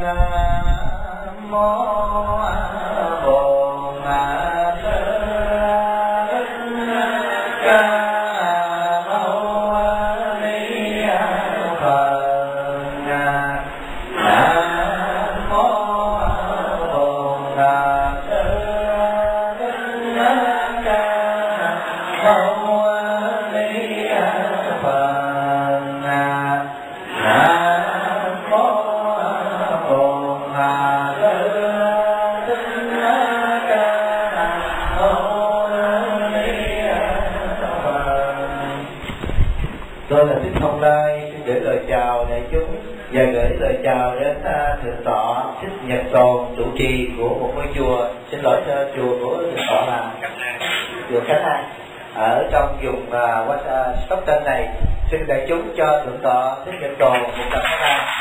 Nam mô Bổn và gửi lời chào đến thượng tọa Thích Nhật Tồn, trụ trì của một ngôi chùa, xin lỗi chùa của thượng tọa là chùa Khánh An ở trong vùng Stockton này. Xin đại chúng cho thượng tọa Thích Nhật Tồn một tràng pháo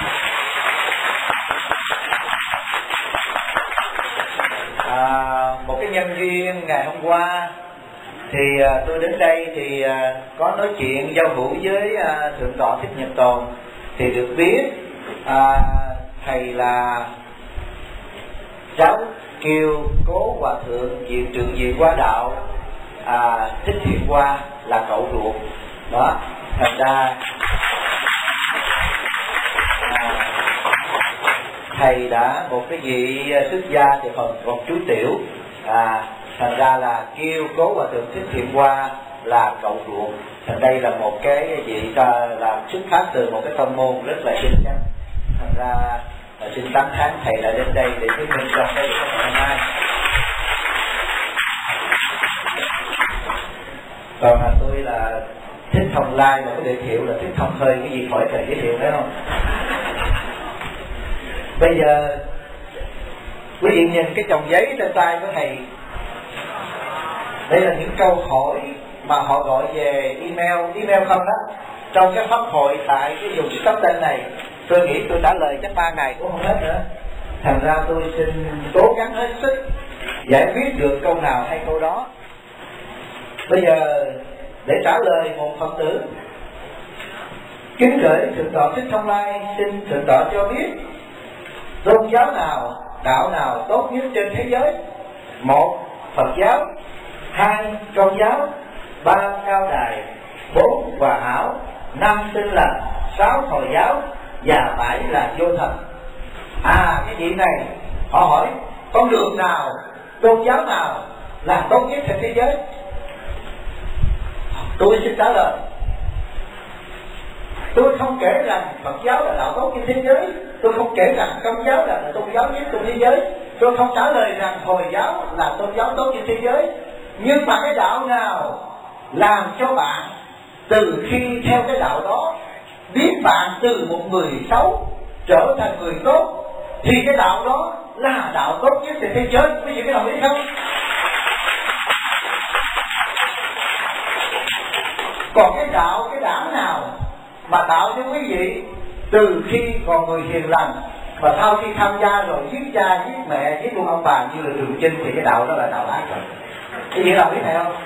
tay. Một cái nhân duyên ngày hôm qua thì tôi đến đây thì có nói chuyện giao hữu với thượng tọa Thích Nhật Tồn, thì được biết thầy là cháu kêu cố hòa thượng viện trưởng viện Hoa Đạo Thích Thiện Hoa là cậu ruột đó. Thành ra thầy đã một cái vị xuất gia thì còn chú tiểu, thành ra là kêu cố hòa thượng Thích Thiện Hoa là cậu ruột. Thành đây là một cái vị là xuất phát từ một cái tông môn rất là chính chắn. Thành ra xin tán thán thầy đã đến đây để chứng minh trong cái ngày hôm nay. Còn tôi là Thích Thông Lai, mà cái giới thiệu là Thích Thông Hơi, cái gì khỏi cần giới thiệu phải không? Bây giờ quý vị nhìn cái chồng giấy trên tay của thầy, đây là những câu hỏi mà họ gọi về email không đó, trong cái pháp hội tại cái vùng Stockton này. Tôi nghĩ tôi trả lời chắc 3 ngày cũng không hết nữa. Thành ra tôi xin cố gắng hết sức giải quyết được câu nào hay câu đó. Bây giờ để trả lời một Phật tử, kính gửi thượng tọa Thích Thông Lai, xin thượng tọa cho biết tôn giáo nào, đạo nào tốt nhất trên thế giới? 1. Phật giáo, 2. Công giáo, 3. Cao đài, 4. Hòa hảo, 5. Tinh lành, 6. Hồi giáo và 7 là vô thần. Cái vị này họ hỏi con đường nào, tôn giáo nào là tốt nhất trên thế giới? Tôi xin trả lời, tôi không kể rằng Phật giáo là đạo tốt trên thế giới, tôi không kể rằng Công giáo là tôn giáo nhất trên thế giới, tôi không trả lời rằng Hồi giáo là tôn giáo tốt trên thế giới. Nhưng mà cái đạo nào làm cho bạn từ khi theo cái đạo đó biến bạn từ một người xấu trở thành người tốt, thì cái đạo đó là đạo tốt nhất trên thế giới. Quý vị có đồng ý không? Còn cái đảng nào mà tạo cho quý vị từ khi còn người hiền lành và sau khi tham gia rồi giết cha, giết mẹ, giết luôn ông bà như là Trường Chinh, thì cái đạo đó là đạo ác rồi. Quý vị đồng ý này không?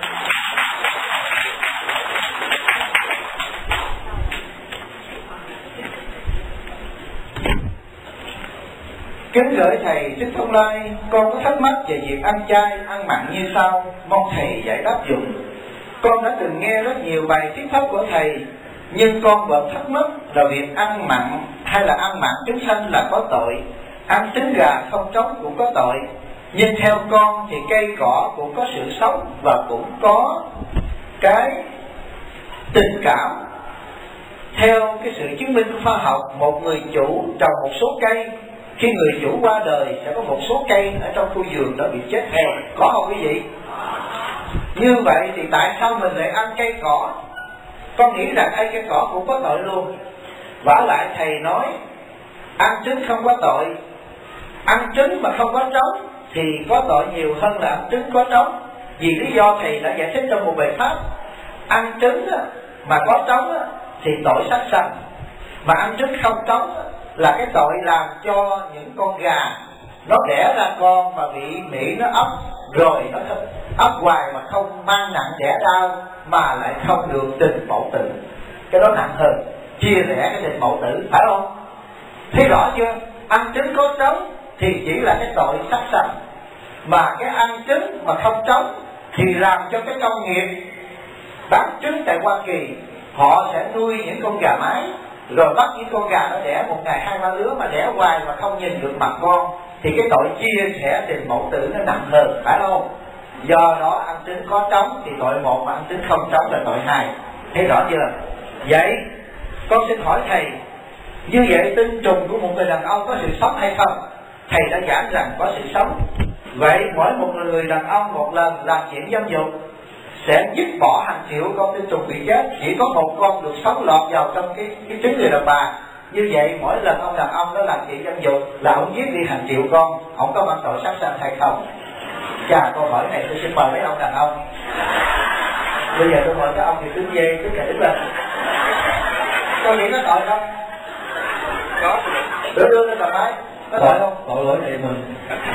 Kính gửi thầy Thích Thông Lai, con có thắc mắc về việc ăn chay, ăn mặn như sau, mong thầy giải đáp dùm. Con đã từng nghe rất nhiều bài thuyết pháp của thầy, nhưng con vẫn thắc mắc là việc ăn mặn hay là ăn mặn trứng xanh là có tội, ăn trứng gà không trống cũng có tội. Nhưng theo con thì cây cỏ cũng có sự sống và cũng có cái tình cảm. Theo cái sự chứng minh của khoa học, một người chủ trồng một số cây, khi người chủ qua đời sẽ có một số cây ở trong khu vườn đó bị chết theo, có không quý vị? Như vậy thì tại sao mình lại ăn cây cỏ? Con nghĩ rằng ăn cây cỏ cũng có tội luôn. Vả lại thầy nói ăn trứng không có tội, ăn trứng mà không có trống thì có tội nhiều hơn là ăn trứng có trống. Vì lý do thầy đã giải thích trong một bài pháp, ăn trứng mà có trống thì tội sát sanh, mà ăn trứng không trống là cái tội làm cho những con gà nó đẻ ra con mà bị Mỹ nó ấp, rồi nó ấp hoài mà không mang nặng đẻ đau, mà lại không được tình mẫu tử. Cái đó nặng hơn, chia rẽ cái tình mẫu tử, phải không? Thấy rõ chưa? ăn trứng có trống thì chỉ là cái tội sát sanh, mà cái ăn trứng mà không trống thì làm cho cái công nghiệp bán trứng tại Hoa Kỳ, họ sẽ nuôi những con gà mái, rồi bắt những con gà nó đẻ một ngày 2-3 lứa mà đẻ hoài mà không nhìn được mặt con, thì cái tội chia sẻ tiền mẫu tử nó nặng hơn, phải không? Do đó ăn trứng có trống thì tội một, mà ăn trứng không trống là tội hai. Thấy rõ chưa? Vậy con xin hỏi thầy, như vậy tinh trùng của một người đàn ông có sự sống hay không? Thầy đã giảng rằng có sự sống. Vậy mỗi một người đàn ông một lần làm chuyện dâm dục sẽ dứt bỏ hàng triệu con tinh trùng bị chết, chỉ có một con được sống lọt vào trong cái trứng người đàn bà. Như vậy mỗi lần ông đàn ông đó làm chuyện dâm dục là ông giết đi hàng triệu con, ông có mang tội sát sanh hay không? Chà, câu hỏi này tôi xin mời mấy ông đàn ông. Bây giờ tôi mời các ông thì đứng dây, tức là đứng lên. Câu chuyện có tội không? Có. Đưa lên thoải mái. Có tội không? Tội lỗi thầy mình.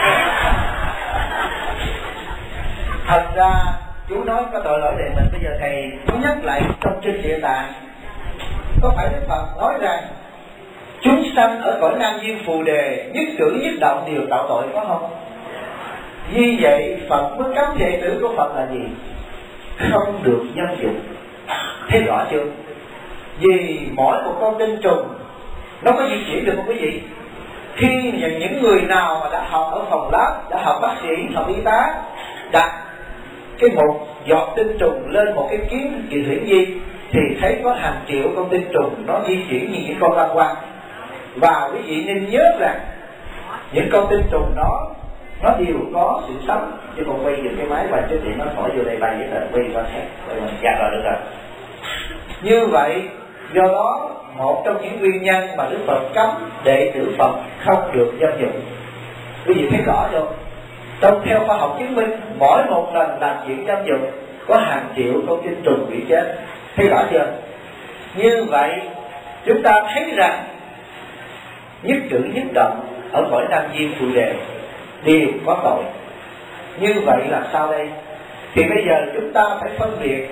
Thật ra chú nói có tội lỗi thầy mình. Bây giờ thầy muốn nhắc lại trong Kinh Địa Tạng, có phải Đức Phật nói rằng chúng sanh ở cõi Nam Diêm Phù Đề nhất cử nhất động đều tạo tội, có không? Như vậy Phật mới cấm đệ tử của Phật là gì? Không được dâm dục. Thấy rõ chưa? Vì mỗi một con tinh trùng nó có di chuyển được không quý vị? Khi những người nào mà đã học ở phòng lab, đã học bác sĩ, học y tá, đặt cái một giọt tinh trùng lên một cái kiến kỳ thủy nhi thì thấy có hàng triệu con tinh trùng nó di chuyển như những con lan quăng. Và quý vị nên nhớ rằng những con tinh trùng đó nó đều có sự sống. Chứ còn quay dừng cái máy và trước điện nó thổi vô đây bay với tờ quay qua xét. Dạ rồi, được rồi. Như vậy do đó một trong những nguyên nhân mà Đức Phật cấm đệ tử Phật không được dâm dục. Quý vị thấy rõ chưa? Trong theo khoa học chứng minh, mỗi một lần làm chuyện dâm dục có hàng triệu con tinh trùng bị chết. Thấy rõ chưa? Như vậy chúng ta thấy rằng nhất cử nhất động ở cõi Nam Diêm Phù Đề đều có tội. Như vậy là sao đây? Thì bây giờ chúng ta phải phân biệt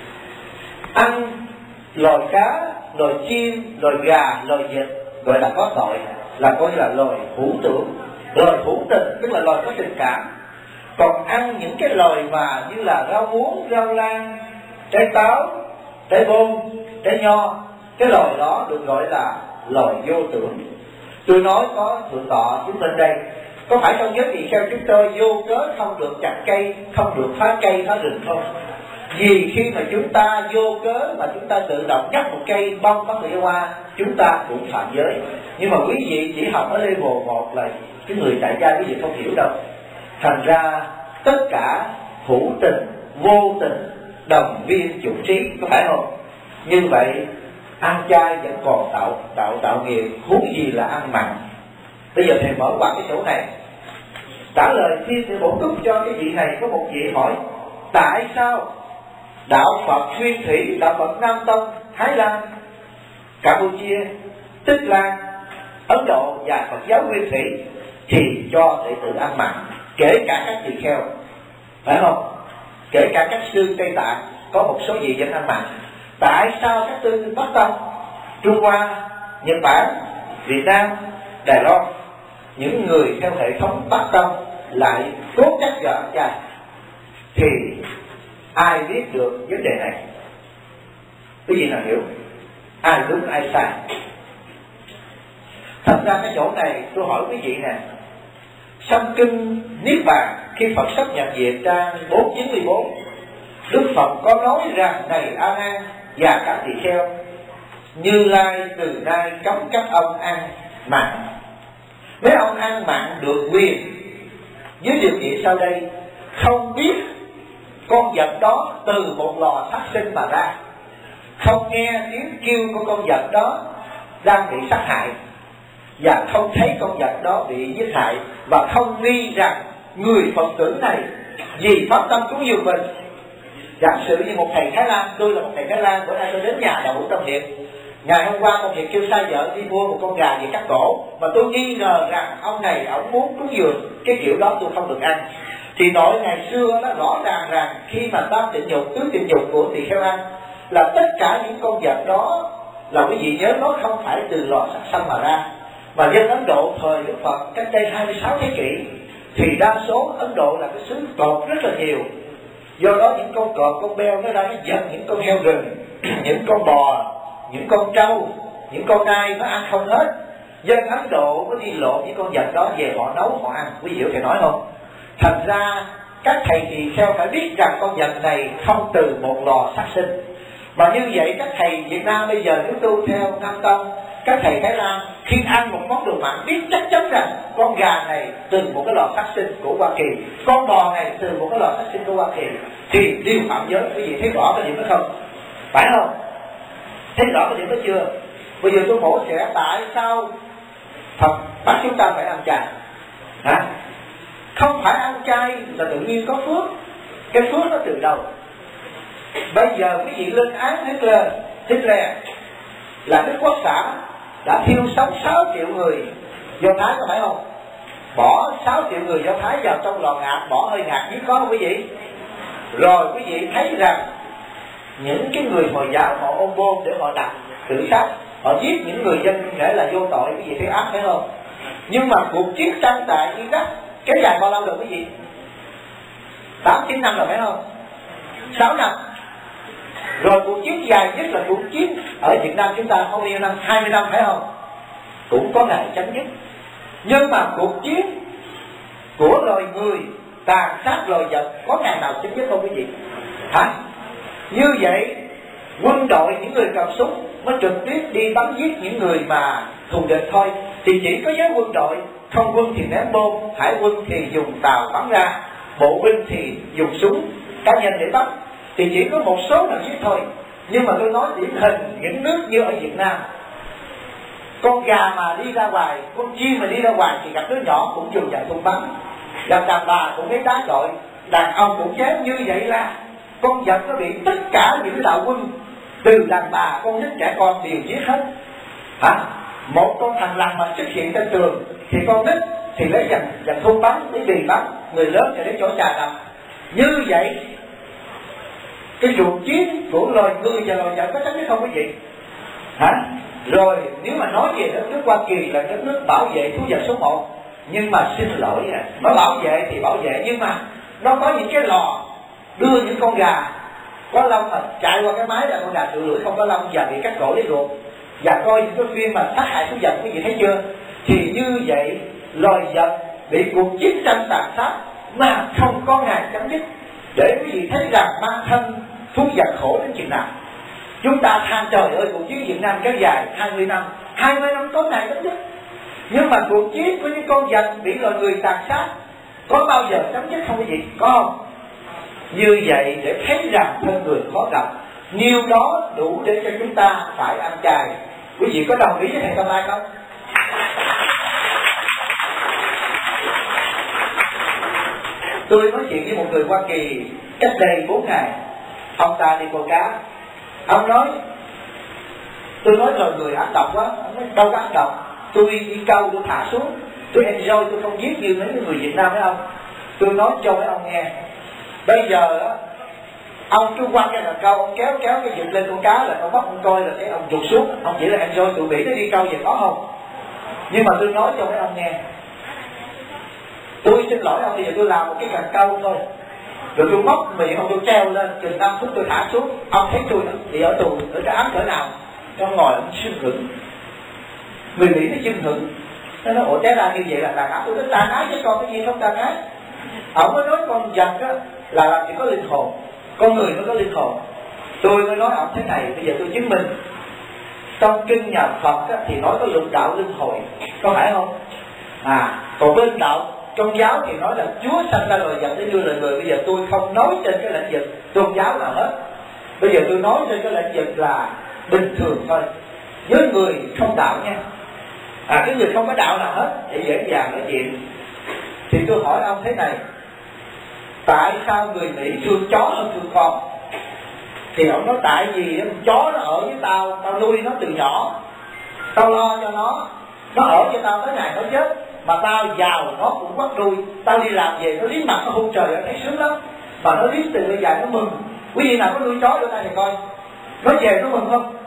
ăn loài cá, loài chim, loài gà, loài vịt gọi là có tội, là coi là loài hữu tưởng, loài hữu tình, tức là loài có tình cảm. Còn ăn những cái loài mà như là rau muống, rau lan, trái táo, trái bôn, trái nho, cái loài đó được gọi là loài vô tưởng. Tôi nói có thượng tọa chúng bên đây, có phải trong giới tỳ kheo chúng tôi vô cớ không được chặt cây, không được phá cây, phá rừng không? Vì khi mà chúng ta vô cớ mà chúng ta tự động nhắc một cây bông bắt người hoa, chúng ta cũng phạm giới. Nhưng mà quý vị chỉ học ở level 1 là cái người tại gia, quý vị không hiểu đâu. Thành ra tất cả hữu tình, vô tình, đồng viên chủ trí, có phải không? Như vậy ăn chay vẫn còn tạo nghiệp, huống gì là ăn mặn. Bây giờ thầy mở qua cái chỗ này, trả lời thiên sự bổ túc cho cái vị này. Có một vị hỏi tại sao đạo Phật Nguyên Thủy, đạo Phật Nam Tông, Thái Lan, Campuchia, Tích Lan, Ấn Độ và Phật giáo Nguyên Thủy thì cho đệ tử ăn mặn, kể cả các tỳ kheo, phải không? Kể cả các sư Tây Tạng có một số vị vẫn ăn mặn. Tại sao các tư Bắc Tông, Trung Hoa, Nhật Bản, Việt Nam, Đài Loan, những người theo hệ thống Bắc Tông lại cố chấp vào ăn chay? Thì ai biết được vấn đề này? Cái gì nào hiểu? Ai đúng ai sai? Thật ra cái chỗ này tôi hỏi quý vị nè, trong kinh Niết Bàn khi Phật sắp nhập về trang 494, Đức Phật có nói rằng này A Nan và các tỳ kheo, Như Lai từ nay cấm các ông ăn mặn. Mấy ông ăn mặn được quyền với điều kiện sau đây: không biết con vật đó từ một lò sát sinh mà ra, không nghe tiếng kêu của con vật đó đang bị sát hại, và không thấy con vật đó bị giết hại, và không nghi rằng người Phật tử này vì pháp tâm cúng dường mình. Giả sử như một thầy Thái Lan, tôi là một thầy Thái Lan, bữa nay tôi đến nhà đạo hữu Tâm Thiện, ngày hôm qua ông Thiện kêu sai vợ đi mua một con gà về cắt cổ, mà tôi nghi ngờ rằng ông này ông muốn cúng dường, cái kiểu đó tôi không được ăn. Thì nội ngày xưa nó rõ ràng rằng khi mà tam tịnh nhục, tứ tịnh nhục của tỳ kheo ăn là tất cả những con vật đó là quý vị nhớ nó không phải từ lò sát sanh mà ra, Mà dân Ấn Độ thời Đức Phật cách đây 26 thế kỷ thì đa số Ấn Độ là cái xứ cọp rất là nhiều. Do đó những con cọp, con beo nó ra nó giật những con heo rừng, những con bò, những con trâu, những con nai nó ăn không hết. Dân Ấn Độ có đi lộn những con vật đó về họ nấu họ ăn. Quý vị hiểu thầy nói không? Thành ra các thầy tỳ kheo phải biết rằng con vật này không từ một lò sát sinh. Mà như vậy các thầy Việt Nam bây giờ nếu tu theo Nam Tông, các thầy Thái Lan khi ăn một món đồ mặn biết chắc chắn rằng con gà này từ một cái lò sát sinh của Hoa Kỳ, con bò này từ một cái lò sát sinh của Hoa Kỳ, thì điều phạm giới. Quý vị thấy rõ cái điểm đó không? Phải không? Thấy rõ cái điểm đó chưa? Bây giờ tôi mổ xẻ tại sao Phật bắt chúng ta phải ăn chay? Hả? Không phải ăn chay là tự nhiên có phước. Cái phước nó từ đâu? Bây giờ quý vị lên án Hitler là Đức Quốc xã đã thiêu sống 6 triệu người Do Thái, có phải không? Bỏ 6 triệu người Do Thái vào trong lò ngạt, bỏ hơi ngạt dưới có không quý vị? Rồi quý vị thấy rằng những cái người Hồi giáo họ ôm bom để họ đặt tự sát, họ giết những người dân để là vô tội, quý vị thấy ác phải không? Nhưng mà cuộc chiến tranh tại Iraq kéo dài bao lâu rồi quý vị? 8-9 năm rồi phải không? 6 năm. Rồi cuộc chiến dài nhất là cuộc chiến ở Việt Nam chúng ta không bao nhiêu năm, 20 năm phải không? Cũng có ngày chấm dứt. Nhưng mà cuộc chiến của loài người tàn sát loài vật có ngày nào chấm dứt không quý vị? Hả? Như vậy quân đội, những người cầm súng mới trực tiếp đi bắn giết những người mà thù địch thôi. Thì chỉ có giới quân đội, không quân thì ném bom, hải quân thì dùng tàu bắn ra, bộ binh thì dùng súng cá nhân để bắn. Thì chỉ có một số là giết thôi. Nhưng mà tôi nói điển hình những nước như ở Việt Nam, con gà mà đi ra ngoài, con chim mà đi ra ngoài thì gặp đứa nhỏ cũng dùng dạy thùng bắn, gặp đàn bà cũng lấy đá chọi, đàn ông cũng chém. Như vậy là con vật nó bị tất cả những đạo quân, từ đàn bà, con nít, trẻ con đều giết hết. Hả? Một con thằng lằn mà xuất hiện trên tường thì con nít thì lấy dàn thun bắn, lấy bì bắn, người lớn thì lấy chỗ trà nằm. Như vậy cái cuộc chiến của loài người và loài vật có chắc chứ không quý vị? Hả? Rồi nếu mà nói về đất nước Hoa Kỳ là đất nước bảo vệ thú vật số 1, nhưng mà xin lỗi, nó bảo vệ thì bảo vệ, nhưng mà nó có những cái lò đưa những con gà có lông mà chạy qua cái máy là con gà tự lưỡi không có lông và bị cắt cổ lấy ruột, và coi những cái phim mà sát hại thú vật, quý vị thấy chưa? Thì như vậy loài vật bị cuộc chiến tranh tàn sát mà không có ngày chấm dứt, để quý vị thấy rằng mang thân thú vật khổ đến chừng nào. Chúng ta than trời ơi cuộc chiến Việt Nam kéo dài 20 năm, 20 năm có ngày chấm dứt. Nhưng mà cuộc chiến của những con vật bị loài người tàn sát có bao giờ chấm dứt không quý vị? Có không? Như vậy để thấy rằng thân người khó gặp, nhiều đó đủ để cho chúng ta phải ăn chay. Quý vị có đồng ý với thầy Tâm Lai không? Tôi nói chuyện với một người Hoa Kỳ cách đây 4 ngày. Ông ta đi câu cá. Ông nói, tôi nói rồi người ác độc quá. Ông nói đâu có ác độc, tôi đi câu tôi thả xuống, tôi enjoy, tôi không giết như mấy người Việt Nam phải không? Tôi nói cho mấy ông nghe, bây giờ ông cứ quăng ra là câu, ông kéo cái dựng lên con cá là ông bắt ông coi là cái ông rụt xuống, ông chỉ là enjoy, tụi Mỹ nó đi câu vậy có không? Nhưng mà tôi nói cho mấy ông nghe, tôi xin lỗi ông, bây giờ tôi làm một cái cần câu thôi, rồi tôi móc miệng ông, tôi treo lên chừng 5 phút tôi thả xuống. Ông thấy tôi bị ở tù, ở cái ám cỡ nào? Ông ngồi ông sưng hửng. Người Mỹ nó sưng hửng, nó nói ủa té ra như vậy là tàn ác. Tôi nói tàn ác chứ còn cái gì không tàn ác. Ông mới nói con vật đó là chỉ có linh hồn, con người mới có linh hồn. Tôi mới nói ông thế này, bây giờ tôi chứng minh. Trong kinh nhà Phật đó, thì nói có lục đạo luân hồi, có phải không? Còn bên đạo trong giáo thì nói là Chúa sanh ra loài vật để đưa lời người. Bây giờ tôi không nói trên cái lĩnh vực tôn giáo nào hết. Bây giờ tôi nói trên cái lĩnh vực là bình thường thôi, với người không đạo nha. Cái người không có đạo nào hết để dễ dàng nói chuyện. Thì tôi hỏi ông thế này, tại sao người Mỹ thương chó hơn thương con? Thì ông nói tại vì chó nó ở với tao, tao nuôi nó từ nhỏ, tao lo cho nó ở với tao tới ngày nó chết, mà tao giàu nó cũng bắt nuôi. Tao đi làm về nó liếm mặt nó hôn trời, nó thấy sướng lắm, mà nó liếm từ bây giờ nó mừng. Quý vị nào có nuôi chó cho ta thì coi, nó về nó mừng không?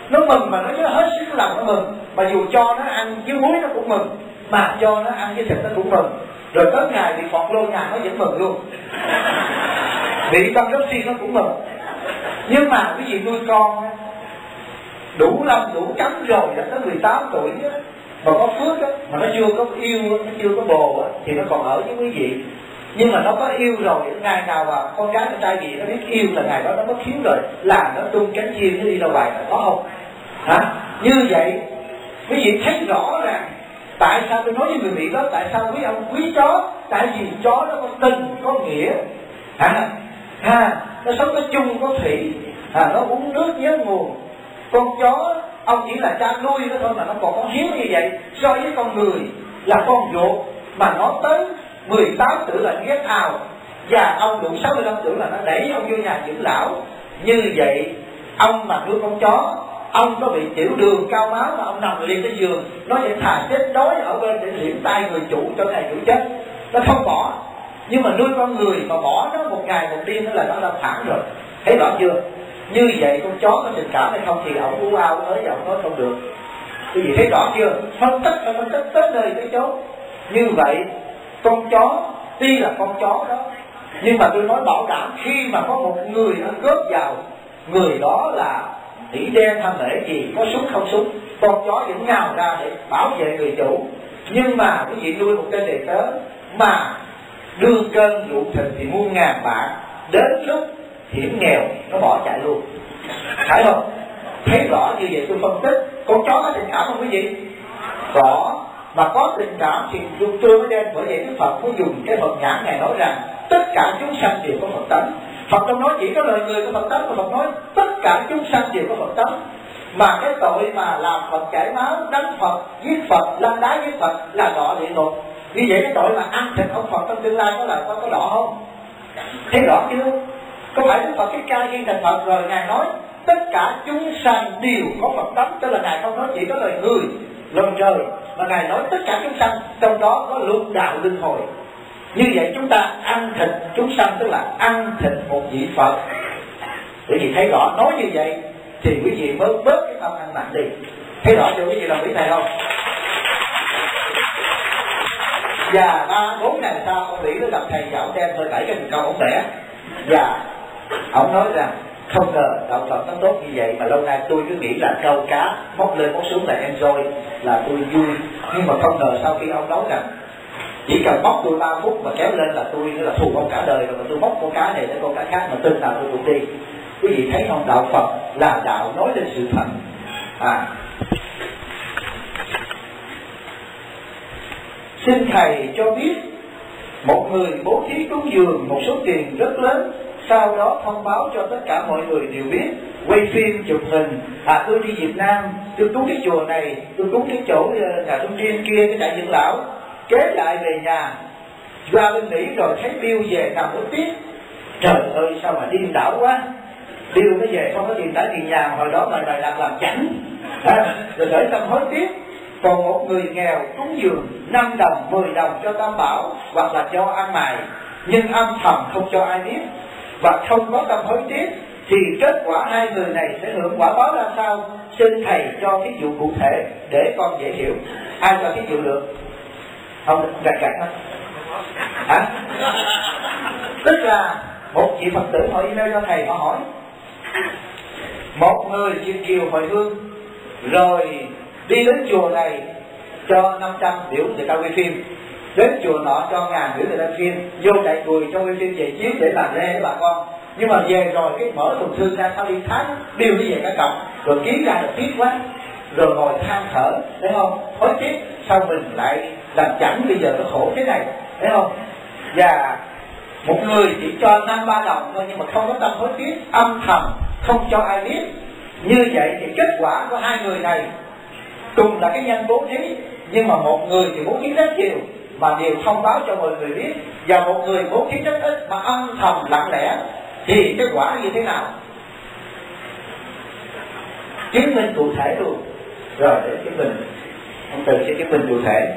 Nó mừng mà nó hết sức lòng nó mừng. Mà dù cho nó ăn với muối nó cũng mừng, mà cho nó ăn với thịt nó cũng mừng. Rồi tới ngày bị phọt lô nhà nó vẫn mừng luôn. Bị con gốc si nó cũng mừng. Nhưng mà cái gì nuôi con đủ năm đủ cấm rồi đã tới 18 tuổi đó, mà có phước đó, mà nó chưa có yêu, nó chưa có bồ đó, thì nó còn ở với quý vị. Nhưng mà nó có yêu rồi, ngày nào mà con gái con trai gì nó biết yêu là ngày đó nó có thiếu rồi, là nó tung cánh chim nó đi ra ngoài, có không? Hả? Như vậy quý vị thấy rõ ràng tại sao tôi nói với người Mỹ đó, tại sao quý ông quý chó? Tại vì chó nó có tình, có nghĩa, nó sống có chung, có thủy, nó uống nước nhớ nguồn. Con chó ông chỉ là cha nuôi nó thôi mà nó còn có hiếu như vậy. So với con người là con ruột, mà nó tới 18 tuổi là ghét ào, và ông đủ 65 tuổi là nó đẩy ông vô nhà dưỡng lão. Như vậy ông mà nuôi con chó, ông có bị tiểu đường cao máu mà ông nằm liền cái giường, nó sẽ thà chết đói ở bên để liếm tay người chủ cho ngày chủ chết, nó không bỏ. Nhưng mà nuôi con người mà bỏ nó một ngày một đêm là nó đã phản rồi. Thấy rõ chưa? Như vậy con chó có tình cảm hay không thì ông u ao tới ông nói không được. Quý vị thấy rõ chưa? Phân tích tới nơi tới chốn. Như vậy con chó tuy là con chó đó, nhưng mà tôi nói bảo đảm khi mà có một người nó cướp vào, người đó là tỷ đen tham lễ gì, có súng không súng, con chó vẫn nhào ra để bảo vệ người chủ. Nhưng mà quý vị nuôi một tên đệ tớ mà đương cơn dụ thịt thì muôn ngàn bạn, đến lúc hiểm nghèo nó bỏ chạy luôn, phải không? Thấy rõ như vậy tôi phân tích. Con chó có tình cảm không quý vị? Có. Mà có tình cảm thì tôi mới đem. Bởi vậy Đức Phật có dùng cái Phật nhãn này nói rằng tất cả chúng sanh đều có Phật tánh. Phật không nói chỉ có lời người có Phật tánh, mà Phật nói tất cả chúng sanh đều có Phật tánh. Mà cái tội mà làm Phật chảy máu, đánh Phật, giết Phật, lăn đá giết Phật là đọa địa ngục. Vì vậy cái tội mà ăn thịt ông Phật trong tương lai có đọa không? Thấy rõ chưa? Có phải Đức Phật cái ca khi thành Phật rồi Ngài nói tất cả chúng sanh đều có Phật tánh, tức là Ngài không nói chỉ có lời người, lời trời, mà Ngài nói tất cả chúng sanh, trong đó có luật đạo luân hồi. Như vậy chúng ta ăn thịt chúng sanh tức là ăn thịt một vị Phật. Quý vị thấy rõ, nói như vậy thì quý vị mới bớt cái tâm ăn mặn đi. Thấy rõ chưa quý vị, đồng ý thầy không? Và 3-4 ngày sau ông Lý nó gặp thầy và ông đem hơi tẩy cái câu ông bẻ. Và ông nói rằng không ngờ đạo Phật nó tốt như vậy, mà lâu nay tôi cứ nghĩ là câu cá móc lên móc xuống là enjoy, là tôi vui. Nhưng mà không ngờ sau khi ông nói rằng chỉ cần móc tôi 3 phút mà kéo lên là tôi là thù ông cả đời rồi, mà tôi móc con cá này để con cá khác mà tin nào tôi cũng đi. Quý vị thấy không? Đạo Phật là đạo nói lên sự thật. Xin thầy cho biết, một người bố thí cúng dường một số tiền rất lớn, sau đó thông báo cho tất cả mọi người đều biết, quay phim chụp hình, tôi đi Việt Nam, tôi cúng cái chùa này, tôi cúng cái chỗ nhà thông thiên kia, cái trại dưỡng lão, kế lại về nhà ra bên Mỹ rồi thấy bill về nằm ở tiếp. Trời ơi sao mà điên đảo quá, bill nó về không có tiền trả tiền nhà, hồi đó mày làm chảnh, rồi để tâm hối tiếc. Còn một người nghèo cúng dường 5 đồng, 10 đồng cho Tam Bảo hoặc là cho ăn mày, nhưng âm thầm không cho ai biết và không có tâm hối tiếc, thì kết quả hai người này sẽ hưởng quả báo ra sao? Xin thầy cho thí dụ cụ thể để con dễ hiểu. Ai cho thí dụ được? Không, gạch đó. Hả? Tức là một chị Phật tử họ email cho thầy, họ hỏi một người Việt kiều hồi hương rồi đi đến chùa này cho 500 biểu người ta quay phim, đến chùa nọ cho 1000 biểu người ta phim, vô đại cười cho quay phim về chiếu để làm lễ với bà con. Nhưng mà về rồi cái mở thùng thư ra sau đi tháng điều như vậy cả cọc, rồi ký ra được tiếc quá, rồi ngồi than thở, thấy không? Hối tiếc sao mình lại làm chẳng, bây giờ nó khổ thế này, thấy không? Và một người chỉ cho 5-3 đồng thôi, nhưng mà không có tâm hối tiếc, âm thầm không cho ai biết. Như vậy thì kết quả của hai người này cùng là cái nhân bố thí, nhưng mà một người thì bố thí rất nhiều mà đều thông báo cho mọi người biết, và một người bố thí rất ít mà âm thầm lặng lẽ, thì kết quả như thế nào? Chứng minh cụ thể luôn. Rồi để chứng minh, ông Từ sẽ chứng minh cụ thể.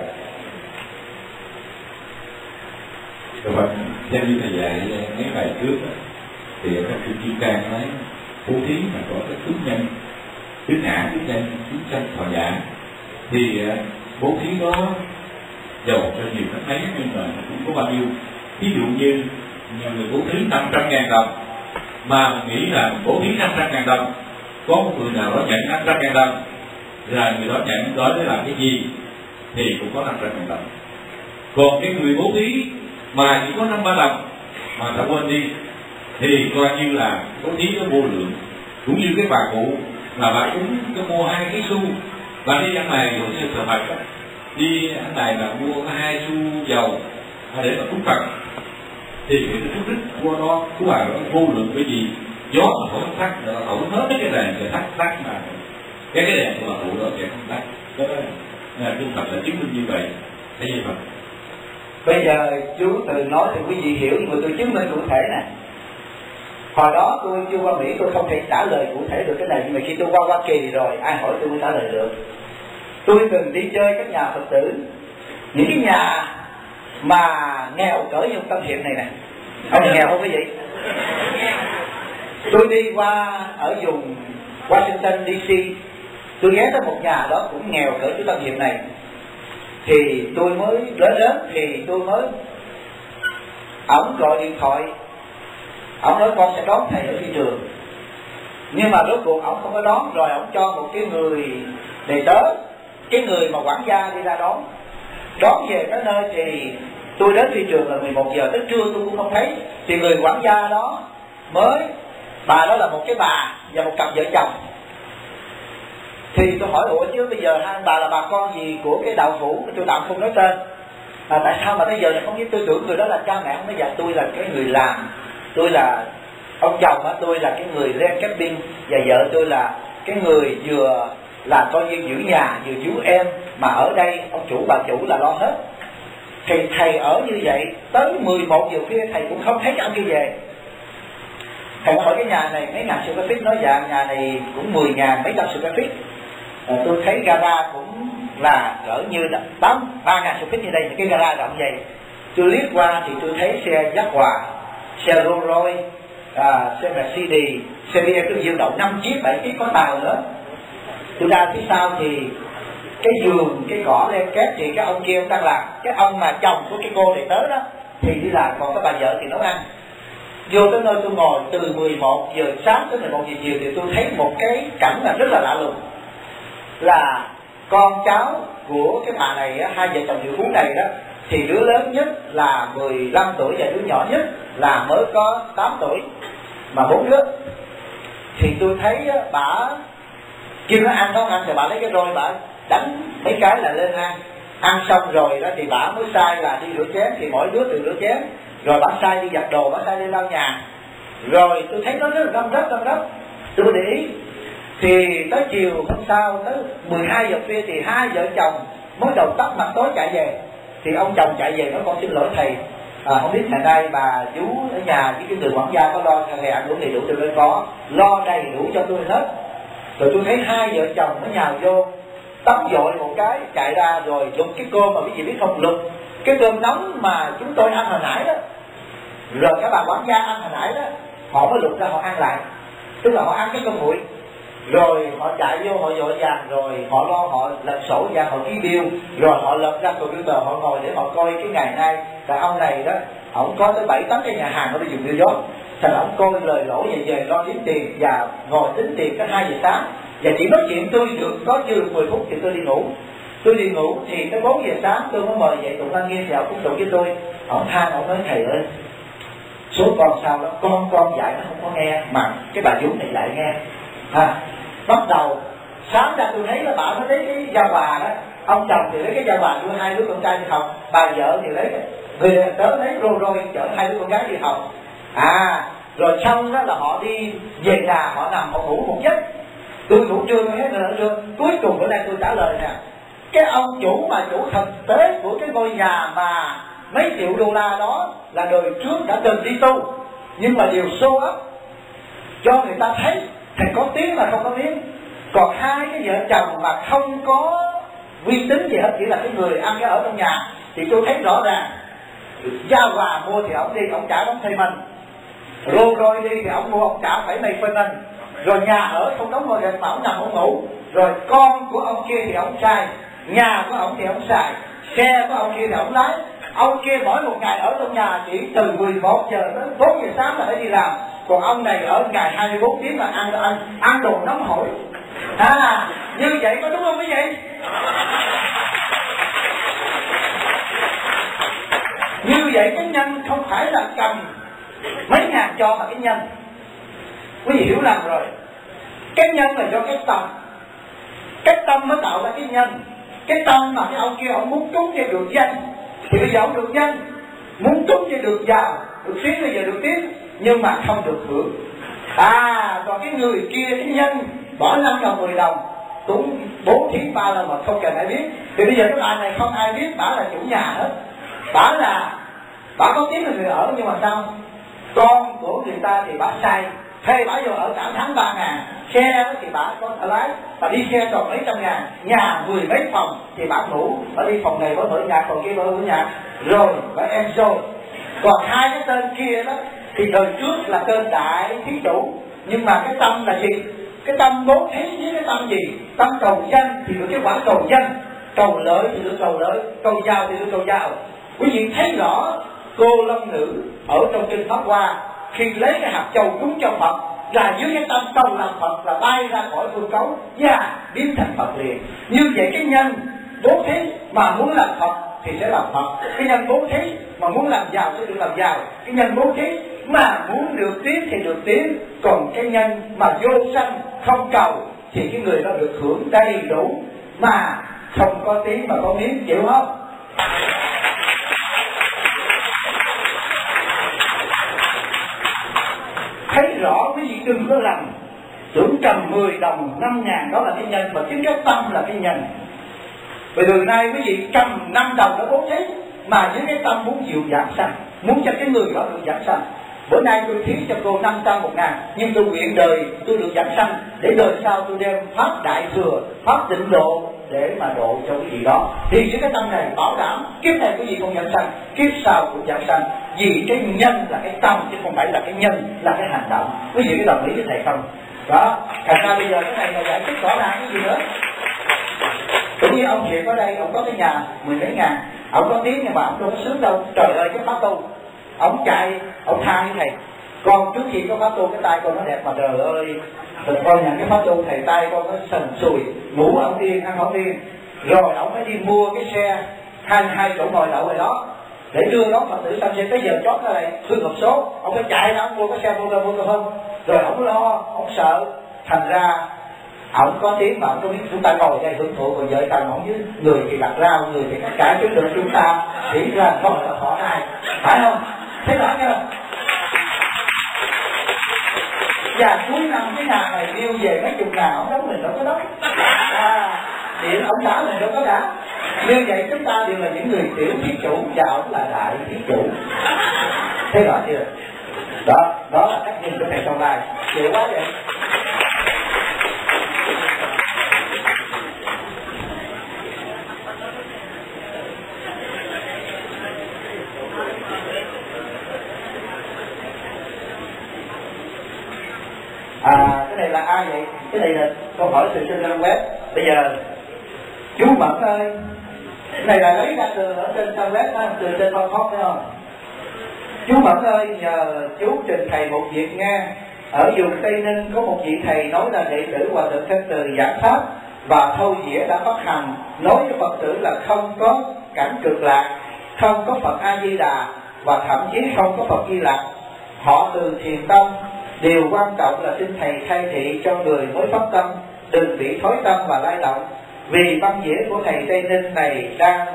Rồi theo như thầy dạy mấy bài trước đó, thì các chữ Kim Cang nói bố thí mà có cái tướng nhân tứ ngã tứ nhân tứ sanh thọ giả, thì bố thí đó dầu cho nhiều cách mấy nhưng mà cũng có bao nhiêu. Ví dụ như nhiều người bố thí 500.000 đồng mà mình nghĩ là bố thí 500.000 đồng, có một người nào đó nhận 500.000 đồng là người đó nhận đó để làm cái gì thì cũng có 500.000 đồng. Còn cái người bố thí mà chỉ có 5-3 đồng mà ta quên đi thì coi như là bố thí nó vô lượng. Cũng như cái bà cụ là bà cũng có mua 2 cái xu, bà đi ăn này rồi sư thờ Phật đó, đi ăn này là mua 2 xu dầu để mà cúng Phật, thì cái phước đức của nó của bà nó vô lượng. Bởi vì gió mà thổi thắt là thổi hết cái đèn rồi thắt mà cái đèn của bà cụ đó sẽ không tắt. Đó là Đức Phật là chứng minh như vậy. Thấy gì Phật? Bây giờ chú từ nói thì quý vị hiểu, nhưng mà tôi chứng minh cụ thể nè. Hồi đó tôi chưa qua Mỹ, tôi không thể trả lời cụ thể được cái này, nhưng mà khi tôi qua Hoa Kỳ rồi ai hỏi tôi mới trả lời được. Tôi từng đi chơi các nhà Phật tử, những cái nhà mà nghèo cỡ như Tâm Hiệp này nè. Ông nghèo không quý vị? Tôi đi qua ở vùng Washington DC, tôi ghé tới một nhà đó cũng nghèo cỡ chú Tâm Hiệp này. Thì tôi mới lớn thì tôi mới, ổng gọi điện thoại, ổng nói con sẽ đón thầy ở phi trường, nhưng mà rốt cuộc ổng không có đón. Rồi ổng cho một cái người đầy tớ, cái người mà quản gia đi ra đón về tới nơi. Thì tôi đến phi trường là 11 giờ, tới trưa tôi cũng không thấy. Thì người quản gia đó bà đó là một cái bà và một cặp vợ chồng. Thì tôi hỏi ủa chứ bây giờ hai bà là bà con gì của cái đạo phủ, tôi tạm không nói tên, tại sao mà tới giờ không biết? Tôi tưởng người đó là cha mẹ. Không, nói dạ tôi là cái người làm, tôi là ông chồng á, tôi là cái người lên camping, và vợ tôi là cái người vừa là coi như giữ nhà vừa chú em, mà ở đây ông chủ bà chủ là lo hết. Thì thầy ở như vậy tới 11 giờ khuya thầy cũng không thấy ông kia về. Thầy hỏi cái nhà này mấy ngàn square feet, nói dạ nhà này cũng 10.000 mấy trăm square feet. Tôi thấy gara cũng là cỡ như 3.000 square feet như đây, những cái gara rộng vậy. Tôi liếc qua thì tôi thấy xe Jaguar, xe Rolls Royce, xe Mercedes, xe BMW dương đậu 5 chiếc 7 chiếc, có tàu nữa. Tôi ra phía sau thì cái giường, cái cỏ len kép thì cái ông kia ông đang làm. Cái ông mà chồng của cái cô này tới đó thì đi làm, còn cái bà vợ thì nấu ăn. Vô tới nơi tôi ngồi từ 11 giờ sáng tới 11 giờ chiều thì tôi thấy một cái cảnh là rất là lạ lùng. Là con cháu của cái bà này, hai vợ chồng triệu phú này đó, thì đứa lớn nhất là 15 tuổi và đứa nhỏ nhất là mới có 8 tuổi, mà 4 đứa. Thì tôi thấy bà kêu nó ăn không ăn thì bà lấy cái roi bà đánh mấy cái là lên ăn. Ăn xong rồi đó thì bà mới sai là đi rửa chén, thì mỗi đứa tự rửa chén. Rồi bà sai đi giặt đồ, bà sai đi lau nhà. Rồi tôi thấy nó rất là răm rắp. Tôi để ý. Thì tới chiều hôm sau, tới 12 giờ khuya thì hai vợ chồng mới đầu tắt mặt tối chạy về. Thì ông chồng chạy về nói con xin lỗi thầy, không biết ngày nay bà chú ở nhà với cái người quản gia có lo thầy ăn uống đầy đủ. Tôi nói có, lo đầy đủ cho tôi hết. Rồi tôi thấy hai vợ chồng mới nhào vô tắm dội một cái chạy ra rồi lục cái cơm, mà quý vị biết không, lục cái cơm nóng mà chúng tôi ăn hồi nãy đó. Rồi các bà quản gia ăn hồi nãy đó, họ mới lục ra họ ăn lại, tức là họ ăn cái cơm nguội. Rồi họ chạy vô họ vội vàng, rồi họ lo họ lật sổ ra họ ký bill, rồi họ lật ra computer họ ngồi để họ coi cái ngày nay. Tại ông này đó, ổng có tới 7-8 cái nhà hàng ở đây dùng bill gió. Thành ổng coi lời lỗ về lo kiếm tiền và ngồi tính tiền tới 2 giờ sáng. Và chỉ nói chuyện tôi được có chưa được 10 phút thì tôi đi ngủ. Tôi đi ngủ thì tới 4 giờ sáng tôi mới mời dậy tụng Lăng Nghiêm thì ổng cũng tụng với tôi. Ổng than ổng nói thầy ơi, số con sao đó, con dạy nó không có nghe, mà cái bà vú này lại nghe. Bắt đầu sáng ra tôi thấy là bà nó lấy cái dao bà đó, ông chồng thì lấy cái dao bà đưa hai đứa con trai đi học, bà vợ thì lấy người tớ lấy rồi chở hai đứa con gái đi học. Rồi xong đó là họ đi về nhà, họ nằm họ ngủ một giấc. Tôi ngủ trưa tôi hết rồi trưa. Cuối cùng bữa nay tôi trả lời nè, cái ông chủ mà chủ thực tế của cái ngôi nhà mà mấy triệu đô la đó là đời trước đã từng đi tu, nhưng mà điều show up cho người ta thấy thầy có tiếng mà không có tiếng. Còn hai cái vợ chồng mà không có uy tín gì hết, chỉ là cái người ăn cái ở trong nhà, thì tôi thấy rõ ràng Giao Hòa mua thì ông đi ông trả đóng thuê mình, Rolls Royce đi thì ông mua ông trả phải mày phê mình, rồi nhà ở không đóng ngôi đèn bảo nằm ông ngủ, rồi con của ông kia thì ông xài, nhà của ông thì ông xài, xe của ông kia thì ông lái. Ông kia mỗi một ngày ở trong nhà chỉ từ 11 giờ đến 4 giờ sáng là phải đi làm, còn ông này ở ngày 24 tiếng là ăn đồ nóng hổi. Như vậy có đúng không quý vị? Như vậy cái nhân không phải là cầm mấy ngàn cho mà cái nhân. Quý vị hiểu lầm rồi. Cái nhân là do cái tâm mới tạo ra cái nhân. Cái tâm mà cái ông kia ông muốn trúng cho được danh thì bây giờ ông được danh, muốn trúng cho được giàu, được tiếng bây giờ được tiếng, nhưng mà không được hưởng. Còn cái người kia cái nhân bỏ 5 đồng 10 đồng cũng 4 tiếng 3 lần mà không cần ai biết. Thì bây giờ cái bà này không ai biết, bà là chủ nhà hết. Bà có tiếng là người ở, nhưng mà sao? Con của người ta thì bà sai, thuê bà vô ở cả tháng 3.000, xe thì bà có thể lái, bà đi xe tròn mấy trăm ngàn, nhà 10 mấy phòng thì bà ngủ, bà đi phòng này bà mở nhạc, phòng kia bà mở nhạc, rồi bà enjoy. Còn hai cái tên kia đó thì thời trước là tên đại thí chủ, nhưng mà cái tâm là gì? Cái tâm bố thí với cái tâm gì? Tâm cầu danh thì được cái quả cầu danh, cầu lợi thì được cầu lợi, cầu giàu thì được cầu giàu. Quý vị thấy rõ cô Long Nữ ở trong kinh Pháp Hoa khi lấy cái hạt châu cúng cho Phật là dưới cái tâm cầu làm Phật là bay ra khỏi hư cấu và biến thành Phật liền. Như vậy cái nhân bố thí mà muốn làm Phật thì sẽ làm Phật, cái nhân bố thí mà muốn làm giàu sẽ được làm giàu, cái nhân bố thí mà muốn được tiếng thì được tiếng, còn cái nhân mà vô sanh không cầu thì cái người đó được hưởng đầy đủ, mà không có tiếng mà có miếng, chịu không? Thấy rõ quý vị đừng có lầm tưởng cầm 10 đồng 5.000 đó là cái nhân, mà chính cái tâm là cái nhân. Vì từ nay quý vị cầm 5 đồng để bố thí mà với cái tâm muốn dịu giảm sanh, muốn cho cái người đó được giảm sanh. Bữa nay tôi thí cho cô 500 1.000, nhưng tôi nguyện đời tôi được giảm sanh để đời sau tôi đem pháp đại thừa, pháp tịnh độ để mà độ cho cái gì đó. Thì với cái tâm này bảo đảm kiếp này quý vị không giảm sanh, kiếp sau cũng giảm sanh. Vì cái nhân là cái tâm chứ không phải là cái nhân là cái hành động. Quý vị có đồng ý với thầy không? Đó, thành ra bây giờ cái này là giải thích rõ ràng cái gì nữa. Tự nhiên ông Thiện ở đây, ông có cái nhà 10 mấy ngàn, ông có tiếng nhưng mà ông đâu có sướng đâu. Trời ơi cái pháp tu, ông chạy, ông tha với thầy. Con trước khi có pháp tu cái tay con nó đẹp mà trời ơi, rồi con nhận cái pháp tu thầy tay con nó sần sùi, ngủ ông yên, ăn không yên. Rồi ông phải đi mua cái xe 22 chỗ ngồi đậu rồi đó để đưa đón Phật tử xong xe tới giờ chót ra đây thương hợp số, ông phải chạy ra ông mua cái xe mua không. Rồi ông lo, ông sợ, thành ra ông có tiếng mà ông có biết chúng ta ngồi đây hưởng thụ, còn vợ chồng ông với người thì đặt rau, người thì tất cả chúng được chúng ta chỉ ra không là khó ai, phải không? Thế rõ chưa? Và cuối năm cái nhà này điêu về mấy chục ngàn, ông đóng mình đâu có đóng, điện ông trả mình đâu có trả. Như vậy chúng ta đều là những người tiểu thí chủ và ông là đại thí chủ. Thế rõ chưa? Đó là cách nhìn của thầy trong lai. Chịu quá vậy. Cái này là ai vậy? Cái này là câu hỏi từ trên trang web. Bây giờ chú Mẫn ơi, cái này là lấy ra từ ở trên trang web đó, từ trên văn phòng phải không? Chú Mẫn ơi, nhờ chú trình thầy một việc nghe. Ở vùng Tây Ninh có một vị thầy nói là đệ tử Hòa Thượng Thanh Từ giảng pháp và thâu diễn đã phát hành, nói với Phật tử là không có cảnh cực lạc, không có Phật A Di Đà và thậm chí không có Phật Di Lặc. Họ từ thiền tâm, điều quan trọng là xin thầy khai thị cho người mới phát tâm đừng bị thối tâm và lay động. Vì băng diễn của thầy Tây Ninh này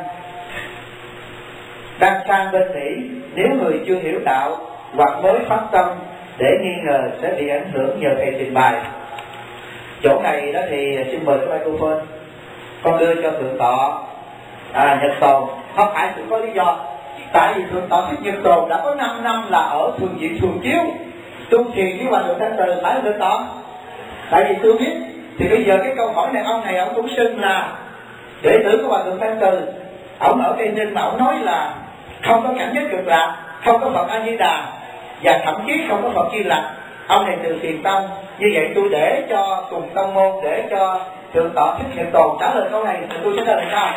đang sang bên Mỹ, nếu người chưa hiểu đạo hoặc mới phát tâm để nghi ngờ sẽ bị ảnh hưởng, nhờ thầy trình bày. Chỗ này đó thì xin mời các microphone. Con đưa cho Thượng Tọa Nhật Tồn. Không phải cũng có lý do, tại vì Thượng Tọa Thích Nhật Tồn đã có 5 năm là ở Thường Viện Thường Chiếu tu thiền với Hòa Thượng Thanh Từ, phải không Thượng Tọa? Tại vì tôi biết. Thì bây giờ cái câu hỏi này ông cũng xưng là đệ tử của Hòa Thượng Thanh Từ. Ông ở Tây Ninh mà ông nói là không có cảnh giới cực lạc, không có Phật A Di Đà và thậm chí không có Phật Di Lặc. Ông này từ Thiền Tông. Như vậy tôi để cho cùng tông môn, để cho Thượng tọa Thích Nhật Tồn trả lời câu này thì tôi sẽ trả lời sao?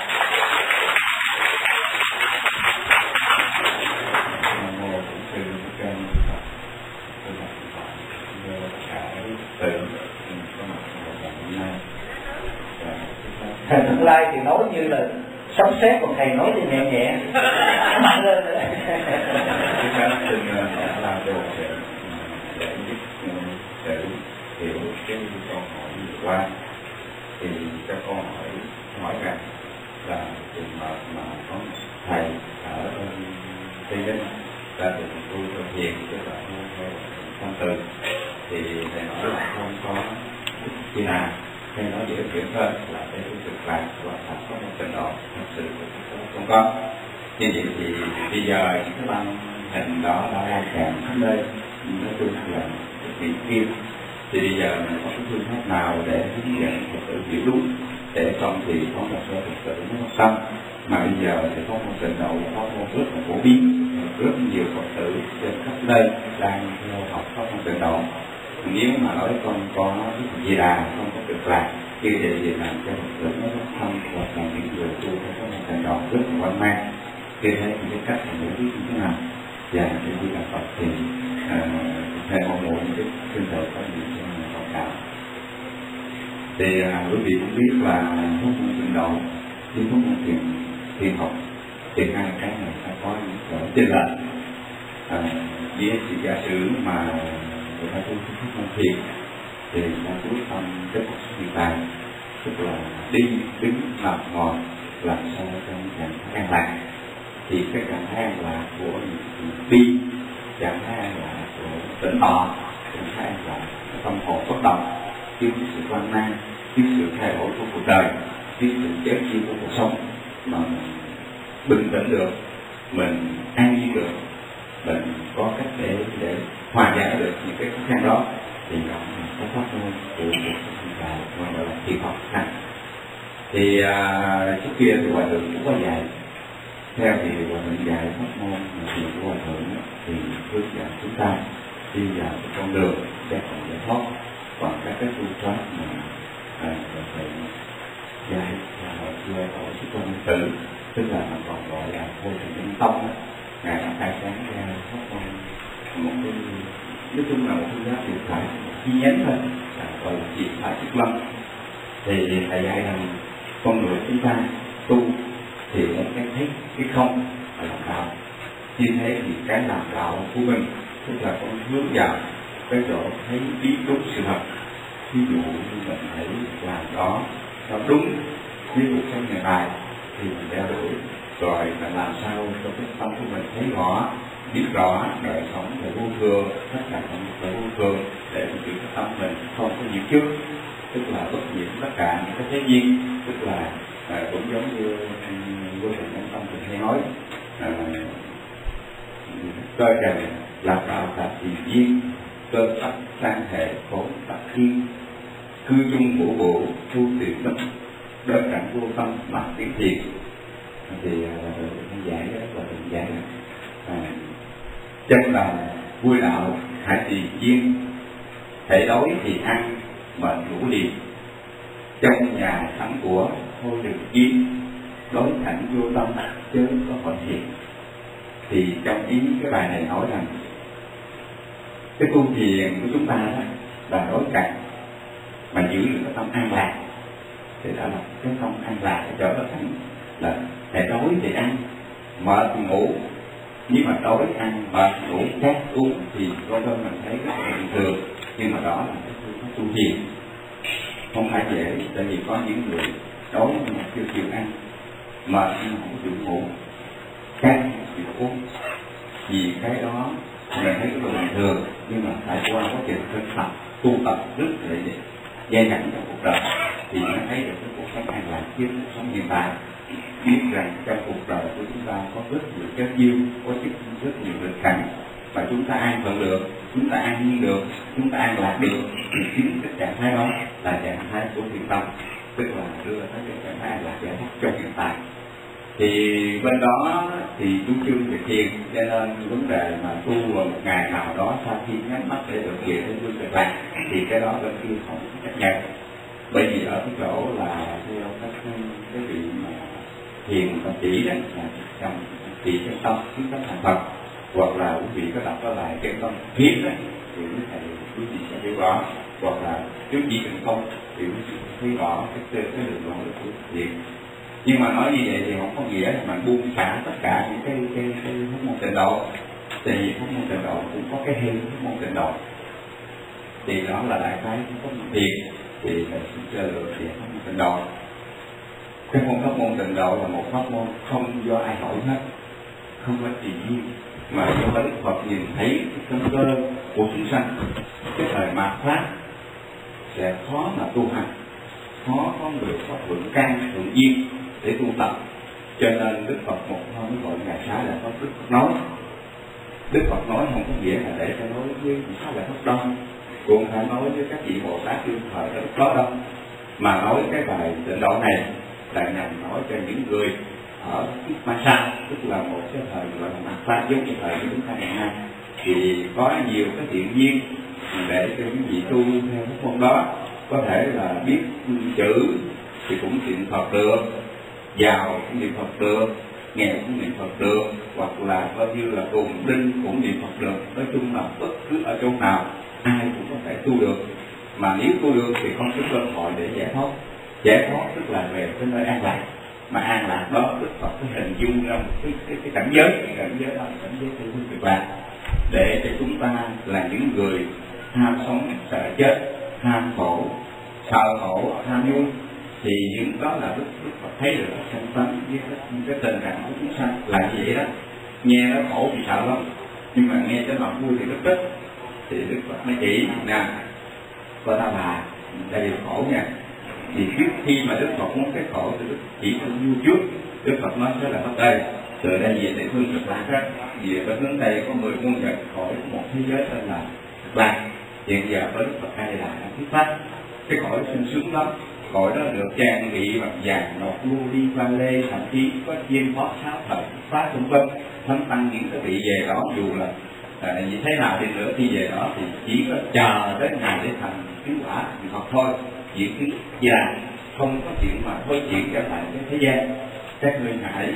Thầy Tương Lai thì nói như là sấm sét, còn thầy nói thì nhẹ nhẹ, mạnh lên nữa. Để hiểu cái câu hỏi vừa qua thì các câu hỏi rằng là trường hợp mà có thầy ở Tây Ninh ra từ tu theo thiền, tức là theo tâm từ, thì thầy nói là không có khi nào hay nói dễ hiểu hơn là cái thực lạc và thật có một trình độ thật sự không có. Như vậy thì bây giờ những cái băng hình đó đã lan tràn khắp nơi, nói chung là cái kia, thì bây giờ mình có cái phương pháp nào để hướng dẫn Phật tử hiểu đúng, để trong thì có một số Phật tử nó không tâm, mà bây giờ thì có một trình độ có một rất là phổ biến, rất nhiều Phật tử trên khắp nơi đang theo học có một trình độ. Nếu mà nói con có cái gì là không có cực lạc, như vậy thì làm cho Phật tử nó rất thông, hoặc là những người tu theo có một trình độ rất là quan mang. Khi thấy cái cách mình giải quyết như thế nào, và như là Phật thì thầy mong muốn cái tinh thần có gì cho báo cáo. Thì quý vị cũng biết là thuốc môn trình độ với thuốc môn thiền học thì hai cái này sẽ có những cái chênh lệch. Với sự giả sử mà người ta tu thuốc môn thiền thì ta chú tâm cái cuộc hiện tại, tức là đi đứng nằm ngồi làm sao trong trạng thái an lạc, thì cái trạng thái an lạc của đi, trạng thái an lạc của tỉnh tọa, trạng thái an lạc của tâm hồn bất động, với sự quan mang, với sự thay đổi của cuộc đời, với sự chết chi của cuộc sống, mà mình bình tĩnh được, mình an nhiên được, mình có cách để hòa giải được những cái khó khăn đó, thì đó là cái pháp môn của cuộc sống dài, gọi là thiền học này. Thì trước kia thì Hòa Thượng cũng có dạy, theo thì Hòa Thượng dạy pháp môn thiền của Hòa Thượng thì hướng dẫn chúng ta đi vào cái con đường để còn giải thoát. Còn các cái phương pháp mà Thầy dạy là chưa ở sức quan tử, tức là mình còn gọi là vô thượng nhân tông, ngài đã khai sáng ra pháp môn một cái, nói chung là một phương pháp điện thoại, một chi nhánh thôi, gọi là điện thoại chức lâm. Thì thầy dạy rằng con người chúng ta tu thì muốn thấy cái không là làm đạo, như thế thì cái làm đạo của mình tức là con hướng vào cái chỗ thấy biết đúng sự thật. Ví dụ như mình thấy làm đó nó đúng với cuộc sống ngày nay thì mình đeo đuổi, rồi là làm sao cho cái tâm của mình thấy rõ, biết rõ đời sống là vô thường, tất cả là vô thường, để mình giữ cái tâm mình không có nhiễm trước, tức là bất nhiễm tất cả những cái thế duyên, tức là cũng giống như vô thượng nhân tâm thì hay nói cơ trần là đạo tập tiền duyên, cơ tập sang hệ khổ tập thiên, cư chung vũ bộ thu tiền tâm, đối cảnh vô tâm mà tiếng thiền. Thì giải rất là định giải chân lòng vui đạo hãy tùy duyên, thể đói thì ăn mệt ngủ liền, trong nhà sẵn của thôi đừng kiếm, đối cảnh vô tâm chứ có phần thiện. Thì trong ý cái bài này nói rằng cái tu thiền của chúng ta đó là đối cảnh mà giữ được cái tâm an lạc, thì đó là cái tâm an lạc trở thành là thể đói thì ăn, mệt thì ngủ. Nhưng mà đói ăn mệt ngủ khát uống thì con mình thấy rất là bình thường, nhưng mà đó là cái tu thiền không phải dễ, tại vì có những người đói nhưng mà chưa chịu ăn, mệt nhưng mà không chịu ngủ, khát không chịu uống. Vì cái đó mình thấy cái bình thường, nhưng mà phải qua quá trình thực tập tu tập rất là dai dẳng trong cuộc đời thì mới thấy được cái cuộc sống an lạc với cuộc sống hiện tại. Biết rằng trong cuộc đời của chúng ta có rất nhiều kết duyên, có rất nhiều nghịch cảnh, và chúng ta an phận được, chúng ta an nhiên được, chúng ta an lạc được, thì chính cái trạng thái đó là trạng thái của thiền tâm, tức là đưa tới cái trạng thái an lạc giải thoát trong hiện tại. Thì bên đó thì chú trương về thiền, cho nên vấn đề mà tu vào một ngày nào đó sau khi nhắm mắt để được về đến vương cực lạc thì cái đó bên kia không chấp nhận. Bởi vì ở cái chỗ là theo các cái vị mà thiền và chỉ đó là trong chỉ trong tâm kiến cách thành Phật, hoặc là quý vị có đọc có lại cái tâm thiết đó thì quý vị sẽ hiểu rõ, hoặc là chú chỉ cần không thì quý vị thấy rõ cái đường đoạn của thiền. Nhưng mà nói như vậy thì không có nghĩa là mình buông xả tất cả những cái pháp môn tịnh độ. Thì pháp môn tịnh độ cũng có cái hình pháp môn tịnh độ. Thì đó là đại khái pháp môn thiền. Thì mình sẽ chơi được thì pháp môn tịnh độ. Cái pháp môn tịnh độ là một pháp môn không do ai hỏi hết, không có tự nhiên, mà do Đức Phật nhìn thấy cái tâm cơ của chúng sanh. Cái thời mạt Pháp sẽ khó mà tu hành, khó có được pháp vững căn vững duyên để tu tập, cho nên Đức Phật một hôm gọi ngày xá là có Đức Phật nói. Đức Phật nói không có nghĩa là để cho nói với xá là Phật đông, cũng phải nói với các vị Bồ Tát đương thời ở lúc đó đâu, mà nói cái bài tịnh độ này là nhằm nói cho những người ở kiếp ma sa, tức là một cái thời gọi là mạt Pháp giống như thời của chúng ta ngày nay, thì có nhiều cái thiện duyên để cho những vị tu theo pháp môn đó có thể là biết chữ thì cũng niệm Phật được, giàu cũng niệm Phật được, nghèo cũng niệm Phật được, hoặc là coi như là cùng đinh cũng niệm Phật được. Nói chung là bất cứ ở chỗ nào ai cũng có thể tu được, mà nếu tu được thì không có cơ hội để giải thoát. Giải thoát tức là về cái nơi an lạc, mà an lạc đó Đức Phật có hình dung ra một cái cảnh giới, cái cảnh giới đó là cảnh giới của Cực Lạc, để cho chúng ta là những người ham sống sợ chết, ham khổ sợ khổ, ham vui, thì những đó là Đức Phật thấy được sanh tánh với cái tình trạng của chúng sanh là như vậy đó. Nghe nó khổ thì sợ lắm, nhưng mà nghe cho nó vui thì rất thích. Thì Đức Phật mới chỉ nè, coi ta bà đây là khổ nha. Thì trước khi mà Đức Phật muốn cái khổ thì Đức chỉ cho vui trước. Đức Phật nói sẽ là bắt đây, từ đây về để phương Cực Lạc đó, về bên hướng Tây có 10 muôn vật khỏi một thế giới tên là Cực Lạc. Hiện giờ với Đức Phật đây là thuyết pháp, cái cõi sung sướng lắm. Cõi đó được trang bị bằng vàng ngọc lưu ly pha lê, thậm chí có chiên phó sáu thời pháp vân vân. Thấm tăng những cái vị về đó dù là như thế nào đi nữa khi về đó thì chỉ có chờ đến ngày để thành cứu quả thì Phật thôi. Chuyện thứ già không có chuyện mà thôi chuyện trở lại cái thế gian. Các ngươi hãy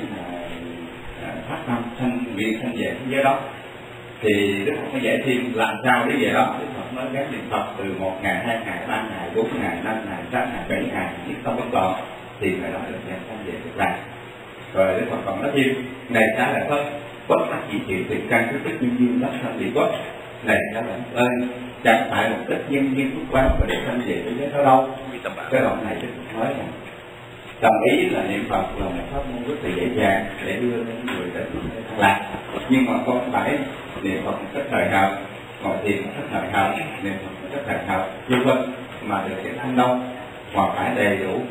phát tâm sanh nguyện sanh về thế giới đó. Thì Đức Phật mới dạy thêm làm sao để về đó. Đức Phật nói các niệm Phật từ 1 ngày, 2 ngày, 3 ngày, 4 ngày, 5 ngày, 6 ngày, 7 ngày, nhất tâm bất loạn thì phải nói được dạng sanh về Cực Lạc. Rồi Đức Phật còn nói thêm này xá lợi Phất, bất đắc dĩ thiện tuyệt căn cái tích nhân duyên đắc sanh địa quốc. Này xá lợi ơi, chẳng phải một tích nhân duyên phúc báo và để sanh về thế giới đó đâu. Cái đoạn này Đức Phật nói rằng đồng ý là niệm Phật là một pháp môn rất là dễ dàng để đưa đến người đến Cực Lạc, nhưng mà không phải niệm Phật một cách thời hợp, ngồi thiền một cách thời hợp, niệm Phật một cách thời hợp vân vân mà được cái thanh đâu, mà phải đầy đủ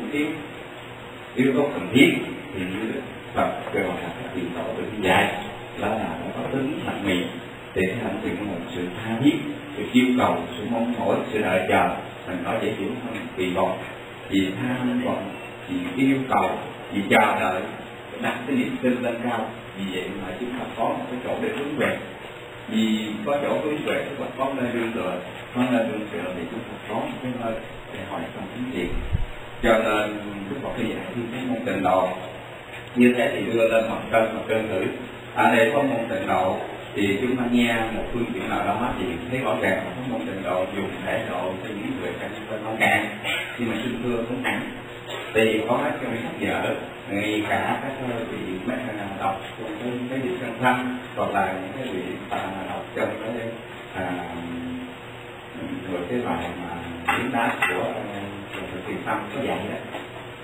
yếu tố cần thiết. Thì như Đức Phật kêu là các vị tổ được dạy đó là nó có tính mạnh mì để thành tựu một sự tha thiết, sự yêu cầu, sự mong mỏi, sự đợi chờ. Mình nói dễ hiểu hơn kỳ vọng, vì tham vọng, vì yêu cầu, vì chờ đợi, đặt cái niềm tin lên cao. Vì vậy mà chúng ta có một cái chỗ để hướng về. Vì có chỗ hướng về tức là có nơi đương tựa, có nơi đương tựa thì chúng ta có một cái nơi để hỏi trong chính trị. Cho nên Đức Phật khi dạy thì cái môn tịnh độ như thế thì đưa lên mặt trên thử. Ở đây có môn tịnh độ thì chúng ta nghe một phương tiện nào đó thì thấy rõ ràng là có môn tịnh độ dùng thể độ cho những người trong không càng, nhưng mà xin thưa cũng hẳn thì có các cái sách vở ngay cả các vị đọc trong cái vị chân thân, hoặc là những cái vị đọc trong cái rồi cái bài mà diễn đạt của Thiền Tâm có dạy đó,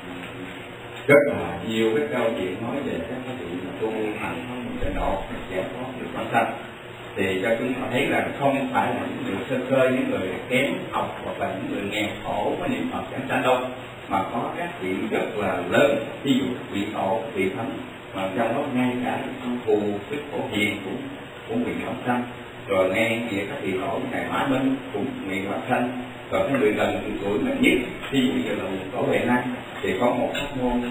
rất là nhiều cái câu chuyện nói về các cái vị mà tu hành không một tịnh độ sẽ có được bản thân. Thì cho chúng ta thấy là không phải là những người sơ cơ, những người kém học hoặc là những người nghèo khổ có niệm Phật chẳng sanh đâu, mà có các vị rất là lớn, ví dụ vị tổ, vị thánh, mà trong đó ngay cả những phù cái phổ hiền cũng nguyện vọng sanh, rồi ngay nghĩa các vị tổ ngày Mã Minh cũng nguyện vọng sanh, rồi cái người gần tuổi mình nhất, ví dụ như là tổ Huệ Năng thì có một pháp môn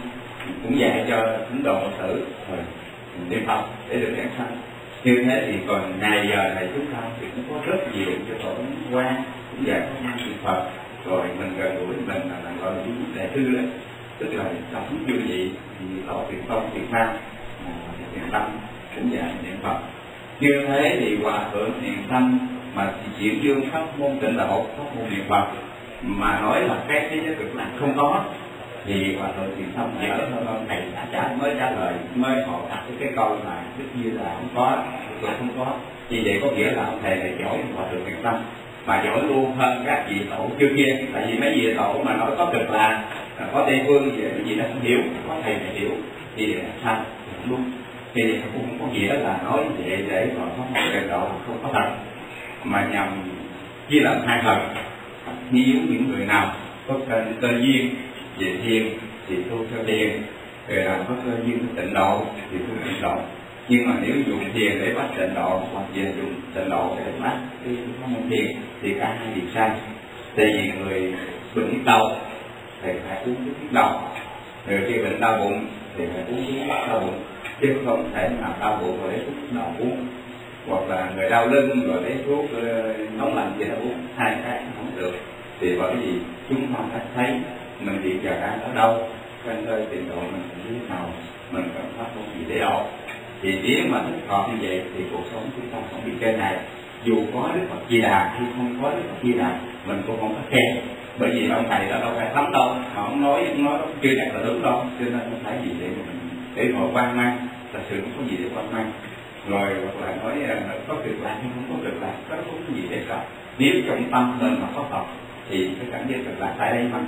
cũng dạy cho tín đồ Phật tử niệm Phật để được giảng sanh. Như thế thì còn ngày giờ này chúng ta thì cũng có rất nhiều cho tổ quan cũng dạy có niệm Phật, rồi mình gần gũi mình là gọi là đại sư đấy, tức là trong vô vị thì tổ Tiền Tông Việt Nam Thiền Tâm cũng dạy niệm Phật. Như thế thì Hòa Thượng Thiền Tâm mà chuyển dương pháp môn Tịnh Độ, pháp môn niệm Phật mà nói là cái thế giới cực lạc không có, thì Hòa Thượng Thiền Tâm dở hơn ông thầy đã mới trả lời, mới hỏi đặt cái câu là tất nhiên là không có, là không có. Vì vậy có nghĩa là ông thầy này giỏi Hòa Thượng Thiền Tâm, mà giỏi luôn hơn các vị tổ trước kia. Tại vì mấy vị tổ mà nói có cực lạc, có Tây Phương gì cái gì nó không hiểu, có thầy này hiểu thì sao không đúng. Thì cũng không có nghĩa là nói vậy để còn pháp môn Tịnh Độ không có thật, mà nhằm chia làm hai phần. Nếu những người nào có cơ duyên về thiền thì tu theo thiền, người nào có cơ duyên Tịnh Độ thì tu Tịnh Độ. Nhưng mà nếu dùng thiền để bắt Tịnh Độ hoặc về dùng Tịnh Độ để bắt cái pháp môn thiền thì cả hai đều sai. Tại vì người bệnh nhức đầu thì phải uống thuốc đầu, người kia bệnh đau bụng thì phải uống thuốc đau bụng, chứ không thể nào đau bụng rồi lấy thuốc đầu uống, hoặc là người đau lưng rồi lấy thuốc nóng lạnh gì đó uống, hai cái không được. Thì bởi vì chúng ta phải thấy mình hiện giờ đang ở đâu, trên nơi Tịnh Độ mình như thế nào, mình cần pháp môn gì để độ. Thì nếu mà thích hợp như vậy thì cuộc sống chúng ta không bị trên này. Dù có Đức Phật Di Đà hay không có Đức Phật Di Đà mình cũng không có khen, bởi vì ông thầy đó đâu phải thấm đâu, họ không nói chưa chắc là đúng đâu, cho nên không phải gì để họ quan mang, thật sự không có gì để quan mang. Rồi hoặc là nói có cực lạc hay không có cực lạc, đó không có gì để sợ. Nếu trong tâm mình mà có Phật thì cái cảm giác cực lạc tại đây mà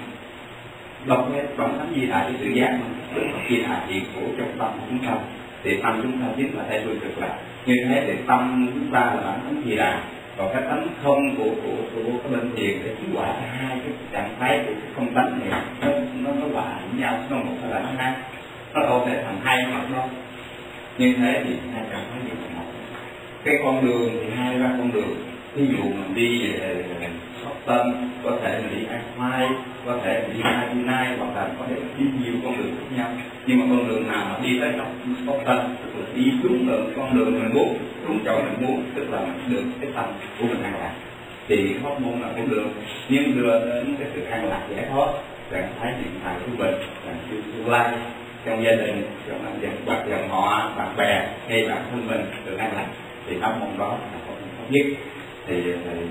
đọc nghe bóng thánh Di Đà với tự giác mà Đức Phật Di Đà hiện hữu trong tâm của chúng ta, thì tâm chúng ta biết là Tây Phương cực lạc. Như thế thì tâm chúng ta là bản thánh Di Đà, còn cái tánh không của cái bên thiền để chiếu quả hai cái trạng thái của cái không tánh này nó hòa với nhau, nó một là nó hai, nó không thể thành hai mặt đâu. Như thế thì hai trạng thái như một. Cái con đường thì hai ba con đường. Ví dụ mình đi về Sóc Tân, có thể mình đi An Khoai, có thể mình đi Hai Nai, hoặc là có thể đi nhiều con đường khác nhau. Nhưng mà con đường nào mà đi tới Sóc Tân, tức là đi đúng con đường mình muốn, đúng chỗ mình muốn, tức là mình được cái tâm của mình an lạc. Thì pháp môn là cũng được, nhưng đưa đến cái sự an lạc giải thoát, trạng thái hiện tại của mình, là tương lai trong gia đình, trong dòng họ, bạn bè hay bản thân mình được an lạc, thì pháp môn đó là pháp môn tốt nhất. Thì thầy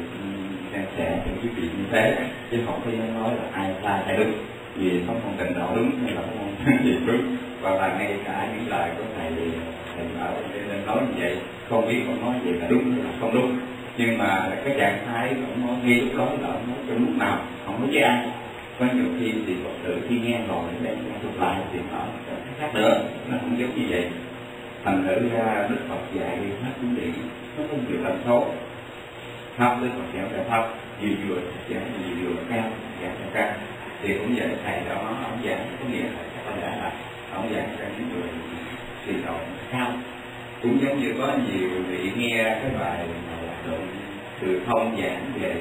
sẽ cho quý vị như thế, chứ không có nói là ai sai hay đúng, vì pháp môn Tịnh Độ đúng hay là pháp môn gì đúng. Và là ngay cả những lời của thầy ở nên nói như vậy, không biết ông nói gì là đúng hay là không đúng, nhưng mà cái trạng thái ông nói ngay lúc đó là ông nói trong lúc nào, không nói với ai. Có nhiều khi thì Phật tử khi nghe rồi để thuộc lại thì nó khác nữa, nó không giống như vậy. Thành thử ra Đức Phật dạy đi hết cũng vậy, nó không chịu làm số. Thấp Đức Phật dạy là thấp, nhiều vừa dạy nhiều vừa cao, dạy là cao. Thì cũng vậy, thầy đó ông dạy có nghĩa là các bạn đã là ông dạy cho những người trình độ cao. Cũng giống như có nhiều vị nghe cái bài Lượng Từ Thông giảng về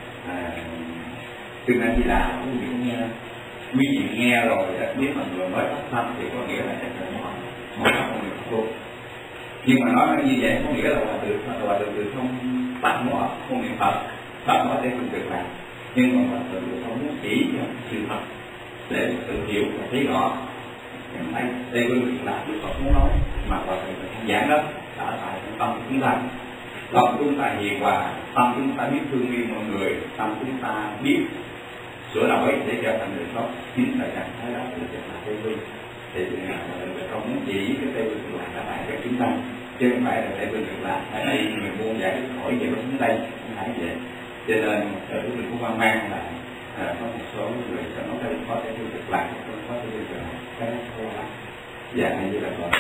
Tương Lai Di Đà, quý vị nghe, quý vị nghe rồi biết mà người mới phát tâm thì có nghĩa là chắc chắn một không được luôn. Nhưng mà nói như vậy có nghĩa là hòa thượng Từ Thông bắt bỏ không niệm Phật, bắt bỏ để không được làm. Nhưng mà hòa thượng Từ Thông muốn chỉ cho sự thật để tự hiểu và thấy rõ. Đây là Đức Phật muốn nói mà hòa thượng Từ Thông giảng đó ở tại tâm của chúng ta. Tâm chúng ta hiền hòa, tâm chúng ta biết thương yêu mọi người, tâm chúng ta biết sửa đổi để trở thành người tốt, chính là trạng thái đó được là Tây Phương. Thì mình không muốn chỉ cái Tây Phương cực lạc đã lại cho chúng ta, chứ không phải là Tây Phương cực lạc ở đây người buôn giải khỏi về đến đây không phải vậy. Cho nên mình cũng hoang mang là có một số người sẽ nói đây có Tây Phương cực lạc, không có Tây Phương cực lạc, cái đó không phải. Dạ như là vậy.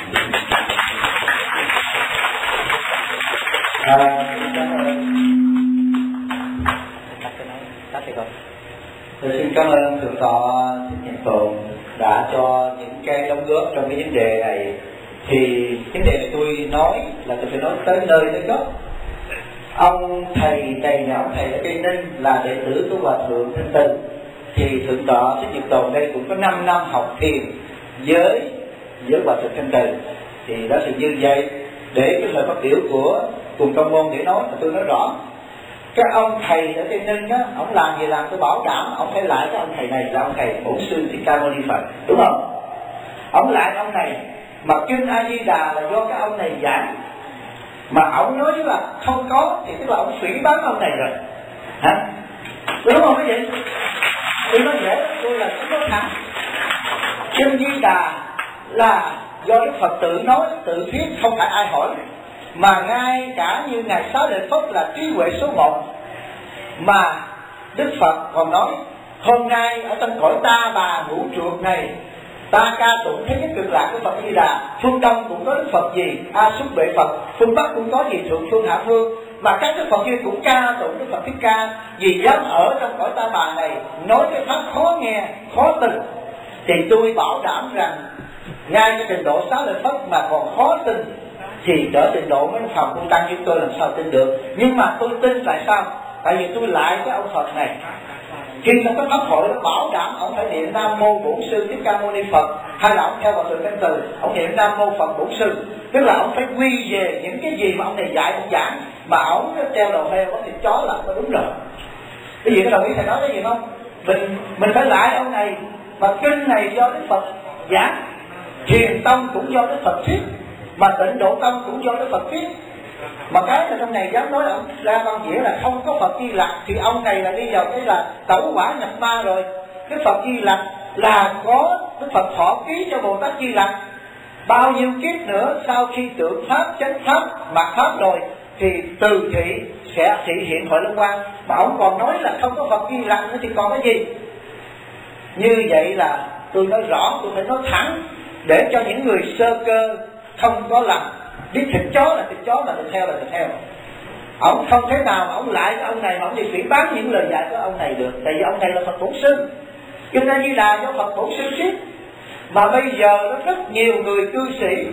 Tôi xin cảm ơn Thượng tọa Thích Nhật Phượng đã cho những cái đóng góp trong cái vấn đề này. Thì vấn đề này tôi nói là tôi phải nói tới nơi tới gốc. Ông thầy này ông thầy ở Tây Ninh là đệ tử của Hòa Thượng Thanh Từ. Thì Thượng tọa Thích Nhật Phượng đây cũng có 5 năm học thiền với Hòa Thượng Thanh Từ. Thì đó là như vậy. Để cái lời phát biểu của cùng công môn để nói, tôi nói rõ. Cái ông thầy ở Tây Ninh á, ông làm gì làm tôi bảo đảm ông phải lại cái ông thầy này là ông thầy Bổn Sư Thích Ca Mâu Ni Phật, đúng không? Ông lại ông này, mà kinh A Di Đà là do cái ông này giảng, mà ông nói là không có thì tức là ông phỉ báng ông này rồi, hả? Đúng không cái gì? Tôi nói dễ, tôi là không có thẳng. Kinh Di Đà là do Đức Phật tự nói, tự thuyết, không phải ai hỏi. Mà ngay cả như Ngài Xá Lợi Phất là trí huệ số 1, mà Đức Phật còn nói hôm nay ở trong cõi ta bà ngũ chuột này, ta ca tụng thế giới cực lạc của Phật Di Đà. Phương Đông cũng có Đức Phật gì? A Xúc Bệ Phật. Phương Bắc cũng có gì? Thượng Phương Hạ Phương. Mà các Đức Phật kia cũng ca tụng Đức Phật Thích Ca. Vì dám ở trong cõi ta bà này nói cái pháp khó nghe, khó tin, thì tôi bảo đảm rằng ngay cái trình độ Xá Lợi Phất mà còn khó tin thì trở trình độ mấy phòng cung tăng chúng tôi làm sao tin được. Nhưng mà tôi tin tại sao? Tại vì tôi lại cái ông Phật này, khi trong cái pháp hội nó bảo đảm ông phải niệm Nam Mô Bổn Sư Thích Ca Mâu Ni Phật, hay là ông theo Hòa Thượng Thanh Từ ông niệm Nam Mô Phật Bổn Sư, tức là ông phải quy về những cái gì mà ông này dạy ông giảng, mà ông treo đầu heo có thịt chó là có đúng rồi. Cái gì cái đồng ý thầy nói cái gì không? Mình phải lại ông này. Mà kinh này do Đức Phật giảng, Thiền Tông cũng do Đức Phật thuyết, mà Tịnh Độ Tông cũng do Đức Phật thuyết. Mà cái là trong này dám nói ông ra văn nghĩa là không có Phật Di Lặc, thì ông này là đi vào cái là tẩu quả nhập ma rồi. Đức Phật Di Lặc là có Đức Phật thọ ký cho Bồ Tát Di Lặc. Bao nhiêu kiếp nữa sau khi tượng pháp, chánh pháp, mạt pháp rồi thì từ thị sẽ thị hiện Hội Long Quang. Mà ông còn nói là không có Phật Di Lặc nữa thì còn cái gì? Như vậy là tôi nói rõ, tôi phải nói thẳng để cho những người sơ cơ không có lầm. Biết thịt chó là thịt chó, mà thịt heo là thịt heo. Ông không thể nào mà ông lại cái ông này mà ông đi phỉ báng những lời dạy của ông này được. Tại vì ông này là Phật Bổn Sư. Kinh A Di Đà do Phật Bổn Sư thuyết. Mà bây giờ nó rất nhiều người cư sĩ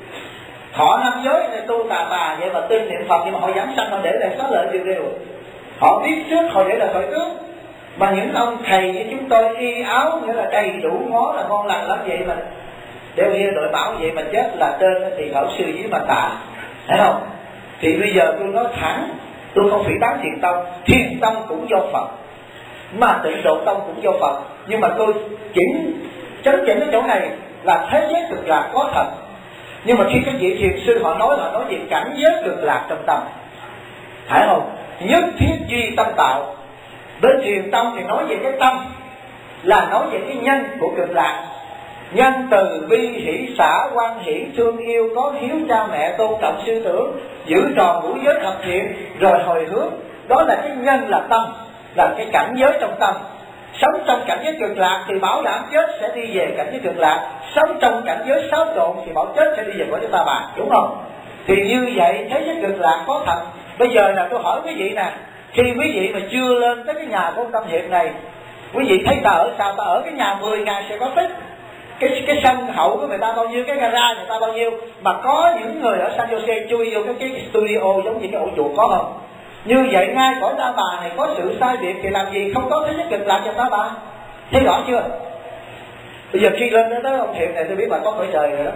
họ năm giới này tu tà bà vậy mà tin niệm Phật, nhưng mà họ giảm sanh, họ để lại xá lợi đều. Họ biết trước họ để lại khỏi trước. Mà những ông thầy như chúng tôi y áo nghĩa là đầy đủ ngó là ngon lành lắm vậy mà đeo hia đội bảo vậy mà chết là trên thì khẩu sư dưới mà tạ, thấy không? Thì bây giờ tôi nói thẳng, tôi không phỉ báng Thiền Tông. Thiền Tông cũng do Phật, mà Tịnh Độ Tông cũng do Phật. Nhưng mà tôi chấn chỉnh cái chỗ này là thế giới cực lạc có thật. Nhưng mà khi các vị thiền sư họ nói về cảnh giới cực lạc trong tâm, phải không? Nhất thiết duy tâm tạo. Bên Thiền Tông thì nói về cái tâm, là nói về cái nhân của cực lạc. Nhân từ bi hỷ xả quan hỷ thương yêu, có hiếu cha mẹ, tôn trọng sư trưởng, giữ tròn ngũ giới thập thiện, rồi hồi hướng. Đó là cái nhân, là tâm, là cái cảnh giới trong tâm. Sống trong cảnh giới cực lạc thì bảo đảm chết sẽ đi về cảnh giới cực lạc. Sống trong cảnh giới xáo trộn thì bảo chết sẽ đi về cõi ta bà, đúng không? Thì như vậy thế giới cực lạc có thật. Bây giờ là tôi hỏi quý vị nè, khi quý vị mà chưa lên tới cái nhà của ông Tâm Hiệp này, quý vị thấy ta ở sao? Ta ở cái nhà 10.000 sẽ có phích. Cái sân hậu của người ta bao nhiêu, cái gara người ta bao nhiêu. Mà có những người ở San Jose chui vô cái studio giống như cái ổ chuột, có không? Như vậy ngay cõi ta bà này có sự sai biệt thì làm gì không có thế giới cực lạc cho ta bà? Thấy rõ chưa? Bây giờ khi lên tới ông Thiện này tôi biết bà có cõi trời rồi đó.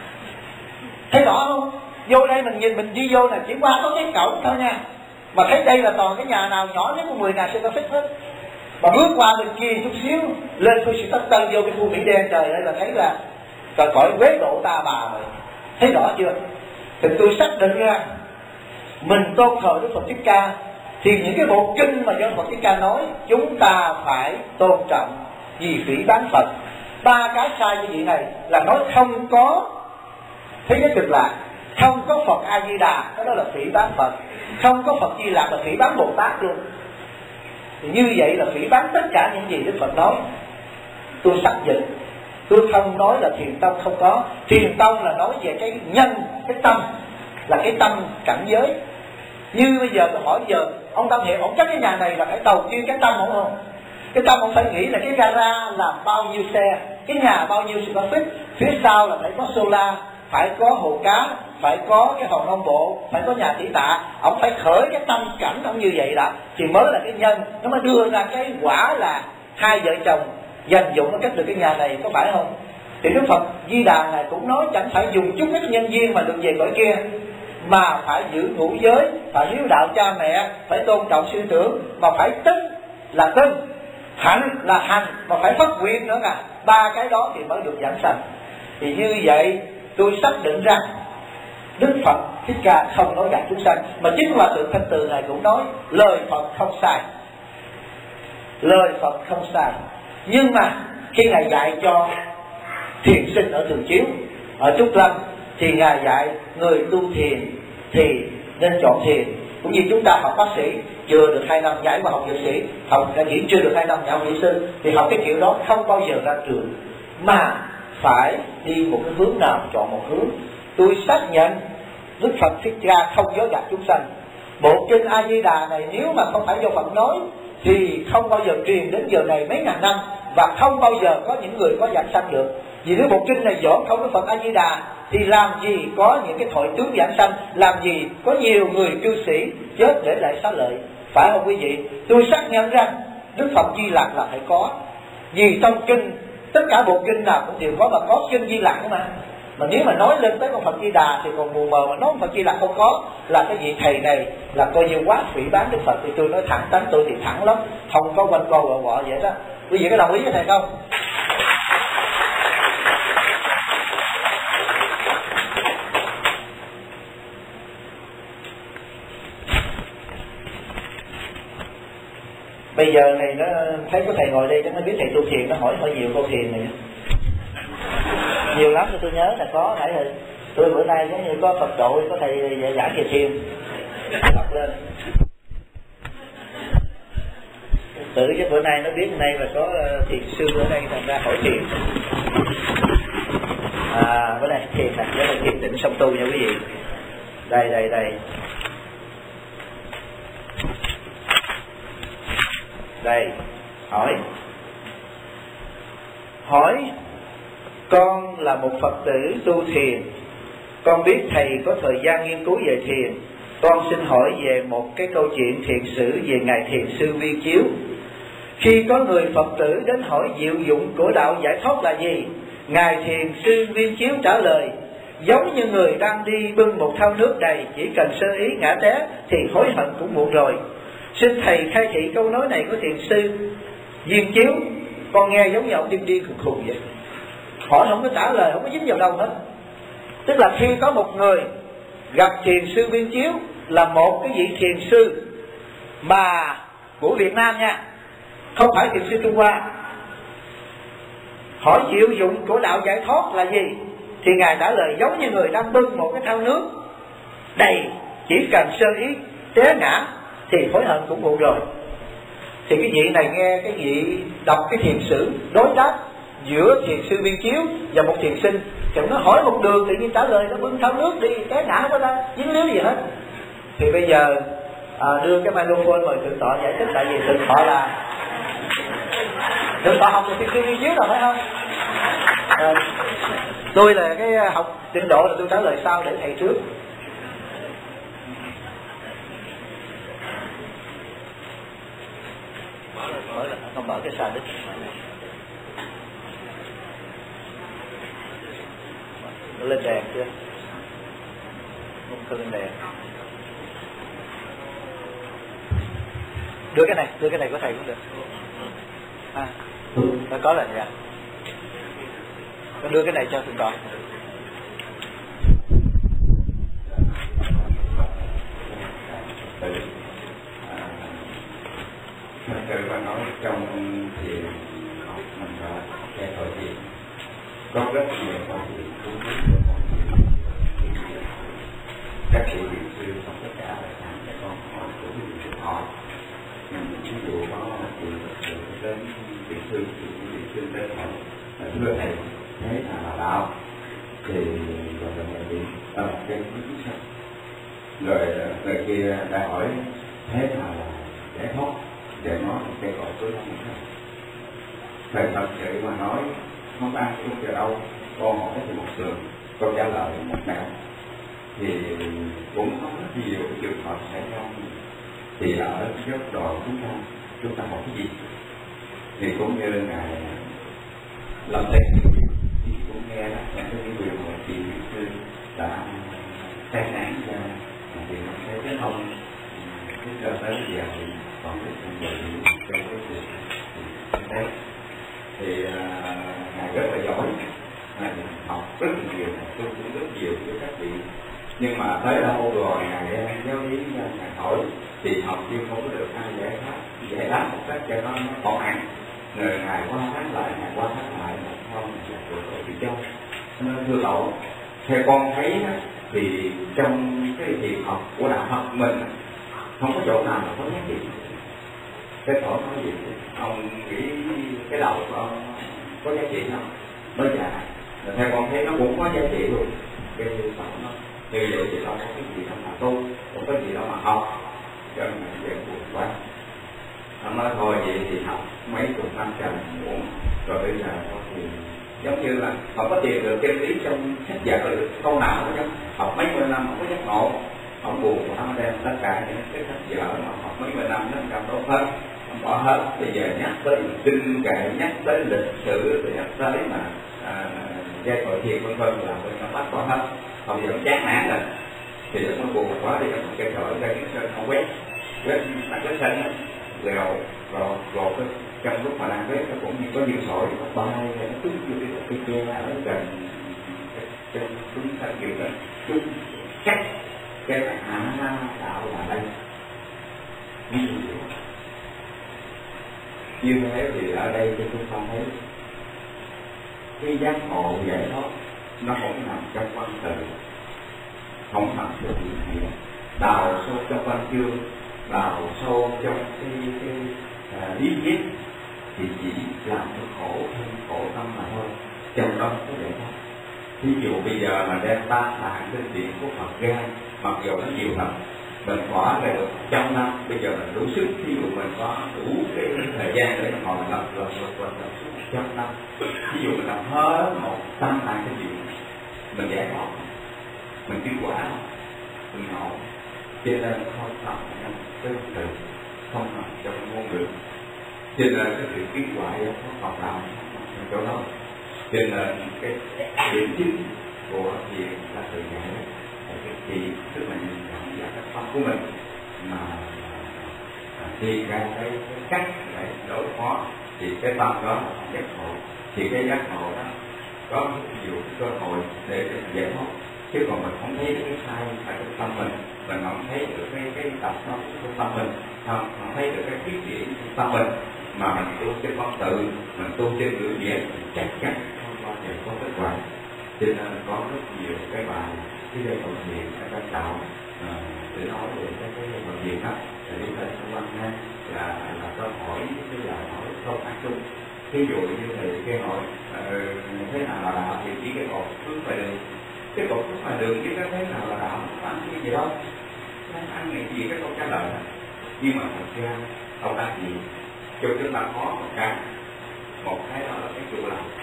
Thấy rõ không? Vô đây mình nhìn, mình đi vô là chỉ qua có cái cổng thôi nha, mà thấy đây là toàn cái nhà nào nhỏ nhất của 10.000 square feet hết. Mà bước qua bên kia chút xíu lên thôi sự tất tân vô cái khu Mỹ đen, trời ơi là thấy là cõi quế độ ta bà rồi. Thấy rõ chưa? Thì tôi xác định ra mình tôn thờ Đức Phật Thích Ca, thì những cái bộ kinh mà do Phật Thích Ca nói chúng ta phải tôn trọng. Vì phỉ báng Phật. 3 cái sai như vậy này là nói không có thế giới cực lạc, không có Phật A Di Đà, cái đó là phỉ báng Phật. Không có Phật Di Lặc là phỉ báng Bồ Tát luôn. Thì như vậy là phỉ báng tất cả những gì Đức Phật nói. Tôi xác nhận, tôi không nói là Thiền Tông không có. Thiền Tông là nói về cái nhân, cái tâm, là cái tâm cảnh giới. Như bây giờ tôi hỏi giờ ông Tâm Hiệp, ông chắc cái nhà này là phải đầu tiên cái tâm không? Cái tâm ông phải nghĩ là cái gara làm bao nhiêu xe, cái nhà bao nhiêu square feet, phía sau là phải có solar, phải có hồ cá, phải có cái hòn non bộ, phải có nhà tỷ tạ. Ông phải khởi cái tâm cảnh ông như vậy đã thì mới là cái nhân, nó mới đưa ra cái quả là hai vợ chồng dành dụng nó cất được cái nhà này, có phải không? Thì Đức Phật Di Đà Ngài cũng nói chẳng phải dùng chút ít nhân duyên mà được về cõi kia, mà phải giữ ngũ giới, phải hiếu đạo cha mẹ, phải tôn trọng sư trưởng, mà phải tin là tin, hạnh là hành, mà phải phát nguyện nữa nè. Ba cái đó thì mới được giảng sanh. Thì như vậy tôi xác định rằng Đức Phật Thích Ca không nói gạt chúng sanh, mà chính Hòa Thượng Thanh Từ Ngài cũng nói lời Phật không sai, lời Phật không sai. Nhưng mà khi Ngài dạy cho thiền sinh ở Thường Chiếu, ở Trúc Lâm, thì Ngài dạy người tu thiền thì nên chọn thiền. Cũng như chúng ta học bác sĩ, chưa được 2 năm giải qua học dược sĩ, học đại diện chưa được 2 năm giải học kỹ sư, thì học cái kiểu đó không bao giờ ra trường, mà phải đi một cái hướng nào, chọn một hướng. Tôi xác nhận Đức Phật Thích Ca không dối gạt chúng sanh. Bộ kinh A Di Đà này nếu mà không phải do Phật nói thì không bao giờ truyền đến giờ này mấy ngàn năm, và không bao giờ có những người có giảng sanh được. Vì nếu bộ kinh này dỗ không có Phật A Di Đà thì làm gì có những cái thoại tướng giảng sanh, làm gì có nhiều người cư sĩ chết để lại xá lợi, phải không quý vị? Tôi xác nhận rằng Đức Phật Di Lặc là phải có, vì trong kinh tất cả bộ kinh nào cũng đều có, mà có kinh Di Lặc mà. Mà nếu mà nói lên tới con Phật Di Đà thì còn mù mờ, mà nói Phật Di Lặc không có là cái vị thầy này là coi như quá phỉ báng Đức Phật. Thì tôi nói thẳng tánh, tôi thì thẳng lắm, không có quanh co gọ vậy đó. Quý vị có đồng ý với thầy không? Bây giờ này nó thấy có thầy ngồi đây, nó biết thầy tu thiền, nó hỏi nhiều câu thiền này. Nhiều lắm, tôi nhớ là có phải rồi. Tôi bữa nay giống như có Phật đội, có thầy giảng về thiền, đọc lên. Tự chứ bữa nay nó biết hôm nay là có thiền sư ở đây, thành ra hỏi thiền. Bữa nay thiền này, bữa nay thiền định song tu nha quý vị. Đây. Đây, hỏi con là một Phật tử tu thiền, con biết thầy có thời gian nghiên cứu về thiền. Con xin hỏi về một cái câu chuyện thiền sử về Ngài Thiền sư Viên Chiếu. Khi có người Phật tử đến hỏi diệu dụng của đạo giải thoát là gì, Ngài Thiền sư Viên Chiếu trả lời: giống như người đang đi bưng một thau nước đầy, chỉ cần sơ ý ngã té thì hối hận cũng muộn rồi. Xin thầy khai thị câu nói này của thiền sư Viên Chiếu. Con nghe giống như ông điên khùng vậy. Hỏi không có trả lời, không có dính vào đâu hết. Tức là khi có một người gặp thiền sư Viên Chiếu, là một cái vị thiền sư mà của Việt Nam nha, không phải thiền sư Trung Hoa, hỏi diệu dụng của đạo giải thoát là gì, thì Ngài trả lời giống như người đang bưng một cái thau nước đầy, chỉ cần sơ ý té ngã thì hối hận cũng muộn rồi. Thì cái vị này nghe cái vị đọc cái thiền sử đối đáp giữa thiền sư Viên Chiếu và một thiền sinh, thì nó hỏi một đường tự nhiên trả lời nó bưng thau nước đi, té ngã có ra dính líu gì hết. Thì bây giờ đưa cái microphone mời thượng tọa giải thích, tại vì thượng tọa là thượng tọa học về thiền sư Viên Chiếu rồi phải không? Tôi là cái học trình độ là tôi trả lời sau để thầy trước. Không mở cái sàn đích. Nó lên đèn chưa? Không lên đèn. Đưa cái này của thầy cũng được. Nó có là gì ạ? Con đưa cái này cho thượng tọa. Thầy có nói trong thiền học mình là cái thời thiền có rất nhiều thời thiền cũng các vị thiền sư trong tất cả là các con hỏi cũng nhiều hỏi. Ví dụ có thiền đến thiền sư đến hỏi thưa thầy thế nào là đạo, thì rồi thầy bị cái chính sách, rồi người kia đã hỏi thế nào là giải thoát, để nói một cái gọi tối không khác. Thầy thật sự mà nói không ăn không chờ đâu, con hỏi thì một sườn, con trả lời một nẻo, thì cũng không có nhiều trường hợp xảy ra. Thì ở góc độ chúng ta học cái gì thì cũng như Ngài làm thầy thì cũng đã tai nạn ra thì nó sẽ cái thông cái cho tới giờ còn cái công việc trong cái việc thế thì ngài rất là giỏi, ngài học rất là nhiều, tôi cũng rất nhiều với các vị, nhưng mà tới đâu rồi ngài giáo lý ngài hỏi thì học chưa không có được ai giải đáp một cách cho nó còn hẳn, rồi ngài qua tháng lại mà không được bị châu. Nên thưa cậu, theo con thấy thì trong cái việc học của đạo Phật mình không có chỗ nào mà có giá trị. Cái tổ nói gì ông nghĩ cái đầu của ông có giá trị không? Mới dạ, theo con thấy nó cũng có giá trị luôn. Cái tổ nó như vậy thì đâu có cái gì đâu mà tu, không có gì đâu mà học, cho nên là dễ buồn quá. Ông nói thôi vậy thì học mấy chục năm trời muộn, rồi bây giờ thì giống như là không có tìm được chân lý trong sách vở được câu nào hết, học mấy mươi năm không có giác ngộ, ông buồn mà ông đem tất cả những cái sách vở mà học mấy mươi năm nó cầm đâu hết, ông bỏ hết. Bây giờ nhắc tới kinh kệ, nhắc tới lịch sử, nhắc tới mà giai thoại thiền vân vân là bên nó bắt bỏ hết, ông giờ chán nản rồi thì nó buồn quá đi, ông kêu trời ra cái sơn ông quét đặt cái sân lèo rồi trong lúc mà đang quét nó cũng có nhiều sỏi nó bay nó trúng vô cái kia ở gần trong chúng ta kiểu là trúng chắc cái đạo là đây. Như thế thì ở đây cho chúng ta thấy cái giác ngộ giải thoát nó không nằm trong văn từ, không nằm trong chuyện này, đào sâu trong văn chương, đào sâu trong cái lý viết thì chỉ làm cho khổ thêm khổ tâm mà thôi, trong đó có giải thoát. Ví dụ bây giờ mà đem ba tạng kinh điển của Phật ra, mặc dù nó nhiều lắm, mình bỏ ra được 100 năm, bây giờ mình đủ sức, ví dụ mình có đủ cái thời gian để ngồi lập 100 năm, ví dụ mình làm hết 100 tạng kinh điển, mình giải thoát, mình tiến quả, mình ngộ. Cho nên không nằm trong cái từ, không nằm trong ngôn ngữ. Cho nên cái sự tiến quả nó còn làm trong chỗ đó. Cho nên cái điểm chính của thiền là tự giải cái gì, tức là nhìn nhận và cái tâm của mình mà tìm ra cái cách để đối phó, thì cái tâm đó là giác ngộ. Thì cái giác ngộ đó có nhiều cơ hội để giải thoát, chứ còn mình không thấy cái sai ở trong tâm mình không thấy được cái tập nó trong tâm mình, không thấy được cái thiết triển trong tâm mình, mà mình tu trên văn tự, mình tu trên ngữ nghĩa, chắc chắn không bao giờ có kết quả. Cho nên có rất nhiều cái bài cái giai đoạn thiền ở trong đạo để nói về cái giai đoạn thiền đó, thì chúng ta sẽ quan nghe là câu hỏi cái là hỏi câu hỏi chung. Ví dụ như thì cái hỏi thế nào là đạo, thì chỉ cái cột bước ngoài đường, cái cột bước ngoài đường chứ có thế nào là đạo, ăn cái gì đâu, ăn ngày gì cái câu trả lời. Nhưng mà thật ra không ăn gì cho chúng ta có một cái đó là cái trụ lại,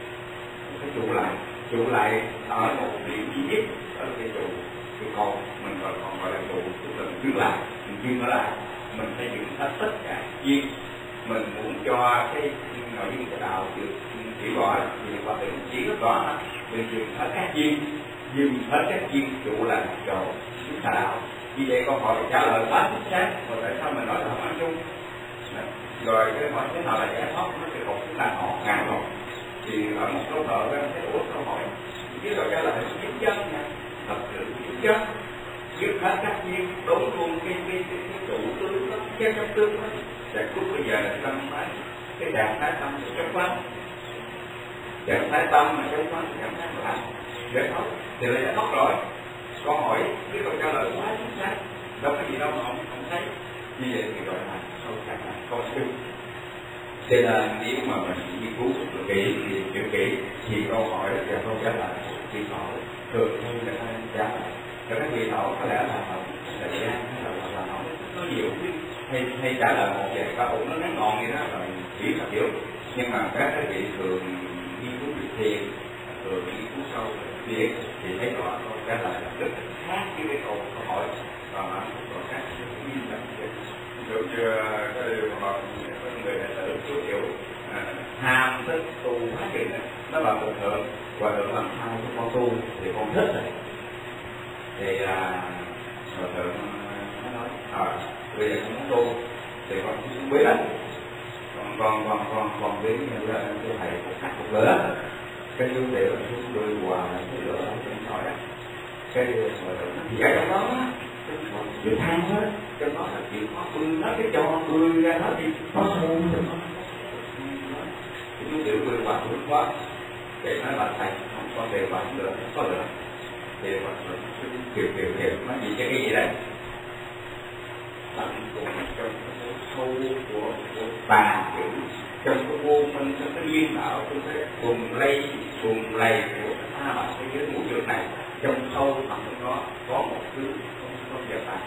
trụ lại ở một điểm duy nhất, đó là cái trụ con mình còn gọi là trụ, tức là mình giữ lại, mình dừng nó lại, mình phải dừng hết tất cả duyên. Mình muốn cho cái nội dung của đạo được chỉ gọi thì qua tự chỉ có rõ, mình dừng hết các duyên, trụ lại rồi chúng ta đạo. Vì vậy câu hỏi trả lời quá chính xác, rồi tại sao mình nói là không ăn chung? Rồi cái hỏi thế nào là giải thoát, nó sẽ một chúng ta họ ngã rồi. Thì ở một câu thợ ra cái ủa câu hỏi, chứ rồi trả lời là chính chân nha, thật sự chính chân, dứt hết các duyên, đối luôn cái trụ tướng đó, cái trong tướng đó. Và lúc bây giờ là tâm phải cái trạng thái tâm sẽ chống quán, trạng thái tâm mà chống quán thì cảm thấy là giải thoát, thì là giải thoát rồi. Câu hỏi cái câu trả lời quá chính xác, đâu có gì đâu mà không thấy. Như vậy thì gọi là sâu sắc là câu siêu. Cho nên nếu mà mình nghiên cứu kỹ thì hiểu kỹ thì câu hỏi và câu trả lời thì họ thường hơn người ta trả lời. Cho các vị tổ có lẽ là thời gian hay là họ có nhiều hay trả lời một vài câu nó ngắn gọn như đó là hiểu là hiểu. Nhưng mà các vị thường nghiên cứu việc thiền, thường nghiên cứu sâu việc thì thấy rõ câu trả lời là rất khác với cái câu hỏi và nó còn khác với những cái kiểu như cái điều mà người đệ tử kiểu ham thích tu phát triển nó là một thượng và được làm hai của con tu thì con thích rồi thì Hòa thượng nó nói bây giờ không tu thì con cũng biết là con biết là tôi thầy một khách một lửa cái chú tiểu chú đuôi quà cái lửa ở trên sỏi đó cái Hòa thượng thì ở trong đó chịu than hết trong đó là chịu khó bươi nó cái cho bươi ra hết đi có hôn cho nó chú tiểu bươi quà lúc quá để nói là thầy không có đề quà lửa có lửa thì Hòa thượng kiểu nói gì cho cái gì đây làm cùng trong cái sâu của bà kiểu trong cái vô minh trong cái duyên đạo trong cái cùng lầy của ta bà thế giới ngũ dục này trong sâu thẳm đó có một thứ không giờ ta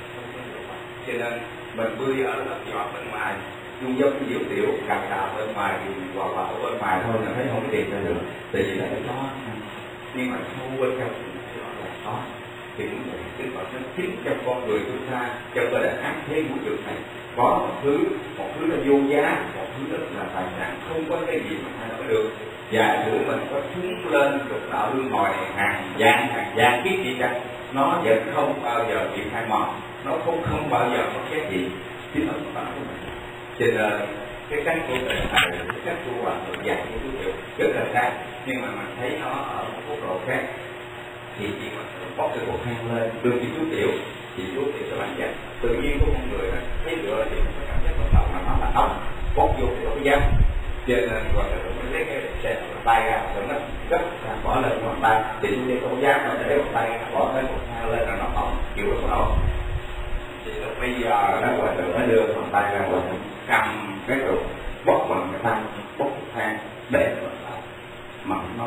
cho nên mình bươi ở lớp giọt bên ngoài dung dốc cái diệu tiểu cào cào bên ngoài thì quả ở bên ngoài thôi là thấy không có tiền ra được tại vì là cái đó nhưng mà sâu bên trong thì nó là có thì cũng vậy tức là nó chính trong con người chúng ta trong cái đại ác thế vũ trụ này có một thứ là vô giá, một thứ là tài sản không có cái gì mà thay đổi được và của mình có chúng lên được đạo luân hồi hàng vạn kiếp gì chăng nó vẫn không bao giờ bị khai mòn nó không bao giờ có cái gì chính là của mình cho nên cái cách của thầy cái cách của Hòa thượng dạy cái vũ trụ rất là khác nhưng mà mình thấy nó ở một quốc độ khác thì chỉ mà bóc cái cuộc hang lên đưa cái chú tiểu thì chú tiểu sẽ làm vậy tự nhiên của con người thấy lửa thì nó cảm giác bắt đầu nó là nóng bóc vô thì nó dám cho nên Hòa thượng mới lấy cái xe tay ra rồi nó gấp bỏ lên bàn tay thì chú tiểu không dám nó để bàn tay bỏ cái cuộc hang lên là nó bỏng chịu nó nổ thì lúc bây giờ đó Hòa thượng mới đưa bàn tay ra Hòa thượng cầm cái đồ bóc bằng cái tay bóc cuộc hang để mà nó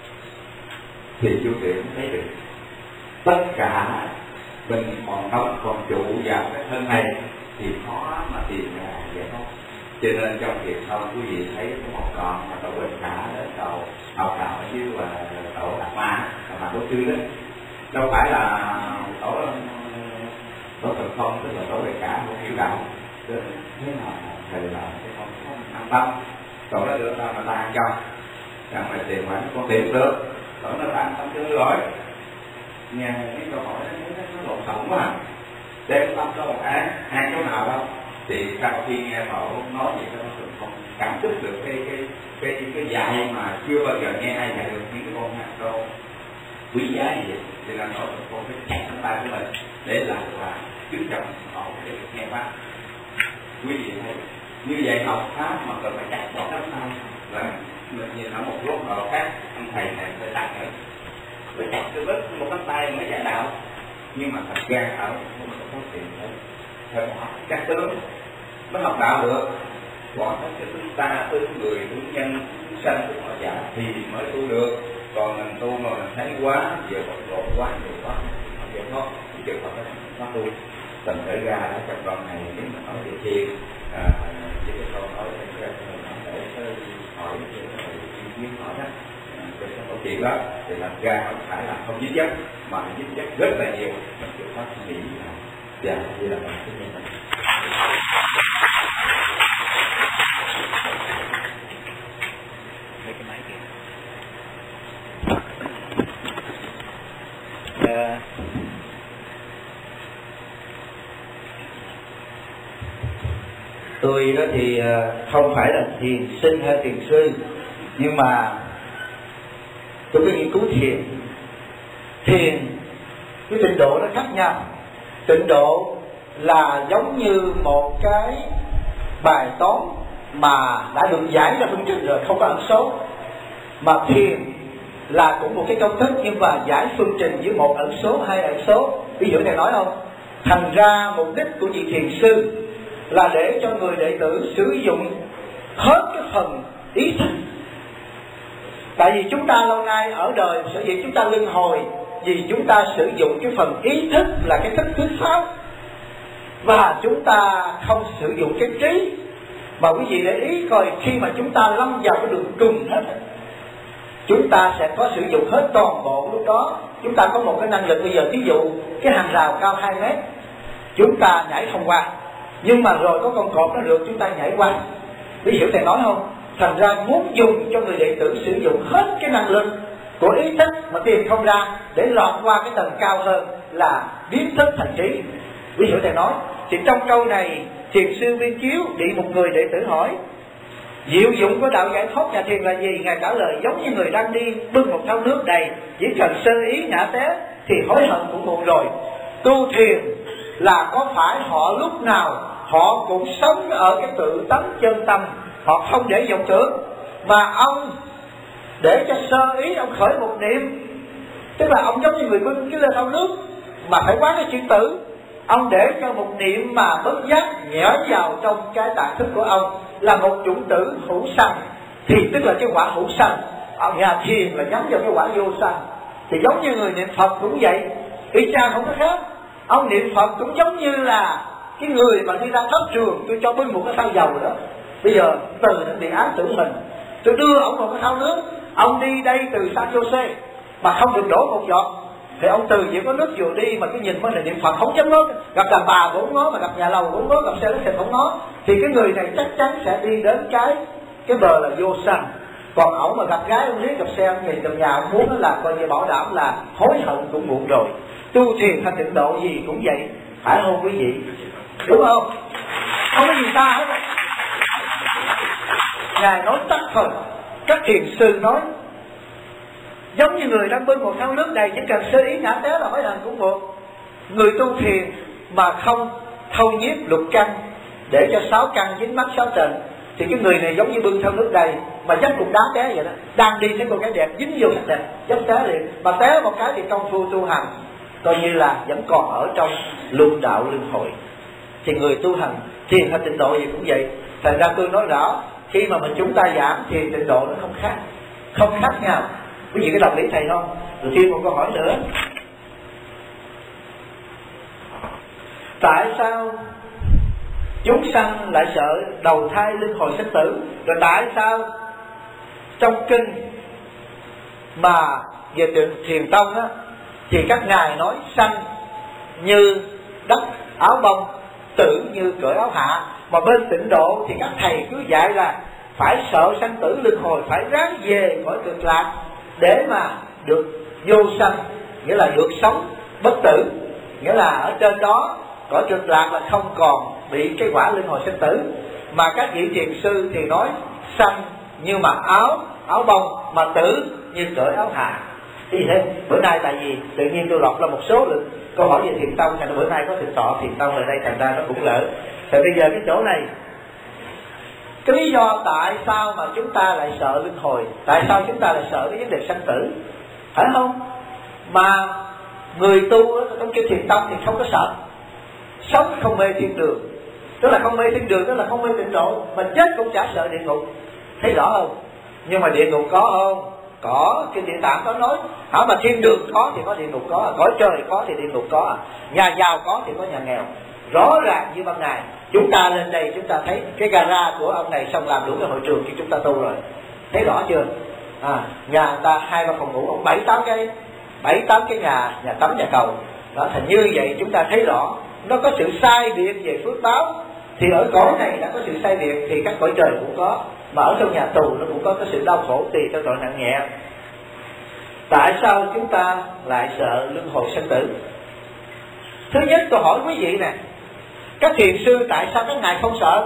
thì chú tiểu thấy được tất cả mình còn đóng còn trụ vào cái thân này thì khó mà tìm ra vậy thôi cho nên trong việc sau quý vị thấy có một đoạn mà tổ Bình Khả đến đầu Hào Khảo ở dưới là tổ Đạt Ma Đô Sư đó đâu phải là tổ Thần Không tức là tổ Bình Khả một hiểu đạo thế nào thầy là cái không an tâm tổ đó được mà ta ăn cho chẳng phải tiền mà có tiền được tổ nó ăn tâm chưa rồi nghe cái câu hỏi nó lộn xộn quá à. Đem tâm cho một án hai chỗ nào đâu thì sau khi nghe tổ nói gì cho nó không cảm thức được cái dạy mà chưa bao giờ nghe ai dạy được những cái con hạt đâu quý giá như vậy cho nên tổ con phải chặt cái tay của mình để làm là chứng trọng tổ để được nghe pháp quý vị thấy như vậy học pháp mà cần phải chặt bỏ cái tay là mình nhìn ở một lúc nào khác ông thầy này phải đặt nữa phải chặt cái vết một cái tay mới giải đạo nhưng mà thật ra ở không có tiền đấy phải bỏ các tướng mới học đạo được bỏ hết cái tướng ta tướng người tướng nhân tướng sanh tướng họ giả thì mới tu được còn mình tu mà mình thấy quá giờ bận rộn quá nhiều quá không vậy thôi chừng họ nó tu cần phải ra ở trong đoạn này nếu mà nói về thiền chỉ cái câu nói để hỏi ý hỏi đó cái câu chuyện đó thì làm ra không phải là không dính dấp mà dính dấp rất là nhiều mình chịu phát nghĩ và như là cái nhân này cái máy kia tôi đó thì không phải là thiền sinh hay thiền sư nhưng mà tôi có nghiên cứu thiền cái trình độ nó khác nhau. Trình độ là giống như một cái bài toán mà đã được giải ra phương trình rồi không có ẩn số, mà thiền là cũng một cái công thức nhưng mà giải phương trình với một ẩn số hai ẩn số. Ví dụ thầy nói không, thành ra mục đích của vị thiền sư là để cho người đệ tử sử dụng hết cái phần ý thức. Tại vì chúng ta lâu nay ở đời sở dĩ chúng ta luân hồi vì chúng ta sử dụng cái phần ý thức là cái thức thứ sáu và chúng ta không sử dụng cái trí. Mà quý vị để ý coi, khi mà chúng ta lâm vào cái đường cùng hết, chúng ta sẽ có sử dụng hết toàn bộ. Lúc đó chúng ta có một cái năng lực. Bây giờ ví dụ cái hàng rào cao 2 mét chúng ta nhảy không qua, nhưng mà rồi có con cọp nó được chúng ta nhảy qua. Ví dụ thầy nói không, thành ra muốn dùng cho người đệ tử sử dụng hết cái năng lực của ý thức mà tìm không ra, để lọt qua cái tầng cao hơn là biến thức thành trí. Ví dụ thầy nói thì trong câu này thiền sư Viên Chiếu bị một người đệ tử hỏi diệu dụng của đạo giải thoát nhà thiền là gì. Ngài trả lời giống như người đang đi bưng một thau nước đầy, chỉ cần sơ ý ngã té thì hối hận cũng muộn rồi. Tu thiền là có phải họ lúc nào họ cũng sống ở cái tự tánh chân tâm, họ không để vọng tưởng, mà ông để cho sơ ý ông khởi một niệm, tức là ông giống như người bưng cái thau nước mà phải quán cái chuyện tử, ông để cho một niệm mà bất giác nhảy vào trong cái tạng thức của ông là một chủng tử hữu sanh, thì tức là cái quả hữu sanh. Ở nhà thiền là nhắm vào cái quả vô sanh. Thì giống như người niệm Phật cũng vậy, y chang không có khác. Ông niệm Phật cũng giống như là cái người mà đi ra tháp trường, tôi cho bưng một cái thau dầu đó, bây giờ từ nó bị án tử hình, tôi đưa ông một cái thau nước, ông đi đây từ San Jose mà không được đổ một giọt, thì ông từ chỉ có nước vừa đi mà cái nhìn mới là niệm Phật, không dám ngó, gặp đàn bà cũng ngó, mà gặp nhà lầu cũng ngó, gặp xe lít cũng ngó, thì cái người này chắc chắn sẽ đi đến cái bờ là vô sanh. Còn ổng mà gặp gái ông liếc, gặp xe ông nhìn trong nhà ông muốn là coi như bảo đảm là hối hận cũng muộn rồi. Tu thiền thành tịnh độ gì cũng vậy, phải không quý vị? Đúng không? Không có gì ta hết. Ngài nói tắt thôi. Các thiền sư nói giống như người đang bưng một thau nước đầy, chỉ cần sơ ý ngã té là hối hận cũng muộn. Người tu thiền mà không thâu nhiếp lục căn để cho 6 căn dính mắc 6 trần, thì cái người này giống như bưng thau nước đầy mà dắt cục đá té vậy đó. Đang đi thấy cô gái đẹp dính vô sắc đẹp, dắt té liền, mà té một cái thì công phu tu hành coi như là vẫn còn ở trong luân đạo luân hồi. Thì người tu hành thiền hay tịnh độ gì cũng vậy. Thành ra tôi nói rõ, khi mà chúng ta giảm thiền tịnh độ nó không khác nhau. Quý vị cái đồng lý thầy không? Rồi thêm một câu hỏi nữa. Tại sao chúng sanh lại sợ đầu thai luân hồi sinh tử? Rồi tại sao trong kinh mà về thiền tông á, thì các ngài nói sanh như đất áo bông, tử như cởi áo hạ, mà bên tịnh độ thì các thầy cứ dạy là phải sợ sanh tử luân hồi, phải ráng về khỏi cực lạc để mà được vô sanh, nghĩa là được sống bất tử, nghĩa là ở trên đó cõi cực lạc là không còn bị cái quả luân hồi sinh tử. Mà các vị thiền sư thì nói sanh như mặc áo bông, mà tử như cởi áo hạ. Thì thế bữa nay tại vì tự nhiên tôi lọc ra một số lượng câu hỏi về thiền tông, thành ra bữa nay có thực tọa thiền tông ở đây, thành ra nó cũng lỡ. Thì bây giờ cái chỗ này, cái lý do tại sao mà chúng ta lại sợ luân hồi, tại sao chúng ta lại sợ cái vấn đề sanh tử, phải không? Mà người tu ở trong kinh thiền tông thì không có sợ, sống không mê thiên đường, tức là không mê thiên đường, tức là không mê tịnh độ, mà chết cũng chả sợ địa ngục, thấy rõ không? Nhưng mà địa ngục có không? Có, trên địa tạng có nói, hả mà thiên đường có thì có địa ngục có, cõi trời có thì địa ngục có, nhà giàu có thì có nhà nghèo, rõ ràng như ban ngày. Chúng ta lên đây chúng ta thấy cái gara của ông này xong làm đủ cái hội trường khi chúng ta tu rồi, thấy rõ chưa? Nhà người ta 2-3 phòng ngủ, ông 7-8 cái nhà tắm nhà cầu đó. Thành như vậy chúng ta thấy rõ nó có sự sai biệt về phước báo. Thì ở cõi này đã có sự sai biệt thì các cõi trời cũng có, mà ở trong nhà tù nó cũng có cái sự đau khổ tùy theo tội nặng nhẹ. Tại sao chúng ta lại sợ luân hồi sinh tử? Thứ nhất, tôi hỏi quý vị nè, các thiền sư tại sao các ngài không sợ?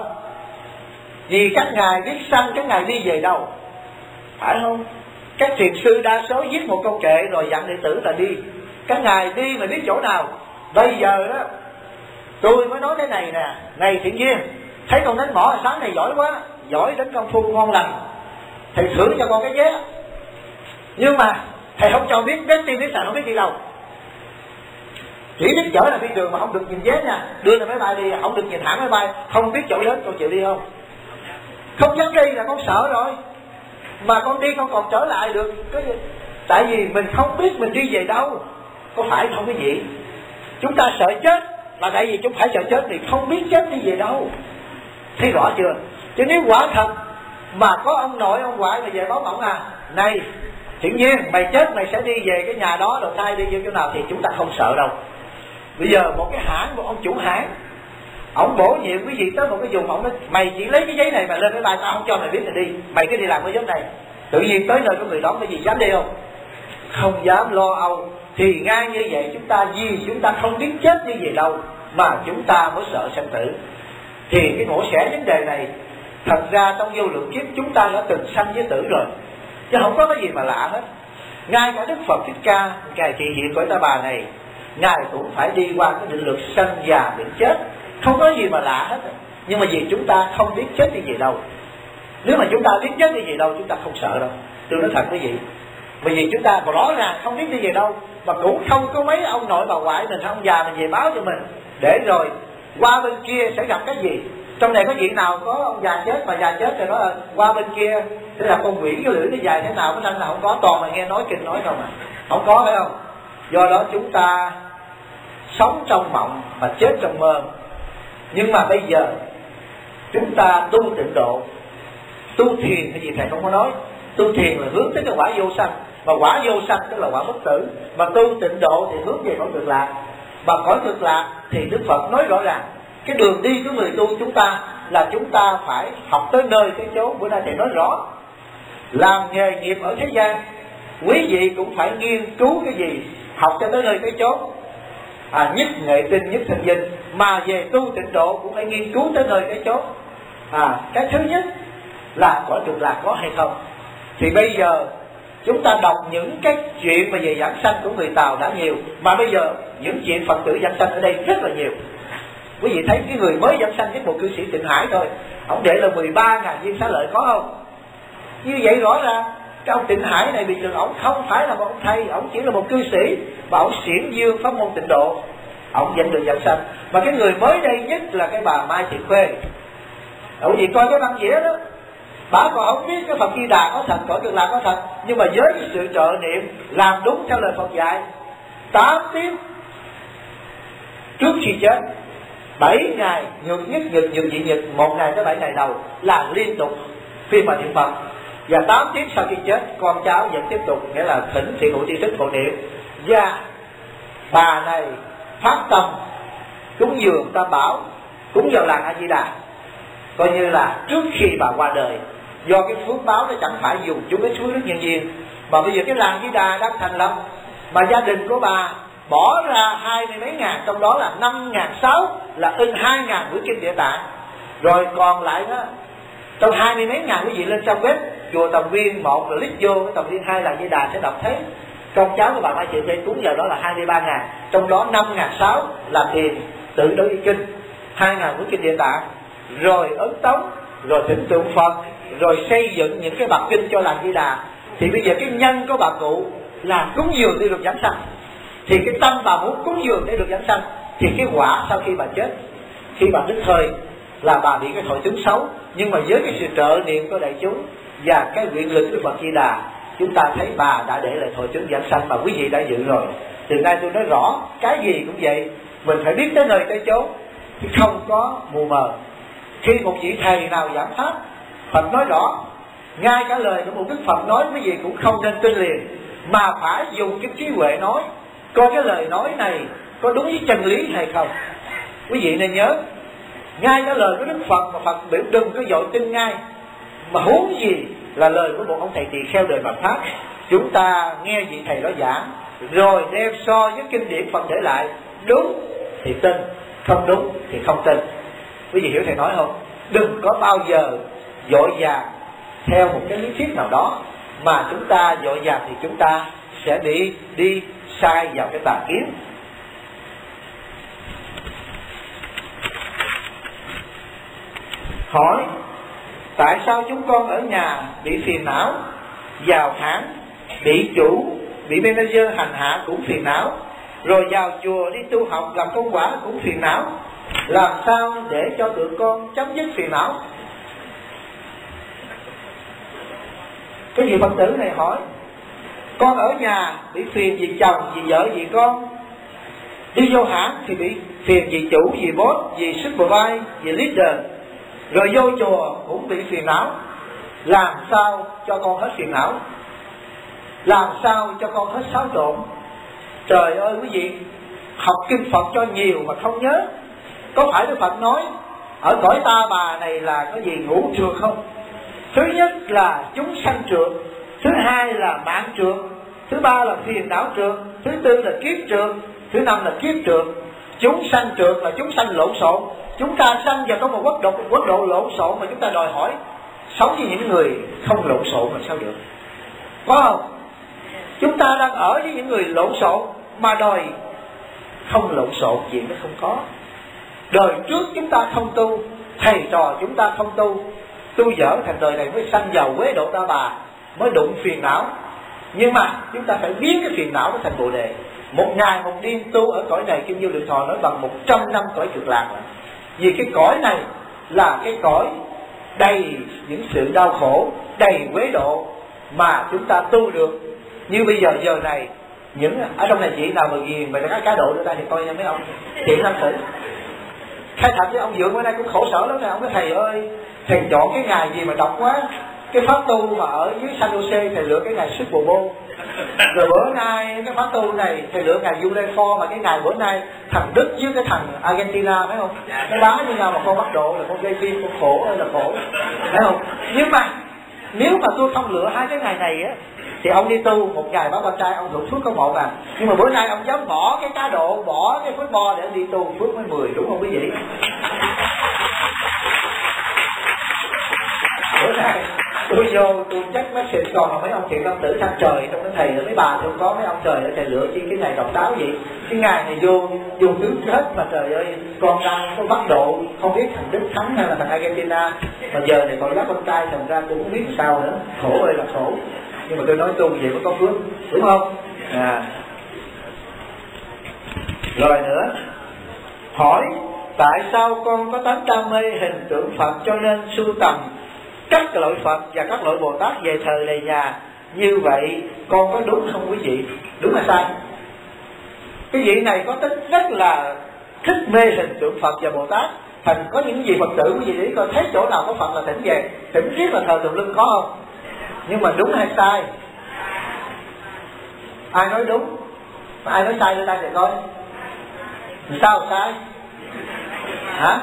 Vì các ngài biết sanh, các ngài đi về đâu, phải không? Các thiền sư đa số viết một câu kệ rồi dặn đệ tử là đi. Các ngài đi mà biết chỗ nào. Bây giờ đó tôi mới nói thế này nè, này Thiện Duyên, thấy con đánh mỏ sáng này giỏi quá, giỏi đến công phu ngon lành, thầy thưởng cho con cái vé. Nhưng mà thầy không cho biết tiên biết sàn, không biết đi đâu, chỉ biết chở là đi đường mà không được nhìn vé nha, đưa lên máy bay đi, không được nhìn hãng máy bay, không biết chỗ đến, con chịu đi không? Không dám đi là con sợ rồi, mà con đi con còn trở lại được cái gì? Tại vì mình không biết mình đi về đâu, có phải không quý vị? Chúng ta sợ chết là tại vì chúng phải sợ chết thì không biết chết đi về đâu, thấy rõ chưa? Chứ nếu quả thật mà có ông nội ông ngoại mà về báo mộng này Thiện Nhiên mày chết mày sẽ đi về cái nhà đó đầu thai đi vô chỗ nào, thì chúng ta không sợ đâu. Bây giờ một cái hãng, một ông chủ hãng, ông bổ nhiệm quý vị tới một cái vùng, ông nói mày chỉ lấy cái giấy này mà lên cái bài, tao không cho mày biết mày đi, mày cứ đi làm cái job này. Tự nhiên tới nơi có người đón, cái gì dám đi không? không dám lo âu. Thì ngay như vậy chúng ta, vì chúng ta không biết chết như vậy đâu mà chúng ta mới sợ sanh tử. Thì cái mổ xẻ vấn đề này, thật ra trong vô lượng kiếp chúng ta đã từng sanh với tử rồi, chứ không có cái gì mà lạ hết. Ngay cả Đức Phật Thích Ca, Ngài thị hiện cõi Ta Bà này, Ngài cũng phải đi qua cái định luật sanh già bệnh chết, không có gì mà lạ hết. Nhưng mà vì chúng ta không biết chết như vậy đâu. Nếu mà chúng ta biết chết như vậy đâu, chúng ta không sợ đâu. Tôi nói thật quý vị, bởi vì chúng ta rõ ràng không biết như vậy đâu, mà cũng không có mấy ông nội bà ngoại mình, ông già mình về báo cho mình, để rồi qua bên kia sẽ gặp cái gì. Trong này có vị nào có ông già chết, mà già chết rồi đó qua bên kia sẽ là con quỷ cái lưỡi nó dài thế nào, cái răng nào không có, toàn mà nghe nói kinh nói không à, không có, phải không? Do đó chúng ta sống trong mộng mà chết trong mơ. Nhưng mà bây giờ chúng ta tu tịnh độ, tu thiền thì gì thầy không có nói. Tu thiền là hướng tới cái quả vô sanh, mà quả vô sanh tức là quả bất tử. Mà tu tịnh độ thì hướng về cõi cực lạc. Mà cõi cực lạc thì Đức Phật nói rõ ràng cái đường đi của người tu chúng ta là chúng ta phải học tới nơi tới chốn. Bữa nay thầy nói rõ, làm nghề nghiệp ở thế gian quý vị cũng phải nghiên cứu cái gì, học cho tới nơi tới chốn. Nhất nghệ tinh, nhất thành dinh. Mà về tu tịnh độ cũng phải nghiên cứu tới nơi tới chốn. Cái thứ nhất là cõi cực lạc có hay không. Thì bây giờ chúng ta đọc những cái chuyện mà về giảng sanh của người Tàu đã nhiều, mà bây giờ những chuyện Phật tử giảng sanh ở đây rất là nhiều. Quý vị thấy cái người mới giảng sanh với một cư sĩ Tịnh Hải thôi, ông để là 13.000 viên xá lợi, có không? Như vậy rõ ràng cái ông Tịnh Hải này bình thường ông không phải là một ông thầy, ông chỉ là một cư sĩ và ông xiển dương pháp môn tịnh độ, ông vẫn được giảng sanh. Mà cái người mới đây nhất là cái bà Mai Thị Khuê. Quý vị coi cái băng vẽ đó, bà còn không biết cái Phật Di Đà có thật, cõi cực lạc có thật, nhưng mà với cái sự trợ niệm làm đúng theo lời Phật dạy, 8 tiếng trước khi chết, 7 ngày nhược nhất nhật nhược dị nhật, 1 ngày tới 7 ngày đầu là liên tục phiên mà niệm Phật. Và 8 tiếng sau khi chết, con cháu vẫn tiếp tục, nghĩa là thỉnh thiện hữu tri thức hộ niệm. Và bà này phát tâm cúng dường Tam Bảo, cúng vào làng A Di Đà, coi như là trước khi bà qua đời. Do cái phước báo nó chẳng phải dùng chung cái suối nước nhân viên, mà bây giờ cái làng Di Đà đang thành lập, mà gia đình của bà bỏ ra 20 mấy ngàn, trong đó là 5.600 là in 2.000 quyển kinh Địa Tạng. Rồi còn lại đó, trong 20 mấy ngàn quý vị lên trang web chùa Tầm Viên 1 rồi click vô cái Tầm Viên 2 là Di Đà sẽ đọc thấy con cháu của bà Mai Thị Khuê cúng giờ đó là 23.000, trong đó 5.600 là tiền tự đối với kinh, 2.000 quyển kinh Địa Tạng, rồi ấn tống, rồi thỉnh tượng Phật, rồi xây dựng những cái bậc kinh cho làng Di Đà. Thì bây giờ cái nhân của bà cụ là cúng dường để được giảng sanh, thì cái tâm bà muốn cúng dường để được giảng sanh, thì cái quả sau khi bà chết, khi bà đứt hơi là bà bị cái hội chứng xấu. Nhưng mà với cái sự trợ niệm của đại chúng và cái nguyện lực của Phật Di Đà, chúng ta thấy bà đã để lại hội chứng giảng sanh mà quý vị đã dự rồi. Từ nay tôi nói rõ, cái gì cũng vậy, mình phải biết tới nơi tới chốn, không có mù mờ. Khi một vị thầy nào giảng pháp, Phật nói rõ, ngay cả lời của một Đức Phật nói quý vị cũng không nên tin liền, mà phải dùng cái trí huệ nói, coi cái lời nói này có đúng với chân lý hay không. Quý vị nên nhớ, ngay cả lời của Đức Phật mà Phật biểu đừng có vội tin ngay, mà huống gì là lời của một ông thầy tỳ kheo đời Phật pháp. Chúng ta nghe vị thầy đó giảng, rồi đem so với kinh điển Phật để lại, đúng thì tin, không đúng thì không tin. Quý vị hiểu thầy nói không? Đừng có bao giờ vội vàng theo một cái lý thuyết nào đó, mà chúng ta vội vàng thì chúng ta sẽ bị đi sai vào cái tà kiến. Hỏi, tại sao chúng con ở nhà bị phiền não, vào hãng bị chủ, bị manager hành hạ cũng phiền não, rồi vào chùa đi tu học gặp công quả cũng phiền não, làm sao để cho tụi con chấm dứt phiền não? Cái vị Phật tử này hỏi, con ở nhà bị phiền vì chồng, vì vợ, vì con, đi vô hãng thì bị phiền vì chủ, vì boss, vì supervisor, vì leader, rồi vô chùa cũng bị phiền não. Làm sao cho con hết phiền não? Làm sao cho con hết xáo trộn? Trời ơi quý vị, học kinh Phật cho nhiều mà không nhớ. Có phải Đức Phật nói ở cõi Ta Bà này là có gì ngũ trượt không? Thứ nhất là chúng sanh trượt, thứ hai là mạng trượt, thứ ba là phiền não trượt, thứ tư là kiết trượt, thứ năm là kiết trượt. Chúng sanh trượt là chúng sanh lộn xộn. Chúng ta sanh vào có một quốc độ lộn xộn mà chúng ta đòi hỏi sống với những người không lộn xộn là sao được, có không? Chúng ta đang ở với những người lộn xộn mà đòi không lộn xộn, chuyện nó không có. Đời trước chúng ta không tu, thầy trò chúng ta không tu, tu dở thành đời này mới sanh vào quế độ Ta Bà, mới đụng phiền não. Nhưng mà chúng ta phải biến cái phiền não nó thành Bồ Đề. Một ngày một đêm tu ở cõi này, Kim Du Lượng Thọ nói bằng 100 năm cõi Cực Lạc. Vì cái cõi này là cái cõi đầy những sự đau khổ, đầy quế độ mà chúng ta tu được. Như bây giờ này, những ở trong này chị nào mà ghiền mà cá độ đưa ta thì coi nha mấy ông, chuyện năm thử. Khai thật với ông Dượng bữa nay cũng khổ sở lắm nè. Ông nói thầy ơi, thầy chọn cái ngày gì mà độc quá. Cái pháp tu mà ở dưới San Jose thầy lựa cái ngày Super Bowl. Rồi bữa nay cái pháp tu này thầy lựa ngày July 4, mà cái ngày bữa nay thằng Đức với cái thằng Argentina, phải không? Nó đá với nhau mà con bắt độ là con gây phim, con khổ ơi là khổ, phải không? Nhưng mà nếu mà tôi không lựa hai cái ngày này á thì ông đi tu một ngày báo con trai ông hưởng phước có 1 à. Nhưng mà bữa nay ông dám bỏ cái cá độ, bỏ cái football để đi tu, phước mới 10, đúng không quý vị? Bữa nay tôi vô tôi check message còn là mấy ông thiện tâm tử thăm trời trong cái thầy là mấy bà không có, mấy ông trời để thầy lựa chi cái ngày độc đáo vậy. Cái ngày này vô tướng hết mà trời ơi, con đang có bắt độ không biết thằng Đức thắng hay là thằng Argentina, mà giờ này còn dắt con trai thành ra tôi cũng biết làm sao nữa, khổ ơi là khổ. Nhưng mà tôi nói tu vậy mới có phước, đúng không? Rồi nữa, hỏi tại sao con có tánh đam mê hình tượng Phật cho nên sưu tầm các loại Phật và các loại Bồ Tát về thờ lề nhà, như vậy con có đúng không quý vị? Đúng hay sai? Cái vị này có tính rất là thích mê hình tượng Phật và Bồ Tát. Thành có những gì Phật tử quý vị để coi thấy chỗ nào có Phật là thỉnh về, thỉnh riết là thờ tùm lum, có không? Nhưng mà đúng hay sai? Ai nói đúng? Ai nói sai đưa tay để coi. Sao sai? Hả?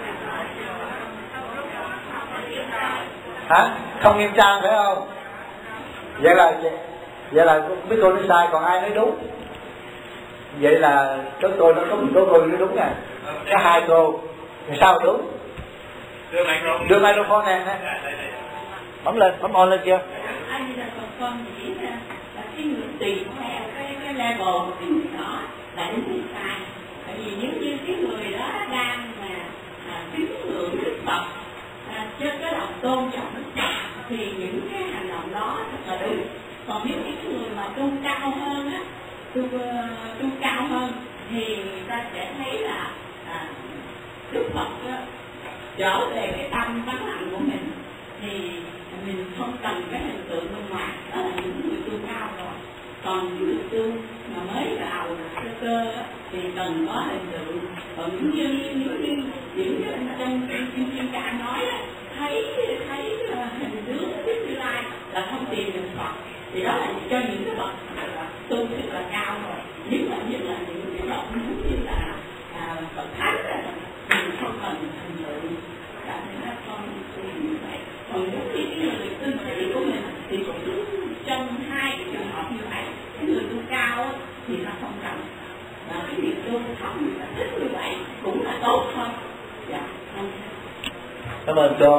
Hả? Không nghiêm trang phải không? Vậy là mấy cô nói sai, còn ai nói đúng? Vậy là chúng tôi nó có một cô nói đúng nè, có 2 cô. Sao đúng? Đưa microphone nè. Bấm lên, bấm on lên chưa? Anh là con chỉ là cái người tùy theo cái level của cái người đó là đến cái sai. Tại vì nếu như cái người đó đang mà kính ngưỡng Đức Phật, cho cái lòng tôn trọng Đức Phật thì những cái hành động đó thật là đúng. Còn nếu cái người mà tu cao hơn á, tu cao hơn thì người ta sẽ thấy là Đức Phật trở về cái tâm tánh lặng của mình thì mình không cần cái hình tượng bên ngoài. Đó là những người tu cao rồi. Còn những người tu mà mới vào sơ cơ thì cần có hình tượng. Còn những cái trong Kim Cang nói thấy hình tướng Đức Như Lai là không tìm được Phật, thì đó là cho những cái bậc tu rất là cao rồi. Nhất là những cái bậc như là bậc thánh mình không cần hình tượng. Đó là con như vậy. Còn nếu khi cái người cư sĩ của mình thì cũng trong 2 cái trường hợp như vậy, cái người tu cao thì nó không cần, và cái người tu thấp người ta thích như vậy cũng là tốt thôi. Dạ. Cảm ơn cô.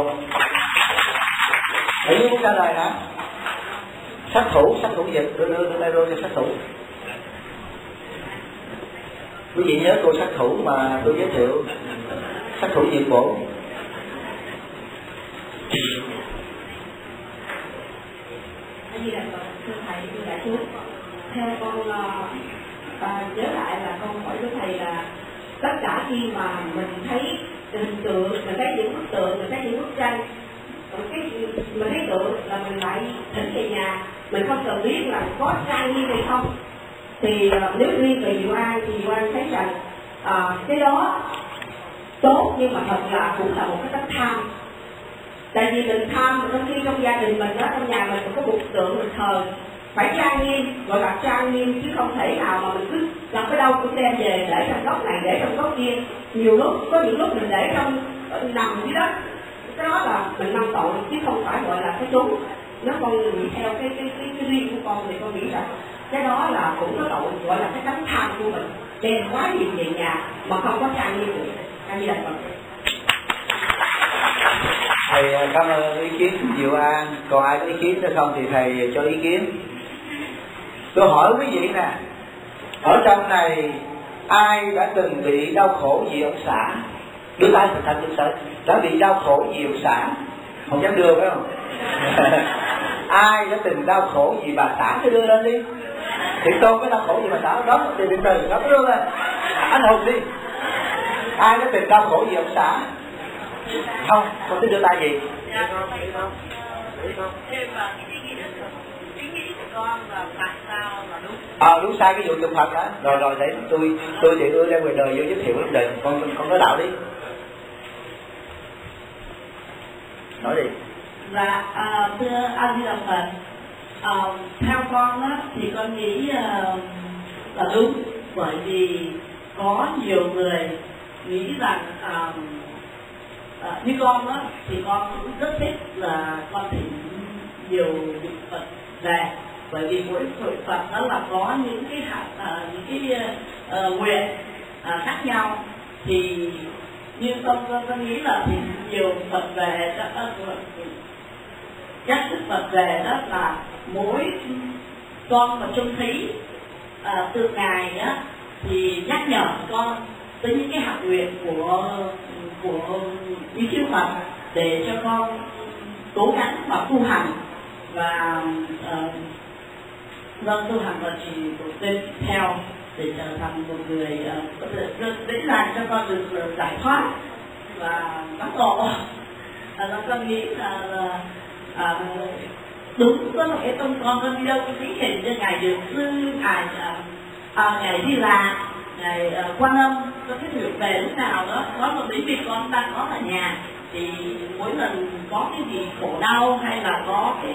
Ở dưới muốn trả lời hả? Sát thủ dịch, đưa tay cho sát thủ. Quý vị nhớ cô sát thủ mà tôi giới thiệu, sát thủ Diệp Bổ. Thưa thầy, thưa đại chúng, theo con nhớ lại là con hỏi với thầy là tất cả khi mà mình thấy hình tượng, mình thấy những bức tượng, mình thấy những bức tranh, mình thấy tượng là mình lại thỉnh về nhà, mình không cần biết là có trang nghiêm hay không. Thì nếu riêng về Diệu An thì Diệu An thấy rằng cái đó tốt, nhưng mà thật là cũng là một cái tánh tham. Tại vì mình tham, trong khi trong gia đình mình đó, trong nhà mình có một tượng mình thờ phải trang nghiêm, gọi là trang nghiêm, chứ không thể nào mà mình cứ làm cái đâu cũng đem về để trong góc này, để trong góc kia. Nhiều lúc, có những lúc mình để trong nằm dưới đất, cái đó là mình mang tội chứ không phải gọi là cái đúng. nó con nghĩ theo cái riêng của con thì con nghĩ rằng cái đó là cũng có tội, gọi là cái tánh tham của mình, đem quá nhiều về nhà mà không có trang nghiêm được. Trang nghiêm con. Thầy cảm ơn ý kiến của Diệu An. Còn ai có ý kiến nữa không thì thầy cho ý kiến. Tôi hỏi quý vị nè, ở trong này ai đã từng bị đau khổ vì ông xã? Đưa tay thật thành thực sự đã bị đau khổ vì ông xã, không dám đưa phải không? Ai đã từng đau khổ vì bà xã cứ đưa lên đi. Thì tôi có đau khổ vì bà xã đó thì từ từ nó cứ đưa lên. Anh hùng đi. Ai đã từng đau khổ vì ông xã? Không, con cứ đưa tay gì? Đúng sai cái vụ trùng hợp đó. Rồi để tôi thì đưa ra ngoài đời vô giới thiệu vấn đề. Con nói đạo đi. Nói đi. Dạ, thưa anh Di Đà Phật, theo con á thì con nghĩ là đúng, bởi vì có nhiều người nghĩ rằng như con á thì con cũng rất thích là con thỉnh nhiều vị Phật về, bởi vì mỗi hội Phật đó là có những cái nguyện khác nhau, thì như con nghĩ là thỉnh nhiều Phật về các đức Phật về đó là mỗi con mà trông thấy từ ngài á thì nhắc nhở con tới những cái hạnh nguyện của ý chư Phật để cho con cố gắng và tu hành và tu hành và chỉ tên theo để trở thành một người có thể dễ dàng cho con được giải thoát và đắc ngộ. Con nghĩ là đúng, có một cái con đi đâu cũng nghĩ hình cho ngài Dược Sư, ngài Di Lặc, ngài Quan Âm, có cái việc về lúc nào đó có một lý việc con đang có ở nhà, thì mỗi lần có cái gì khổ đau hay là có cái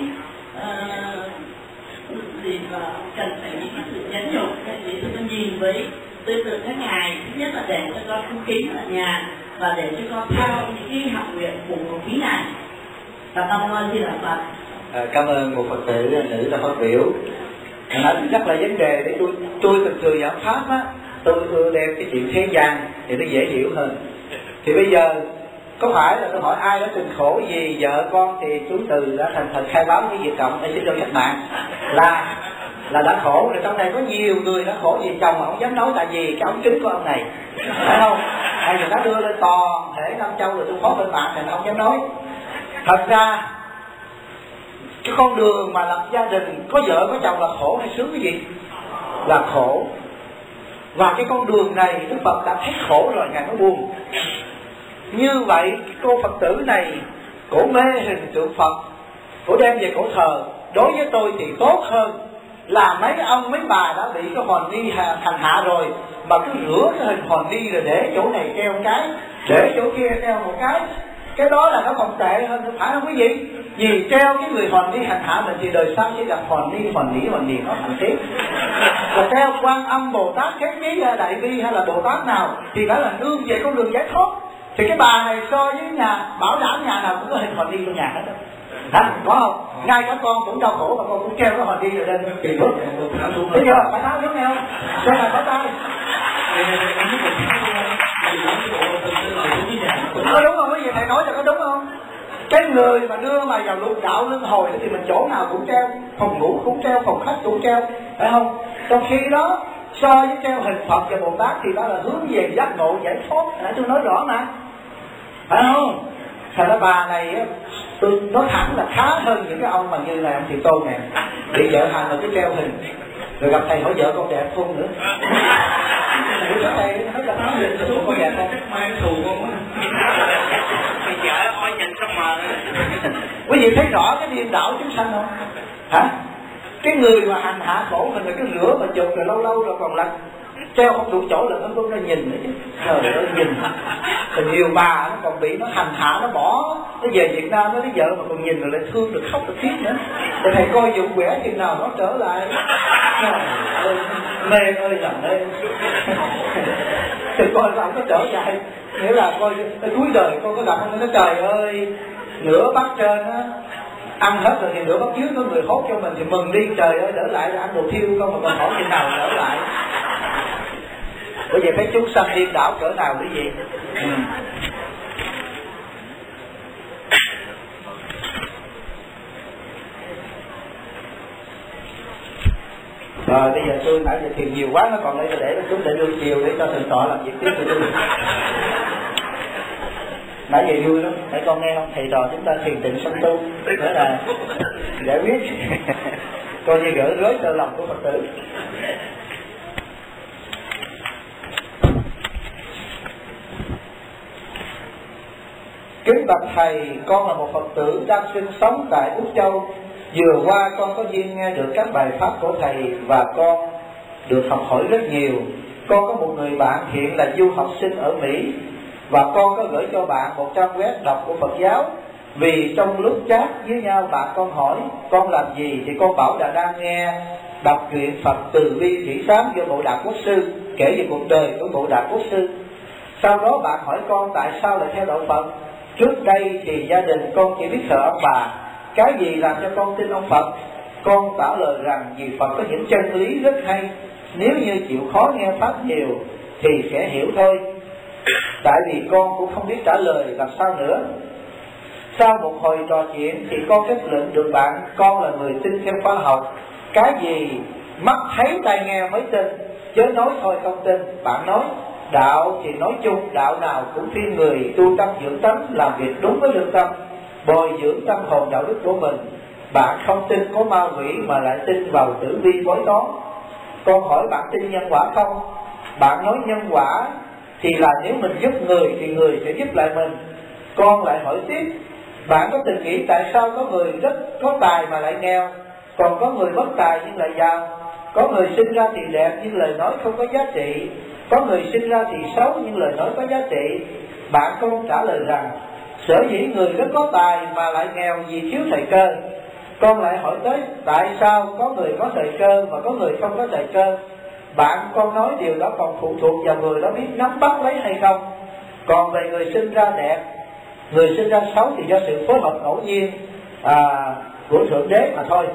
gì mà cần phải những cái sự nhẫn nhục thì tôi con nhìn với tư tưởng các ngài, thứ nhất là để cho con cung kính ở nhà và để cho con theo những cái học nguyện của một quý ngài. Và cảm ơn Di Đà Phật. Cảm ơn một Phật tử nữ là phát biểu. Nói rất là vấn đề để tôi thường giảng pháp á, tôi ưa đem cái chuyện thế gian thì nó dễ hiểu hơn. Thì bây giờ có phải là tôi hỏi ai đã từng khổ gì vợ con thì chú Từ đã thành thật khai báo với Việt Cộng để xin cho các bạn là đã khổ. Rồi trong này có nhiều người đã khổ vì chồng mà không dám nói, tại vì cái ống trứng của ông này, phải không? Hay người ta đưa lên toàn thể Nam Châu rồi tôi phó bên bạn thì ông dám nói. Thật ra cái con đường mà lập gia đình có vợ có chồng là khổ hay sướng cái gì? Là khổ. Và cái con đường này Đức Phật đã thấy khổ rồi ngài mới buông. Như vậy cái cô Phật tử này cổ mê hình tượng Phật, cổ đem về cổ thờ. Đối với tôi thì tốt hơn là mấy ông mấy bà đã bị cái hòn ni hành hạ rồi mà cứ rửa cái hình hòn ni rồi để chỗ này treo một cái, để chỗ kia treo một cái đó là nó còn tệ hơn, phải không quý vị? Vì treo cái người hòn ni hành hạ mình thì đời sau sẽ gặp hòn ni nó hạnh tiếp. Và treo Quan Âm Bồ Tát Thế Chí hay Đại Bi hay là Bồ Tát nào thì phải là nương về con đường giải thoát. Thì cái bà này so với nhà bảo đảm nhà nào cũng có hình hòn ni trong nhà hết đó. Hả? Có không? Ngay cả con cũng đau khổ mà con cũng treo cái hòn ni rồi lên kỳ bước. Bây giờ phải tháo giống nhau. Cho là có tay. Có đúng không? Quý vị thầy nói là có đúng không? Cái người mà đưa mày vào lục đạo luân hồi thì mình chỗ nào cũng treo, phòng ngủ cũng treo, phòng khách cũng treo, phải không? Trong khi đó so với treo hình Phật và Bồ Tát thì đó là hướng về giác ngộ giải thoát. Nãy tôi nói rõ mà, phải không? Thật ra bà này tôi nói thẳng là khá hơn những cái ông mà như là ông Thiện Tôn nè, bị vợ hành mà cứ treo hình, rồi gặp thầy hỏi vợ con đẹp không nữa. Thầy nói là nói định xuống con đẹp không? Mang thù con á. Vợ ôi nhìn xong mờ. Quý vị thấy rõ cái điên đảo chúng sanh không? Hả? Cái người mà hành hạ khổ mình là cái rửa mà chụp rồi lâu rồi còn lật treo không đủ chỗ là nó cũng ra nhìn nữa chứ. Trời ơi nhìn. Rồi nhiều bà nó còn bị nó hành hạ, nó bỏ nó về Việt Nam nó vợ mà còn nhìn rồi lại thương được khóc được thiết nữa. Rồi thầy coi vụ quẻ chừng nào nó trở lại. Trời ơi, mê ơi là mê. Thì coi sao nó trở lại. Nghĩa là coi cuối đời con có gặp không, nó trời ơi nửa bát trên á ăn hết rồi thì nửa bát dưới có người hốt cho mình thì mừng đi, trời ơi đỡ lại là ăn đồ thiêu không mà còn hỏi chừng nào đỡ lại. Bởi vậy thấy chúng sanh điên đảo cỡ nào quý vị. Rồi bây giờ tôi nãy giờ thiền nhiều quá, nó còn đây để nó xuống để đưa chiều để cho thượng tọa làm việc tiếp cho tôi. Nãy giờ vui lắm, mấy con nghe không? Thầy trò chúng ta thiền tịnh song tu, nữa là giải quyết coi như gỡ rối cho lòng của Phật tử. Kính bạch thầy, con là một Phật tử đang sinh sống tại Úc Châu. Vừa qua con có duyên nghe được các bài pháp của thầy và con được học hỏi rất nhiều. Con có một người bạn hiện là du học sinh ở Mỹ và con có gửi cho bạn một trang web đọc của Phật giáo. Vì trong lúc chat với nhau bạn con hỏi con làm gì thì con bảo là đang nghe đọc truyện Phật Từ Bi Thủy Sáng do Bồ Đạt Quốc Sư kể về cuộc đời của Bồ Đạt Quốc Sư. Sau đó bạn hỏi con tại sao lại theo đạo Phật. Trước đây thì gia đình con chỉ biết thờ ông bà. Cái gì làm cho con tin ông Phật? Con trả lời rằng vì Phật có những chân lý rất hay, nếu như chịu khó nghe pháp nhiều thì sẽ hiểu thôi. Tại vì con cũng không biết trả lời làm sao nữa. Sau một hồi trò chuyện thì con kết luận được bạn con là người tin theo khoa học. Cái gì mắt thấy tai nghe mới tin, chứ nói thôi không tin. Bạn nói đạo thì nói chung, đạo nào cũng khuyên người tu tâm dưỡng tánh, làm việc đúng với lương tâm, bồi dưỡng tâm hồn đạo đức của mình. Bạn không tin có ma quỷ mà lại tin vào tử vi bói toán. Con hỏi bạn tin nhân quả không? Bạn nói nhân quả thì là nếu mình giúp người thì người sẽ giúp lại mình. Con lại hỏi tiếp, bạn có từng nghĩ tại sao có người rất có tài mà lại nghèo, còn có người bất tài nhưng lại giàu? Có người sinh ra thì đẹp nhưng lời nói không có giá trị, có người sinh ra thì xấu nhưng lời nói có giá trị. Bạn con trả lời rằng sở dĩ người rất có tài mà lại nghèo vì thiếu thời cơ. Con lại hỏi tới tại sao có người có thời cơ mà có người không có thời cơ. Bạn con nói điều đó còn phụ thuộc vào người đó biết nắm bắt lấy hay không. Còn về người sinh ra đẹp, người sinh ra xấu thì do sự phối hợp ngẫu nhiên của Thượng Đế mà thôi.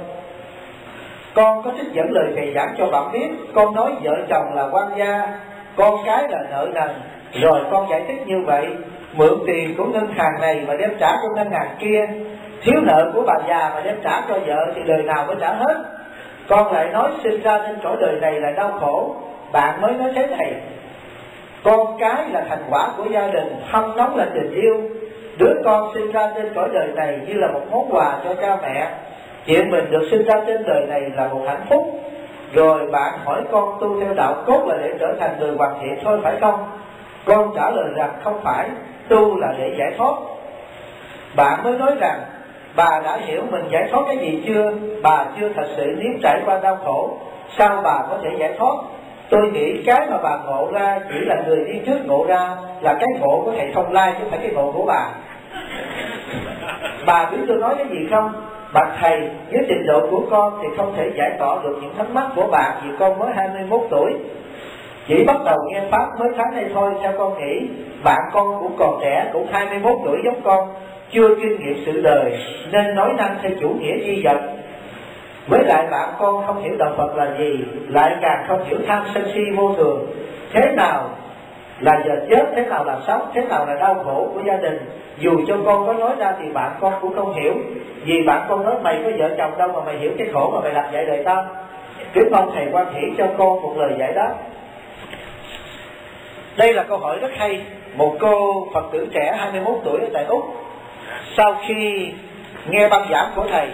Con có trích dẫn lời thầy giảng cho bạn biết. Con nói vợ chồng là quan gia, con cái là nợ nần. Rồi con giải thích như vậy, mượn tiền của ngân hàng này mà đem trả cho ngân hàng kia, thiếu nợ của bà già mà đem trả cho vợ thì đời nào mới trả hết. Con lại nói sinh ra trên cõi đời này là đau khổ. Bạn mới nói thế này, con cái là thành quả của gia đình, hâm nóng là tình yêu. Đứa con sinh ra trên cõi đời này như là một món quà cho cha mẹ. Chuyện mình được sinh ra trên đời này là một hạnh phúc. Rồi bạn hỏi con tu theo đạo cốt là để trở thành người hoàn thiện thôi phải không? Con trả lời rằng không phải, tu là để giải thoát. Bạn mới nói rằng bà đã hiểu mình giải thoát cái gì chưa? Bà chưa thật sự nếm trải qua đau khổ, sao bà có thể giải thoát? Tôi nghĩ cái mà bà ngộ ra chỉ là người đi trước ngộ ra, là cái ngộ của thầy Thông Lai chứ không phải cái ngộ của bà. Bà biết tôi nói cái gì không? Bạch thầy, với trình độ của con thì không thể giải tỏa được những thắc mắc của bạn vì con mới 21 tuổi. Chỉ bắt đầu nghe pháp mới tháng này thôi. Theo con nghĩ bạn con cũng còn trẻ, cũng 21 tuổi giống con, chưa kinh nghiệm sự đời nên nói năng theo chủ nghĩa duy vật. Với lại bạn con không hiểu đạo Phật là gì, lại càng không hiểu tham sân si vô thường. Thế nào là giờ chết, thế nào là sống, thế nào là đau khổ của gia đình. Dù cho con có nói ra thì bạn con cũng không hiểu. Vì bạn con nói mày có vợ chồng đâu mà mày hiểu cái khổ mà mày làm vậy đời tao. Kính mong thầy quan hỷ cho con một lời giải đáp. Đây là câu hỏi rất hay. Một cô Phật tử trẻ 21 tuổi ở tại Úc, sau khi nghe băng giảng của thầy,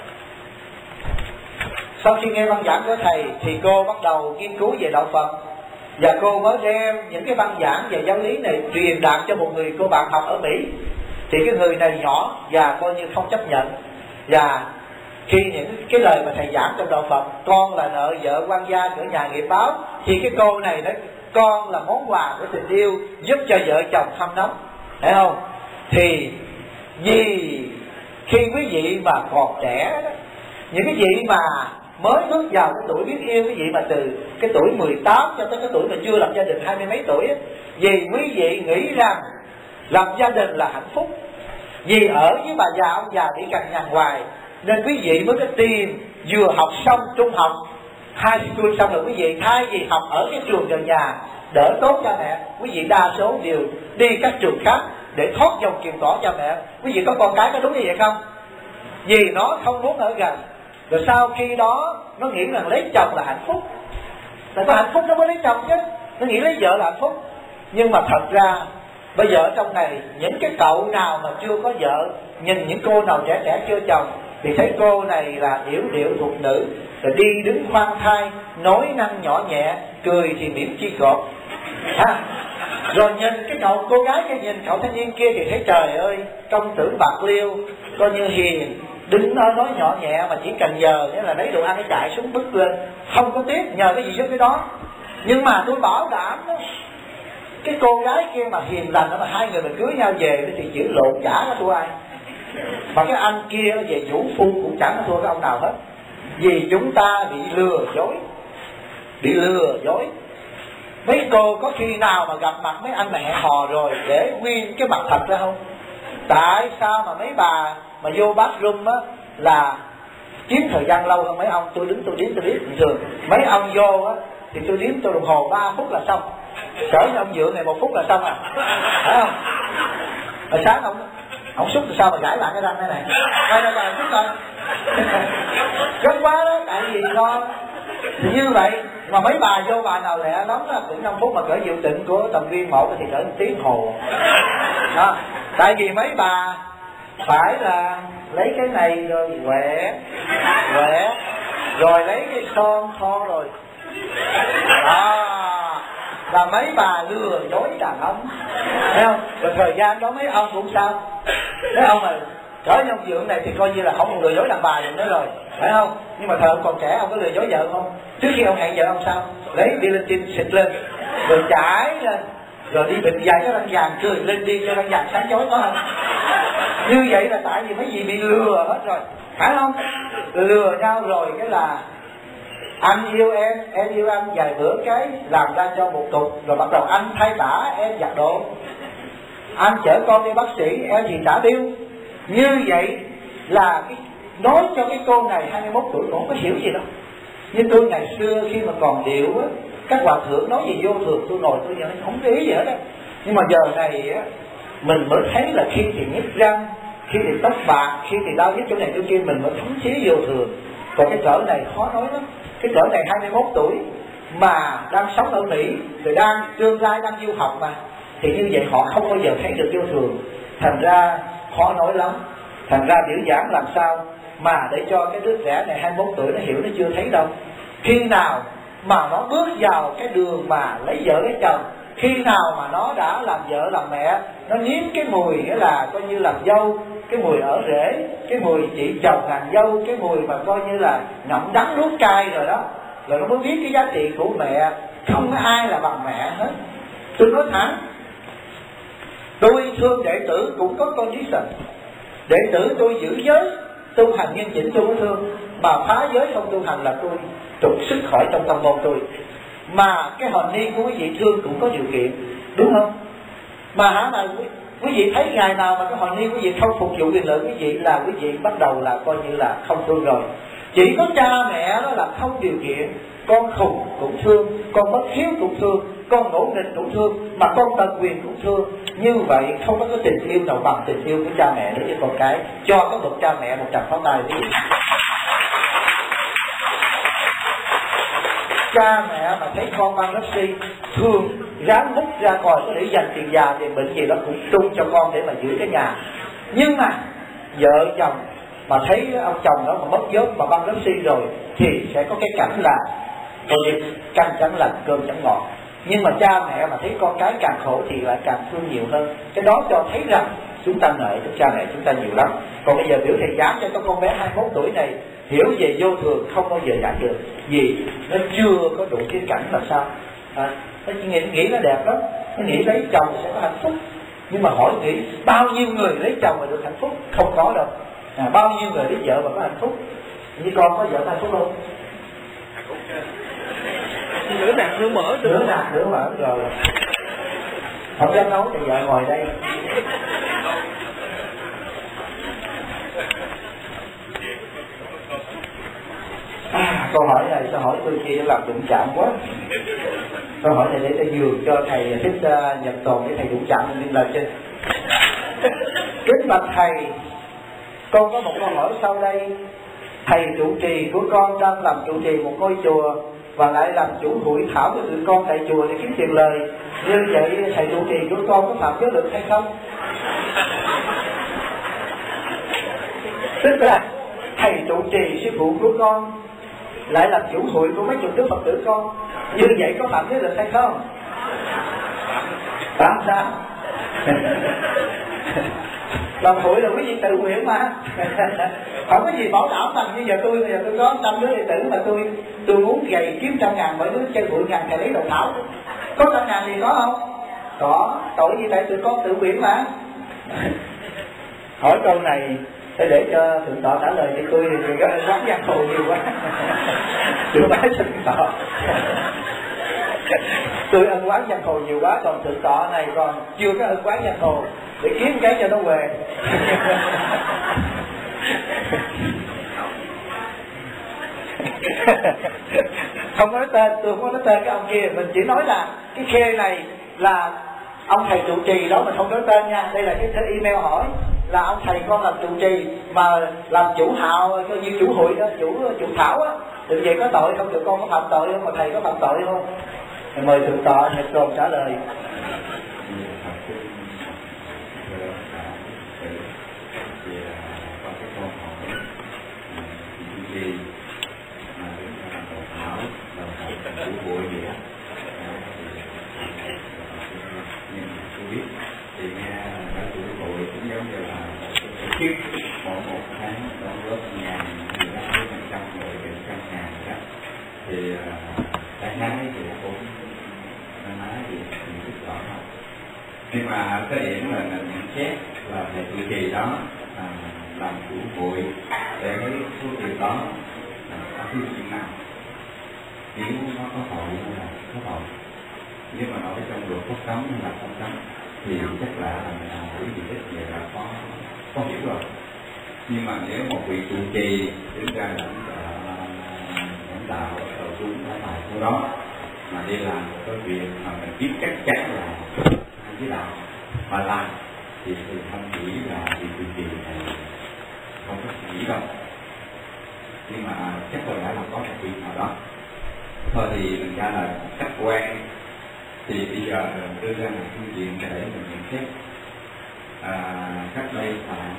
thì cô bắt đầu nghiên cứu về đạo Phật. Và cô mới đem những cái băng giảng về giáo lý này truyền đạt cho một người cô bạn học ở Mỹ. Thì cái người này nhỏ và coi như không chấp nhận. Và khi những cái lời mà thầy giảng trong đạo Phật, con là nợ vợ quan gia cửa nhà nghiệp báo, thì cái cô này nói con là món quà của tình yêu giúp cho vợ chồng hâm nóng, thấy không? Thì vì khi quý vị mà còn trẻ đó, những cái vị mà mới bước vào cái tuổi biết yêu, cái vị mà từ cái tuổi 18 cho tới cái tuổi mà chưa lập gia đình 20 mấy tuổi ấy, vì quý vị nghĩ rằng lập gia đình là hạnh phúc, Vì ở với bà già ông già bị cằn nhằn hoài, nên quý vị mới có tiền vừa học xong trung học high school xong rồi quý vị thay vì học ở cái trường gần nhà đỡ tốt cha mẹ, quý vị đa số đều đi các trường khác để thoát dòng kiềm tỏ cha mẹ. Quý vị có con cái có đúng như vậy không? Vì nó không muốn ở gần, rồi sau khi đó nó nghĩ rằng lấy chồng là hạnh phúc. Tại có hạnh phúc nó mới lấy chồng chứ, nó nghĩ lấy vợ là hạnh phúc. Nhưng mà thật ra bây giờ ở trong này, những cái cậu nào mà chưa có vợ, nhìn những cô nào trẻ trẻ chưa chồng thì thấy cô này là yểu điệu thuộc nữ, rồi đi đứng khoan thai, nói năng nhỏ nhẹ, cười thì mỉm chi cột ha. Rồi nhìn cái cậu cô gái kia, nhìn cậu thanh niên kia thì thấy trời ơi, công tử bạc liêu, coi như hiền, đứng nói nhỏ nhẹ mà chỉ cần giờ nghĩa là lấy đồ ăn cái chạy xuống bứt lên, không có tiếc nhờ cái gì với cái đó. Nhưng mà tôi bảo đảm đó, cái cô gái kia mà hiền lành mà hai người mà cưới nhau về thì chữ lộn chả có thua ai. Mà cái anh kia về vũ phu cũng chẳng thua cái ông nào hết. Vì chúng ta bị lừa dối. Bị lừa dối. Mấy cô có khi nào mà gặp mặt mấy anh mà hẹn hò rồi để nguyên cái mặt thật ra không? Tại sao mà mấy bà mà vô bathroom á là chiếm thời gian lâu hơn mấy ông? Tôi đứng tôi đếm bình thường. Mấy ông vô á thì tôi đếm tôi đồng hồ 3 phút là xong. Cỡ như ông Dượng này 1 phút là xong à, phải không? Hồi sáng ông xúc từ sao mà gãi lại cái răng thế này. Đây là bà xúc rồi. Gấp quá đó, tại vì do thì như vậy mà mấy bà vô bà nào lẹ lắm là cũng 5 phút, mà cỡ Diệu Tịnh của Tầm Viên 1 thì cỡ 1 tiếng hồ đó. Tại vì mấy bà phải là lấy cái này rồi quẹ rồi lấy cái son thoa rồi đó, là mấy bà lừa dối đàn ông, thấy không? Rồi thời gian đó mấy ông cũng sao, mấy ông mà cỡ như ông Dượng này thì coi như là không còn lừa dối đàn bà được nữa rồi, phải không? Nhưng mà thời ông còn trẻ ông có lừa dối vợ không? Trước khi ông hẹn vợ ông sao? Lấy đi lên trên xịt lên rồi chải lên, rồi đi bịt dài cái răng vàng cười lên đi cho răng vàng sáng chói, có không? Như vậy là tại vì mấy gì bị lừa hết rồi, phải không? Lừa nhau rồi cái là anh yêu em yêu anh, vài bữa cái làm ra cho một cục, rồi bắt đầu anh thay tả, em giặt đồ, anh chở con đi bác sĩ, em thì trả bill. Như vậy là cái nói cho cái cô này 21 tuổi cũng không có hiểu gì đâu. Như tôi ngày xưa khi mà còn điệu á, các hòa thượng nói gì vô thường tôi ngồi tôi không có ý gì hết á. Nhưng mà giờ này á, mình mới thấy là khi thì nhức răng, khi thì tóc bạc, khi thì đau nhức chỗ này chỗ kia, mình mới thấm thía vô thường. Còn cái cỡ này khó nói lắm. Cái cỡ này 21 tuổi mà đang sống ở Mỹ, rồi đang tương lai đang du học mà, thì như vậy họ không bao giờ thấy được vô thường. Thành ra khó nói lắm. Thành ra biểu giảng làm sao mà để cho cái đứa trẻ này 21 tuổi nó hiểu, nó chưa thấy đâu. Khi nào mà nó bước vào cái đường mà lấy vợ lấy chồng, khi nào mà nó đã làm vợ làm mẹ, nó nếm cái mùi nghĩa là coi như làm dâu, cái mùi ở rễ, cái mùi chị chồng nàng dâu, cái mùi mà coi như là ngậm đắng nuốt cay rồi đó, rồi nó mới biết cái giá trị của mẹ. Không có ai là bằng mẹ hết. Tôi nói thẳng, tôi thương đệ tử cũng có condition. Đệ tử tôi giữ giới, tu hành nghiêm chỉnh tôi có thương, mà phá giới không tu hành là tôi trục xuất khỏi trong tâm môn tôi. Mà cái hồn ni của quý vị thương cũng có điều kiện, đúng không? Mà hả mà quý vị thấy ngày nào mà cái hồn ni quý vị không phục vụ quyền lợi quý vị là quý vị bắt đầu là coi như là không thương rồi. Chỉ có cha mẹ đó là không điều kiện, con khùng cũng thương, con bất hiếu cũng thương, con ngỗ nghịch cũng thương, mà con tật quyền cũng thương. Như vậy không có tình yêu nào bằng tình yêu của cha mẹ đối với con cái. Cho có một cha mẹ một tràng pháo tay quý vị. Cha mẹ mà thấy con mang lớp si thường ráng múc ra coi có để dành tiền già tiền bệnh gì đó cũng trung cho con để mà giữ cái nhà. Nhưng mà vợ chồng mà thấy ông chồng đó mà mất vốn mà băng lớp si rồi thì sẽ có cái cảnh là coi như canh chẳng lành cơm chẳng ngọt. Nhưng mà cha mẹ mà thấy con cái càng khổ thì lại càng thương nhiều hơn. Cái đó cho thấy rằng chúng ta nợ cho cha mẹ chúng ta nhiều lắm. Còn bây giờ biểu thầy giảng cho con bé 21 tuổi này hiểu về vô thường không bao giờ giảng được, vì nó chưa có đủ cái cảnh là sao. Nó chỉ nghĩ nó đẹp lắm, nó nghĩ lấy chồng sẽ có hạnh phúc. Nhưng mà hỏi nghĩ bao nhiêu người lấy chồng mà được hạnh phúc? Không có đâu. Bao nhiêu người lấy vợ mà có hạnh phúc? Như con có vợ hạnh phúc không? Nửa nạc nửa mở. Nửa nạc nửa mở rồi. Không dám nói thì vợ ngồi đây. Câu hỏi này sao hỏi tôi kia làm đụng chạm quá. Câu hỏi này để tôi nhường cho thầy thích nhập tồn để thầy đụng chạm nên lời trên. Kính bạch thầy, con có một câu hỏi sau đây. Thầy trụ trì của con đang làm trụ trì một ngôi chùa và lại làm chủ hội thảo của tụi con tại chùa để kiếm tiền lời. Như vậy thầy trụ trì của con có phạm giới luật hay không? Tức là thầy trụ trì sư phụ của con lại làm chủ hội của mấy chục đứa Phật tử con, như vậy có phạm giới luật hay không? Phạm sao? Làm hội là quý vị tự nguyện mà. Không có gì bảo đảm bằng. Bây giờ tôi có 100 đứa đệ tử mà tôi muốn gầy kiếm 100.000 mỗi đứa chơi bụi ngàn thầy lấy đầu thảo, có 100.000 thì có không? Có. Tội gì tại tụi con tự nguyện mà. Hỏi câu này để cho thượng tọa trả lời, cho tôi thì có quán giang hồ nhiều quá. Tôi bái thượng tọa. Tôi ân quán giang hồ nhiều quá, còn thượng tọa này còn chưa có ân quán giang hồ để kiếm cái cho nó về. Không có nói tên, tôi không có nói tên cái ông kia, mình chỉ nói là cái khe này là ông thầy trụ trì đó, mình không nói tên nha. Đây là cái email hỏi là ông thầy con làm trụ trì mà làm chủ hào cho như chủ hội đó, chủ thảo á, tự vậy có tội không? Tụi con có phạm tội không? Mà thầy có phạm tội không? Thì mời thượng tọa Nhật Tồn trả lời. một tháng đóng góp ngàn, 15% người trên 100.000 đó, thì đại khái thì cũng nói thì rất rõ. Nhưng mà cái điểm là nhận xét là thầy trụ trì đó làm chủ hội để cái số tiền đó có cái chuyện nào nếu nó có tội hay là có tội, nhưng mà nói trong luật có cấm hay là không cấm thì chắc là quý vị thích về là có hiểu rồi. Nhưng mà nếu một vị trụ trì đứng ra lãnh đạo đầu xuống cái bài của đó mà đi làm một cái việc mà mình biết chắc chắn là với đạo mà làm thì không nghĩ là vị trụ trì này không có nghĩ đâu, nhưng mà chắc là đã là có một việc nào đó thôi thì mình ra là khách quan. Thì bây giờ đưa ra một phương diện để mình nhận xét. Cách đây khoảng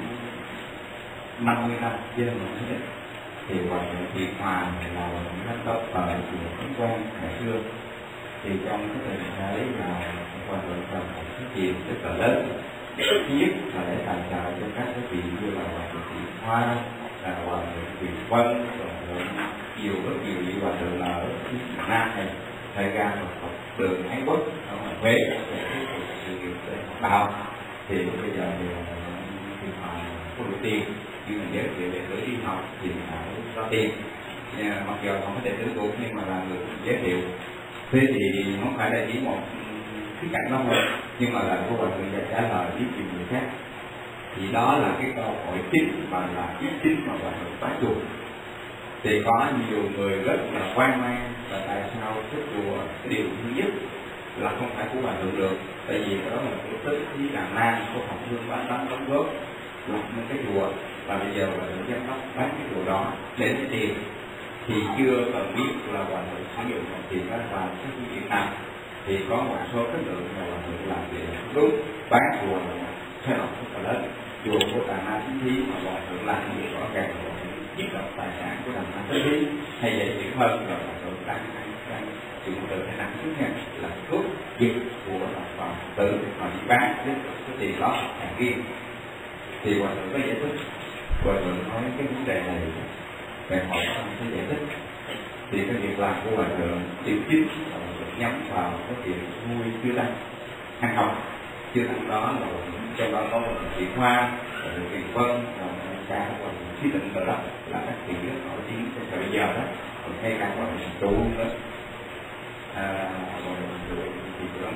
50 năm trên một thì Hòa Thượng Thiện Hòa là một giám đốc tại chùa Khánh Quang ngày xưa. Thì trong cái thời thế là Hòa Thượng cần một cái tiền rất là lớn. Thứ nhất là để tài trợ cho các cái vị như là Hòa Thượng Thiện Hoa, là Hòa Thượng Thiện Vân, Hòa Thượng rất nhiều vị Hòa Thượng là ở Việt Nam này thay ra một đường Ái Quốc ở ngoài Huế để sự nghiệp đạo. Thì bây giờ thì Thiện Hòa có đủ tiền, nhưng mà giới thiệu đệ tử đi học thì phải có tiền. Mặc dù không có đệ tử cũ nhưng mà là người giới thiệu. Thế thì không phải là chỉ một khía cạnh đó thôi, nhưng mà là cô Hòa Thượng trả lời với nhiều người khác. Thì đó là cái câu hỏi chính và là ý chính mà Hòa Thượng phá chùa. Thì có nhiều người rất là quan mang là tại sao cái chùa, cái điều thứ nhất là không phải của Hòa Thượng được, tại vì đó là một cái tích với Đà Nam của Học Hương bán đóng góp lập nên cái chùa, và bây giờ Hòa Thượng giám đốc bán cái chùa đó để lấy tiền thì chưa cần biết là Hòa Thượng sử dụng tiền đó vào cái việc nào. Thì có một số cái lượng là Hòa Thượng làm việc đúng bán chùa thay đổi rất là lớn. Chùa của Đà Nam Chính Thí mà Hòa Thượng làm việc rõ ràng là chiếm đoạt tài sản của Đà Nam Chính Thí, hay vậy chỉ hơn là Hòa Thượng đang chịu tự hay năng trước nha là cướp giật của Phật tử mà đi bán với cái tiền đó hàng riêng. Thì Hòa Thượng có giải thích, Hòa Thượng nói cái vấn đề này về hỏi không có giải thích. Thì cái việc làm của Hòa Thượng điều chính là Hòa Thượng nhắm vào cái chuyện nuôi chưa tăng ăn học. Chưa tăng đó là trong đó có Hòa Thượng Thiện Hoa, Hòa Thượng Thiện Vân, rồi cha Hòa Thượng Trí Định rồi đó là các vị rất nổi tiếng trong thời bây giờ đó. Còn ngay cả Hòa Thượng Trụ nữa, Hòa Thượng thì cũng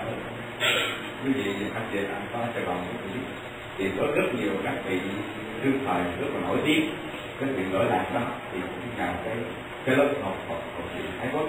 quý vị anh chị có Sài Gòn thì có rất nhiều các vị đương thời rất là nổi tiếng cái chuyện lỗi lạc đó thì cũng là cái lớp học của Thái Quốc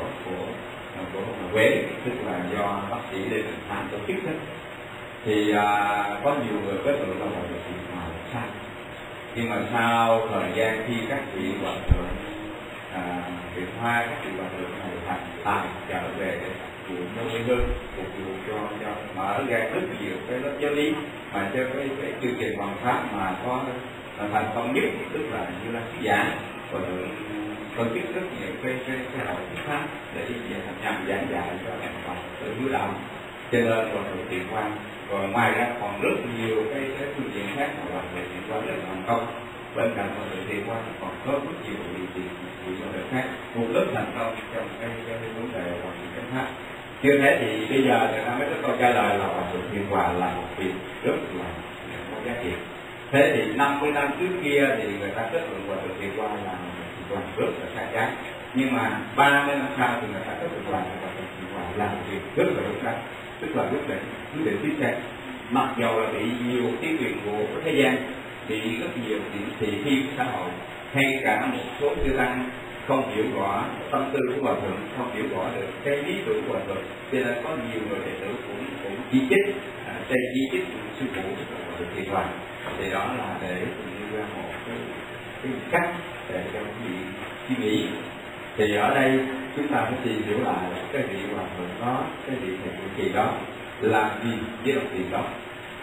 của Huế, tức là do bác sĩ Lê Đình Thành tổ chức đó. Thì có nhiều người kết luận là một chuyện mà sai, nhưng mà sau thời gian khi các vị hòa thượng Việt Hoa, các vị hòa thượng này thành tài trở về để phục vụ cho quê hương, phục vụ cho mở ra rất nhiều cái lớp giáo lý mà cho cái chương trình hoàn pháp mà có thành công nhất, tức là Như Lai Thuyết Giảng, hòa thượng tổ chức rất nhiều cái hội thuyết pháp để nhằm giảng dạy cho các Phật tử hiếu đạo. Cho nên hòa thượng Thiện Quang, rồi ngoài ra còn rất nhiều cái phương diện khác mà hòa thượng Thiện Quang rất là thành công. Bên cạnh hòa thượng Thiện Quang còn có rất nhiều vị hòa thượng khác một lớp thành công trong cái vấn đề hòa thượng chánh pháp. Như thế thì bây giờ người ta mới có câu trả lời là hòa thượng Thiện Quang là một vị rất là có giá trị. Thế thì 50 năm trước kia thì người ta kết luận hòa thượng Thiện Quang là Thiện Quang rất là sai trái, nhưng mà 30 năm sau thì người ta kết luận là hòa thượng Thiện Quang là một việc rất là đúng đắn, tức là quyết định tiếp theo. Mặc dù là bị nhiều tiếng quyền của thế gian, bị rất nhiều thị phi xã hội, hay cả một số chư tăng không hiểu rõ tâm tư của hòa thượng, không hiểu rõ được cái lý tưởng của hòa thượng, cho nên có nhiều người đệ tử cũng chỉ trích, chỉ trích sư phụ của hòa thượng Thiện Quang. Thì đó là để đưa ra một cái cách để cho quý vị suy nghĩ. Thì ở đây chúng ta phải tìm hiểu lại cái vị hòa thượng đó, cái vị thầy trụ trì đó làm gì với đồng tiền đó.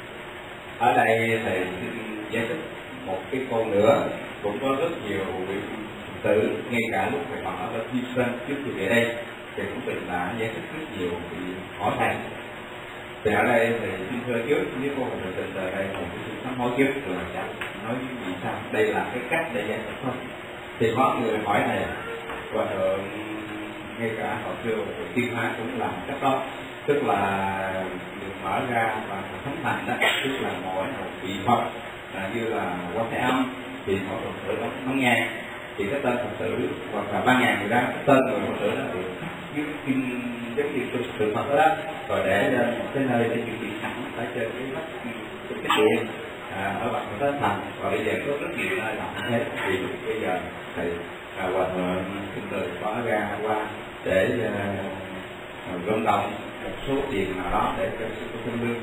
Ở đây thầy giải thích một cái câu nữa, cũng có rất nhiều vị tử ngay cả lúc thầy còn ở bên Houston trước khi về đây thì cũng từng đã giải thích rất nhiều vị hỏi thầy. Thì ở đây thì xin thưa trước với cô hòa thượng tình ở đây thầy cũng xin sám hối trước rồi chẳng nói vì sao đây là cái cách để giải thích thôi. Thì có người hỏi thầy hòa thượng ngay cả họ xưa Tiên Hóa cũng làm cách đó, tức là được mở ra và thánh thành đó, tức là mỗi một vị Phật như là Quan Thế Âm thì mỗi Phật tử đó nó nghe thì cái tên Phật tử hoặc là 3.000 người đó cái tên người Phật tử đó được với kinh giống như từ Phật đó, rồi để lên một cái nơi để chuẩn bị sẵn ở trên cái điện ở bằng cái thành. Và bây giờ có rất nhiều nơi làm thế, thì bây giờ thầy hòa thượng xin từ có ra qua để vận động một số tiền nào đó để cho sự sinh lương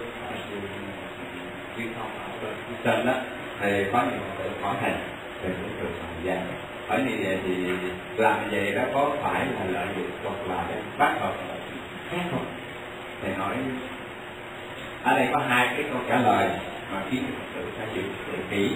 truyền thông ở bên trên đó. Thầy có nhiều người hỏi thầy cũng từ thời gian hỏi như vậy thì làm như vậy đó có phải là lợi dụng hoặc là để bắt hợp khác không? Thầy nói ở đây có hai cái câu trả lời mà khiến Phật tử phải chịu kỹ.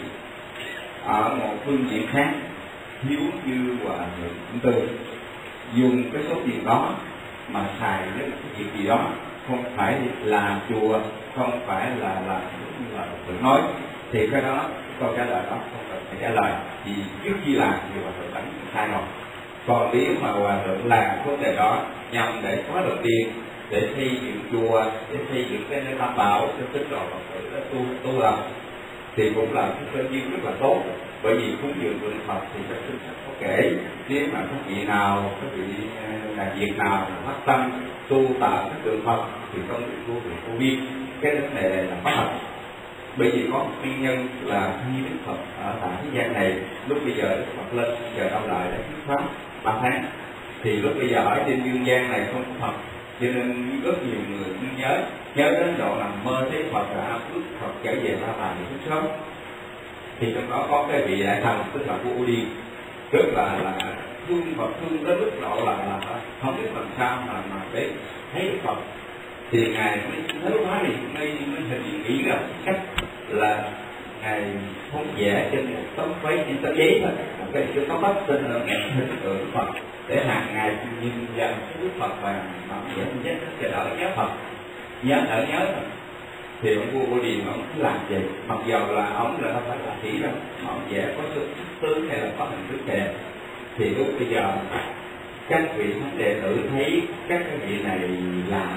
Ở một phương diện khác, nếu như hòa thượng chúng tôi dùng cái số tiền đó mà xài với một cái việc gì đó, không phải là chùa, không phải là như là tự nói, thì cái đó câu trả lời đó không cần phải trả lời, vì trước khi làm thì hòa thượng đánh sai rồi. Còn nếu mà hòa thượng làm vấn đề đó nhằm để có được tiền để xây dựng chùa, để xây dựng cái nơi tam bảo cho tín đồ Phật tử đã tu làm thì cũng là cái cơ duyên rất là tốt. Bởi vì cúng dường tượng Phật thì các sư sách có kể, nếu mà các vị nào, các vị là việc nào phát tâm tu tạo các tượng Phật thì không bị tu về vô biên. Cái vấn đề này là có thật. Bởi vì có một nguyên nhân là khi Đức Phật ở tại thế gian này, lúc bây giờ Đức Phật lên chờ đâu lại để thuyết pháp 3 tháng, thì lúc bây giờ ở trên dương gian này không có Phật, cho nên rất nhiều người nhớ đến độ làm mơ thấy Phật đã ước Phật trở về ra bài thì rất sớm. Thì trong đó có cái vị đại thần tức là vua Udi, rất là thương Phật, thương tới mức độ là không biết làm sao mà để thấy Đức Phật. Thì ngài mới nói quá thì mới hình nghĩ ra cách là ngài phóng vẽ trên một tấm giấy, trên tấm giấy thôi, một cái tấm bắp tên là hình tượng Phật, để hàng ngày nhìn vào Đức Phật và vẽ trên giấy để đỡ nhớ Phật, nhớ thôi. Thì ông vua Bồ Đề ông cứ làm vậy, mặc dù là ông là không phải là chỉ đâu, mà ông vẽ có sự tướng hay là có hình thức kề. Thì lúc bây giờ các vị thánh đệ tử thấy các cái vị này làm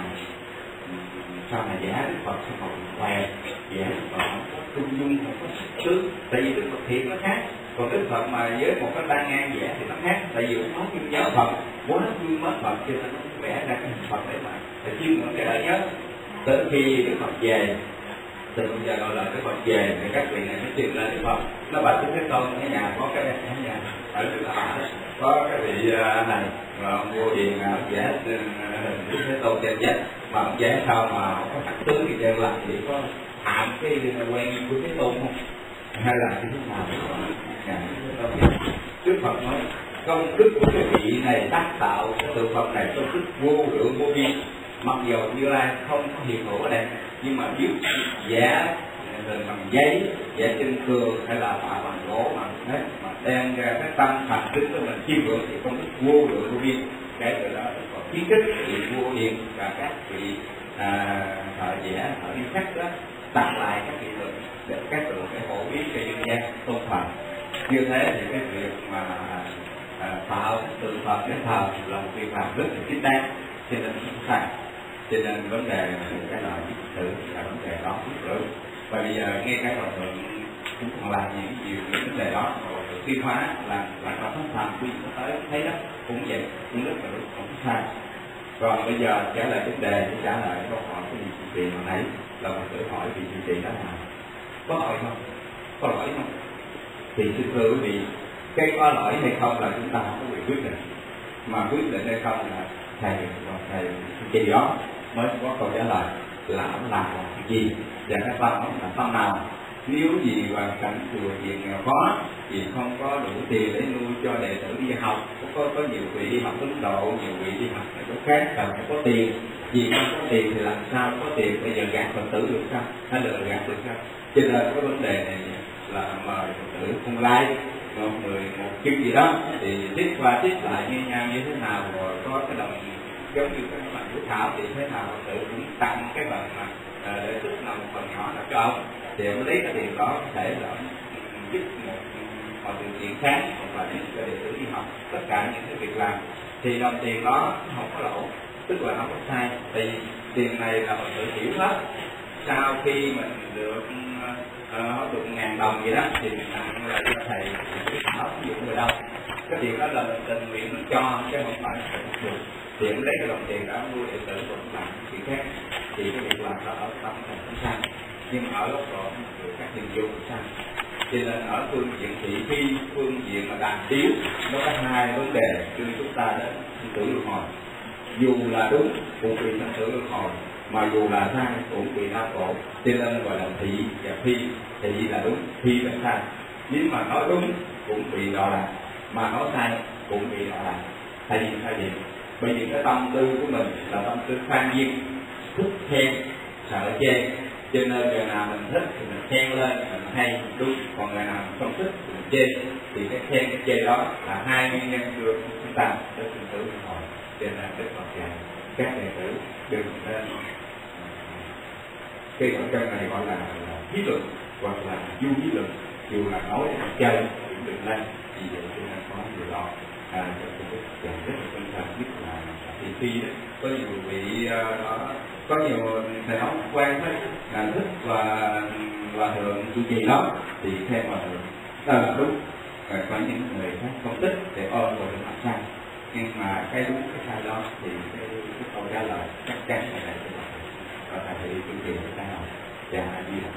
sao mà vẽ Đức Phật sao còn què, vẽ Đức Phật không có trung dung, không có sức tướng. Tại vì Đức Phật thiệt nó khác, còn Đức Phật mà với một cái đa ngang vẽ thì nó khác. Tại vì ông nói chuyên nhớ Phật, quá chuyên mất Phật cho nên nó vẽ ra cái hình Phật để mà chuyên ngưỡng cái đỡ nhớ. Tới khi Đức Phật về Thì bây giờ gọi là cái Phật về thì các vị này mới tìm lên cái Phật. Nó bảo Đức Thế Tôn ở nhà có cái nhà ở Đức Hạ có cái vị này và ông vua Điền vẽ Đức Thế Tôn trên vách, mà ông vẽ sao mà không có khắc tướng thì trên làm chỉ có hạm cái quen của Thế Tôn không, hay là cái thế nào? Đức Phật nói công đức của cái vị này tác tạo cái tượng Phật này công đức vô lượng vô biên. Mặc dù Như Lai không có hiện hữu ở đây, nhưng mà viết vẽ bằng giấy, vẽ trên tường hay là họa bằng gỗ mà đem ra cái tâm thành đức của mình chiêm ngưỡng thì công đức vô lượng vô biên. Cái từ đó còn khuyến khích vị vua hiền và các vị thợ vẽ, thợ điêu khắc đó tặng lại các hiện tượng để các tượng để phổ biến cho dân gian tôn thờ. Như thế thì cái việc mà tạo tượng Phật để thờ là một việc làm rất là chính đáng, cho nên không sai. Cho nên vấn đề cái lời tự là vấn đề đó rất lớn. Và bây giờ nghe cái hòa thượng cũng còn làm những vấn đề đó, rồi tiêu hóa là có thánh thần quy nó tới thấy đó cũng vậy, cũng rất là đúng, không sai. Còn bây giờ trả lời vấn đề để trả lời câu hỏi của vị trụ trì hồi nãy là một tự hỏi vị trụ trì đó là có lỗi không? Có lỗi không? Thì xin thưa quý vị, cái có lỗi hay không là chúng ta không có quyền quyết định, mà quyết định hay không là thầy kỳ đó mới có câu trả lời là ông làm cái gì và cái tâm ông là tâm nào. Nếu gì hoàn cảnh chùa viện nghèo khó thì không có đủ tiền để nuôi cho đệ tử đi học, có nhiều vị đi học Ấn Độ, nhiều vị đi học ở chỗ khác cần phải có tiền, vì không có tiền thì làm sao có tiền, bây giờ gạt Phật tử được sao, hay lừa gạt được sao? Cho nên cái vấn đề này là mời Phật tử không lai một người một chuyện gì đó thì tiếp qua tiếp lại như nhau như thế nào, rồi có cái đồng giống như cái bạn Vũ Thảo thì thế nào Phật tử cũng tặng cái phần mà để xuất nào một phần nhỏ nào cho ông, thì ông lấy cái tiền đó có thể là giúp một điều kiện khác hoặc là giúp cho đệ tử đi học, tất cả những cái việc làm thì đồng tiền đó không có lỗ, tức là không có sai. Thì tiền này là Phật tử hiểu hết. Sau khi mình được được 1.000 đồng vậy đó thì mình tặng lại cho thầy Thảo ví dụ người đâu, cái tiền đó là mình tình nguyện mình cho chứ không phải được. Thì em lấy cái đồng tiền đó mua đệ tử còn làm chuyện khác, thì cái việc làm đó ở tâm thành không sai, nhưng ở góc độ của các tình dục không sai. Cho nên ở phương diện thị phi, phương diện mà đàm tiếu nó có hai vấn đề cho nên chúng ta đến sinh tử luân hồi. Dù là đúng cũng bị sinh tử luân hồi, mà dù là sai cũng bị đau khổ. Cho nên gọi là thị và phi. Thị là đúng, phi là sai. Nếu mà nói đúng cũng bị đọa lạc, mà nói sai cũng bị đọa lạc. Thay vì bởi vì cái tâm tư của mình là tâm tư khoan dung, thích khen, sợ chê. Cho nên người nào mình thích thì mình khen lên, mình hay, mình đúng. Còn người nào mình không thích thì mình chê. Thì cái khen, cái chê đó là hai nguyên nhân của chúng ta để sinh tử luân hồi. Cho nên cái Phật dạy các đệ tử đừng nên cái ở trên này gọi là lý luận hoặc là du lý luận, dù là nói chơi cũng đừng lên. Vì vậy cho nên có nhiều đó rất là tinh thần, nhất là thị phi đó. Có nhiều vị đó, có nhiều thầy nói quan thấy là thích và thường chủ trì đó thì theo hòa thượng đó là đúng. Có những người khác không thích thì ôm rồi làm sai, nhưng mà cái đúng cái sai đó thì cái câu trả lời chắc chắn là để và thầy chủ trì của ta nào và đi làm.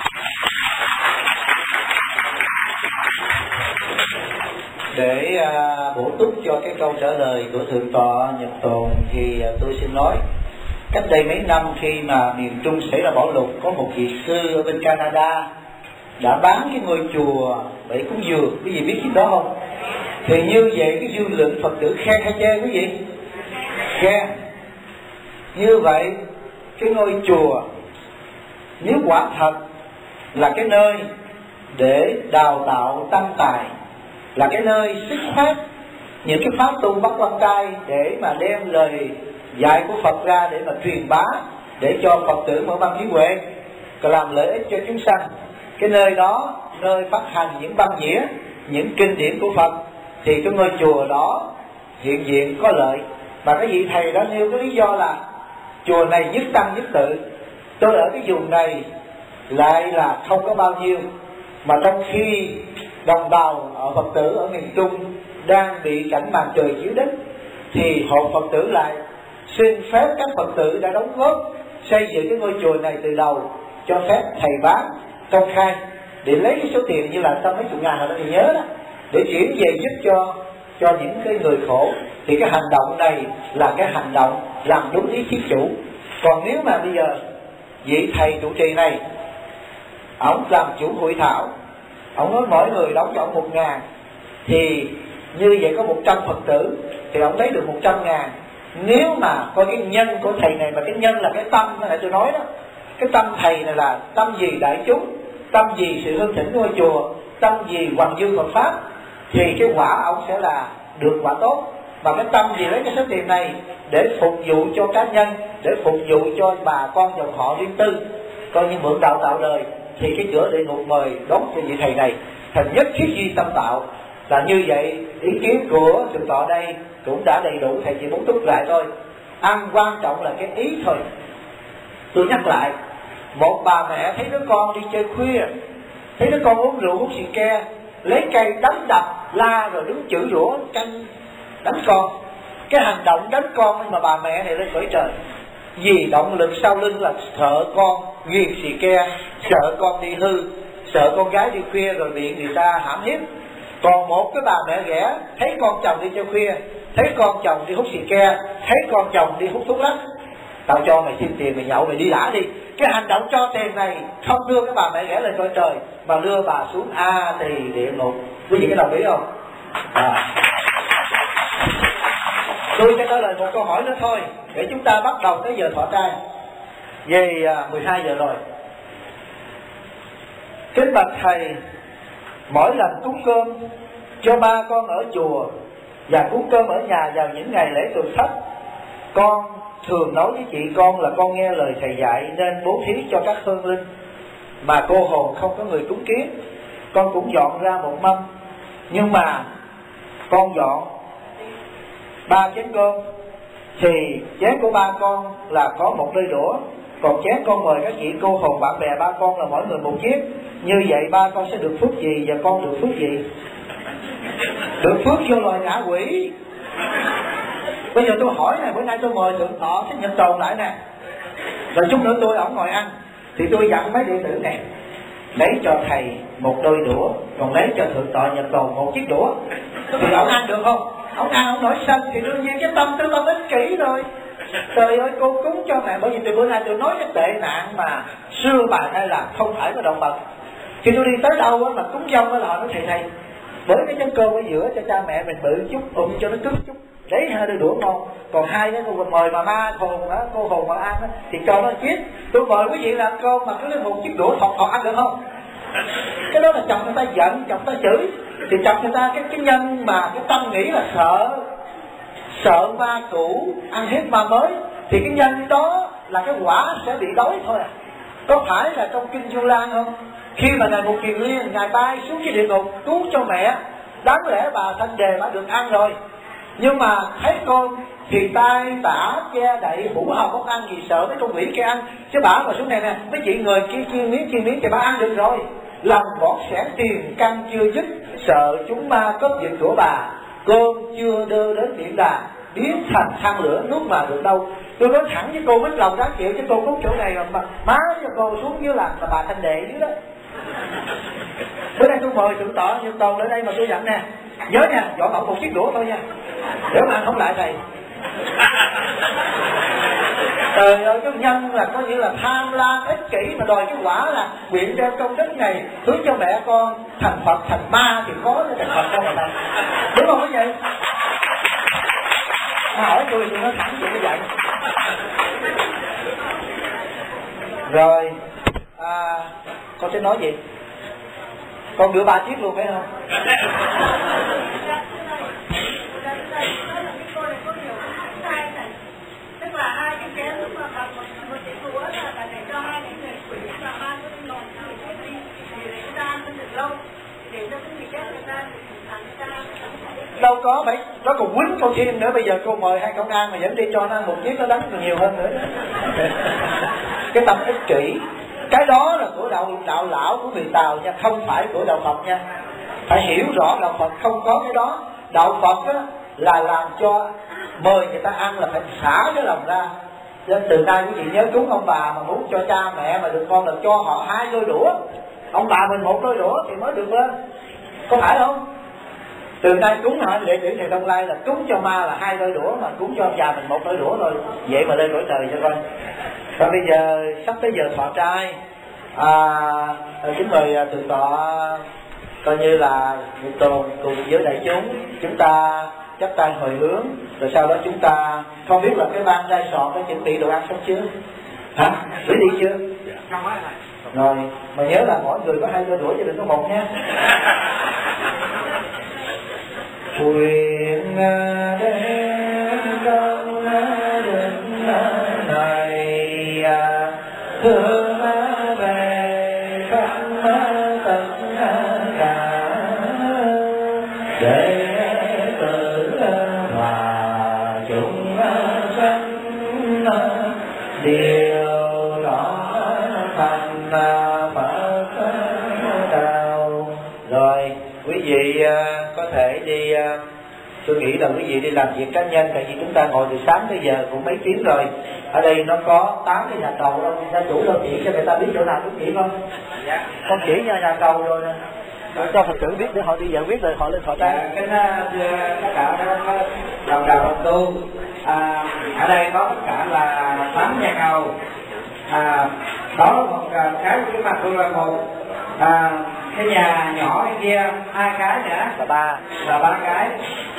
Để bổ túc cho cái câu trả lời của Thượng tọa Nhật Tồn thì tôi xin nói, cách đây mấy năm khi mà miền Trung xảy ra bão lụt, có một vị sư ở bên Canada đã bán cái ngôi chùa để cúng dường. Quý vị biết chuyện đó không? Thì như vậy cái dư luận Phật tử khen hay chê quý vị? Khen. Như vậy cái ngôi chùa nếu quả thật là cái nơi để đào tạo tăng tài, là cái nơi xuất phát những cái pháp tu bắt quan trai để mà đem lời dạy của Phật ra để mà truyền bá, để cho Phật tử mở băng trí huệ, làm lợi ích cho chúng sanh, cái nơi đó nơi phát hành những băng nghĩa, những kinh điển của Phật, thì cái ngôi chùa đó hiện diện có lợi. Mà cái vị thầy đó nêu cái lý do là chùa này nhất tăng nhất tự, tôi ở cái vùng này lại là không có bao nhiêu, mà trong khi đồng bào ở Phật tử ở miền Trung đang bị cảnh màn trời chiếu đất, thì hội Phật tử lại xin phép các Phật tử đã đóng góp xây dựng cái ngôi chùa này từ đầu, cho phép thầy bán công khai để lấy cái số tiền như là 100 mấy chục ngàn là thì nhớ đó, để chuyển về giúp cho những cái người khổ. Thì cái hành động này là cái hành động làm đúng ý thuyết chủ. Còn nếu mà bây giờ vị thầy trụ trì này, ổng làm chủ hội thảo, ổng nói mỗi người đóng cho ổng 1.000, thì như vậy có 100 Phật tử thì ổng lấy được 100.000. Nếu mà coi cái nhân của thầy này, mà cái nhân là cái tâm, cái này tôi nói đó, cái tâm thầy này là tâm gì đại chúng, tâm gì sự hưng thịnh của ngôi chùa, tâm gì hoàng dương Phật pháp, thì cái quả ông sẽ là được quả tốt. Mà cái tâm gì lấy cái số tiền này để phục vụ cho cá nhân, để phục vụ cho bà con dòng họ riêng tư, coi như mượn đạo tạo đời, thì cái cửa địa ngục mời đón cho vị thầy này. Thành nhất thiết duy tâm tạo là như vậy. Ý kiến của Thượng tọa đây cũng đã đầy đủ, thầy chỉ muốn túc lại thôi. Ăn quan trọng là cái ý thôi. Tôi nhắc lại, một bà mẹ thấy đứa con đi chơi khuya, thấy đứa con uống rượu hút xì ke, lấy cây đánh đập la rồi đứng chửi rủa canh đánh con. Cái hành động đánh con mà bà mẹ này lên cõi trời, vì động lực sau lưng là sợ con ghiền xì ke, sợ con đi hư, sợ con gái đi khuya rồi bị người ta hãm hiếp. Còn một cái bà mẹ ghẻ thấy con chồng đi chơi khuya, thấy con chồng đi hút xì ke, thấy con chồng đi hút thuốc lắc, tao cho mày xin tiền mày nhậu mày đi đã đi. Cái hành động cho tiền này không đưa cái bà mẹ ghẻ lên cõi trời, mà đưa bà xuống A Tỳ địa ngục. Quý vị có đồng ý không? Tôi sẽ trả lời một câu hỏi nữa thôi để chúng ta bắt đầu tới giờ thọ trai. Về 12 giờ rồi. Kính bạch thầy, mỗi lần cúng cơm cho ba con ở chùa và cúng cơm ở nhà vào những ngày lễ tuần thất, con thường nói với chị con là con nghe lời thầy dạy nên bố thí cho các hương linh, mà cô hồn không có người cúng kiến. Con cũng dọn ra một mâm, nhưng mà con dọn 3 chén cơm thì chén của ba con là có một đôi đũa, còn chén con mời các vị cô hồn bạn bè ba con là mỗi người một chiếc. Như vậy ba con sẽ được phước gì và con được phước gì? Được phước vô loài ngã quỷ. Bây giờ tôi hỏi này, bữa nay tôi mời Thượng tọa sẽ nhận tồn lại nè, rồi chút nữa tôi ổng ngồi ăn, thì tôi dặn mấy đệ tử này lấy cho thầy một đôi đũa, còn lấy cho Thượng tọa nhận tồn một chiếc đũa, thì ổng ăn được không? Ông ăn ông nổi sân thì đương nhiên cái tâm tôi ích kỷ rồi. Trời ơi, cô cúng cho mẹ, bởi vì từ bữa nay tôi nói cái tệ nạn mà xưa bà hay là không phải có động vật. Khi tôi đi tới đâu mà cúng dông đó là họ nói thầy bởi cái chén cơm ở giữa cho cha mẹ mình bự chút, cho nó cứng chút, lấy 2 đôi đũa ngon, còn 2 cái cô mời mà ma hồn á, cô hồn mà ăn á, thì cho nó chiếc. Tôi mời quý vị làm cơm mà cứ lấy một chiếc đũa thọt ăn được không? Cái đó là chồng người ta giận, chồng người ta chửi, thì chồng người ta cái nhân mà cái tâm nghĩ là sợ ma cũ ăn hiếp ma mới, thì cái nhân đó là cái quả sẽ bị đói thôi à. Có phải là trong kinh Vu Lan không? Khi mà Ngài Một Kiền Liên Ngài bay xuống cái địa ngục cứu cho mẹ, đáng lẽ bà Thanh Đề bà được ăn rồi, nhưng mà thấy con thì tay tả che đậy hũ hồng không ăn, gì sợ mấy con quỷ kia ăn, chứ bà mà xuống này nè, mấy chị người kia chiên miếng thì bà ăn được rồi. Lòng bỏn sẻn tiền căn chưa dứt, sợ chúng ma cướp giật của bà, cơm chưa đưa đến miệng đà, biến thành than lửa nuốt mà được đâu. Tôi nói thẳng với cô, mất lòng đáng chịu, chứ cô cúng chỗ này mà má cho cô xuống dưới làm là bà Thanh Đệ dưới đó. Bữa nay tôi mời Thượng tọa Nhật Tồn ở đây mà tôi dặn nè, nhớ nha, dọn bọc một chiếc đũa thôi nha, nếu mà ăn không lại thầy. Trời ơi, cái nhân là có nghĩa là tham lam ích kỷ, mà đòi cái quả là nguyện đem công đức này hướng cho mẹ con thành Phật thành ma thì khó để thành Phật đâu mà thành. Đúng không cái vậy? Mà hỏi tôi thì nó thẳng vậy như vậy. Rồi con sẽ nói gì? Con đưa 3 chiếc luôn phải không? Tức là 2 cái chén lúc mà một cái đũa là để cho 2 cái người quỷ và 3 cái nồi đi để người ta ăn được lâu, để cho cái người chết người ta đâu có phải, nó còn quýnh cô thêm nữa. Bây giờ cô mời 2 công an mà vẫn đi cho nó ăn một chiếc, nó đánh còn nhiều hơn nữa. Cái tâm ích kỷ, cái đó là của đạo lão của người Tàu nha, không phải của đạo Phật nha. Phải hiểu rõ đạo Phật không có cái đó. Đạo Phật á, là làm cho mời người ta ăn là phải xả cái lòng ra, Nên từ nay quý vị nhớ cúng ông bà mà muốn cho cha mẹ mà được con là cho họ 2 đôi đũa, ông bà mình 1 đôi đũa thì mới được lên, có phải không? Từ nay cúng hả lễ tiễn thầy Đông Lai là cúng cho ma là 2 đôi đũa, mà cúng cho ông già mình 1 đôi đũa thôi, vậy mà lên cõi trời cho coi. Và bây giờ sắp tới giờ thọ trai, kính mời thượng tọa coi như là Nhật Tồn cùng với đại chúng ta chắp tay hồi hướng, rồi sau đó chúng ta không biết là cái ban trai soạn có chuẩn bị đồ ăn xong chưa? Hả? Gửi đi chưa? Rồi, mà nhớ là mỗi người có 2 đôi đũa chứ đừng có 1 nha. Quyền đến công định này thương về khắp tất cả để tự hòa chúng sanh điều rõ thành Phật đạo. Rồi quý vị có thể đi, tôi nghĩ là quý vị đi làm việc cá nhân, tại vì chúng ta ngồi từ sáng tới giờ cũng mấy tiếng rồi. Ở đây nó có 8 cái nhà cầu đâu, gia chủ đâu chỉ cho người ta biết chỗ nào cũng chỉ không? Dạ. Con chỉ nhà cầu rồi nè, cho Phật tử biết để họ đi giải quyết rồi họ lên thọ trai. Tất cả đồng đạo tu ở đây có tất cả là 8 nhà cầu. Có một cái trước mặt tôi là một cái nhà nhỏ bên kia 2 cái nữa là 3 cái.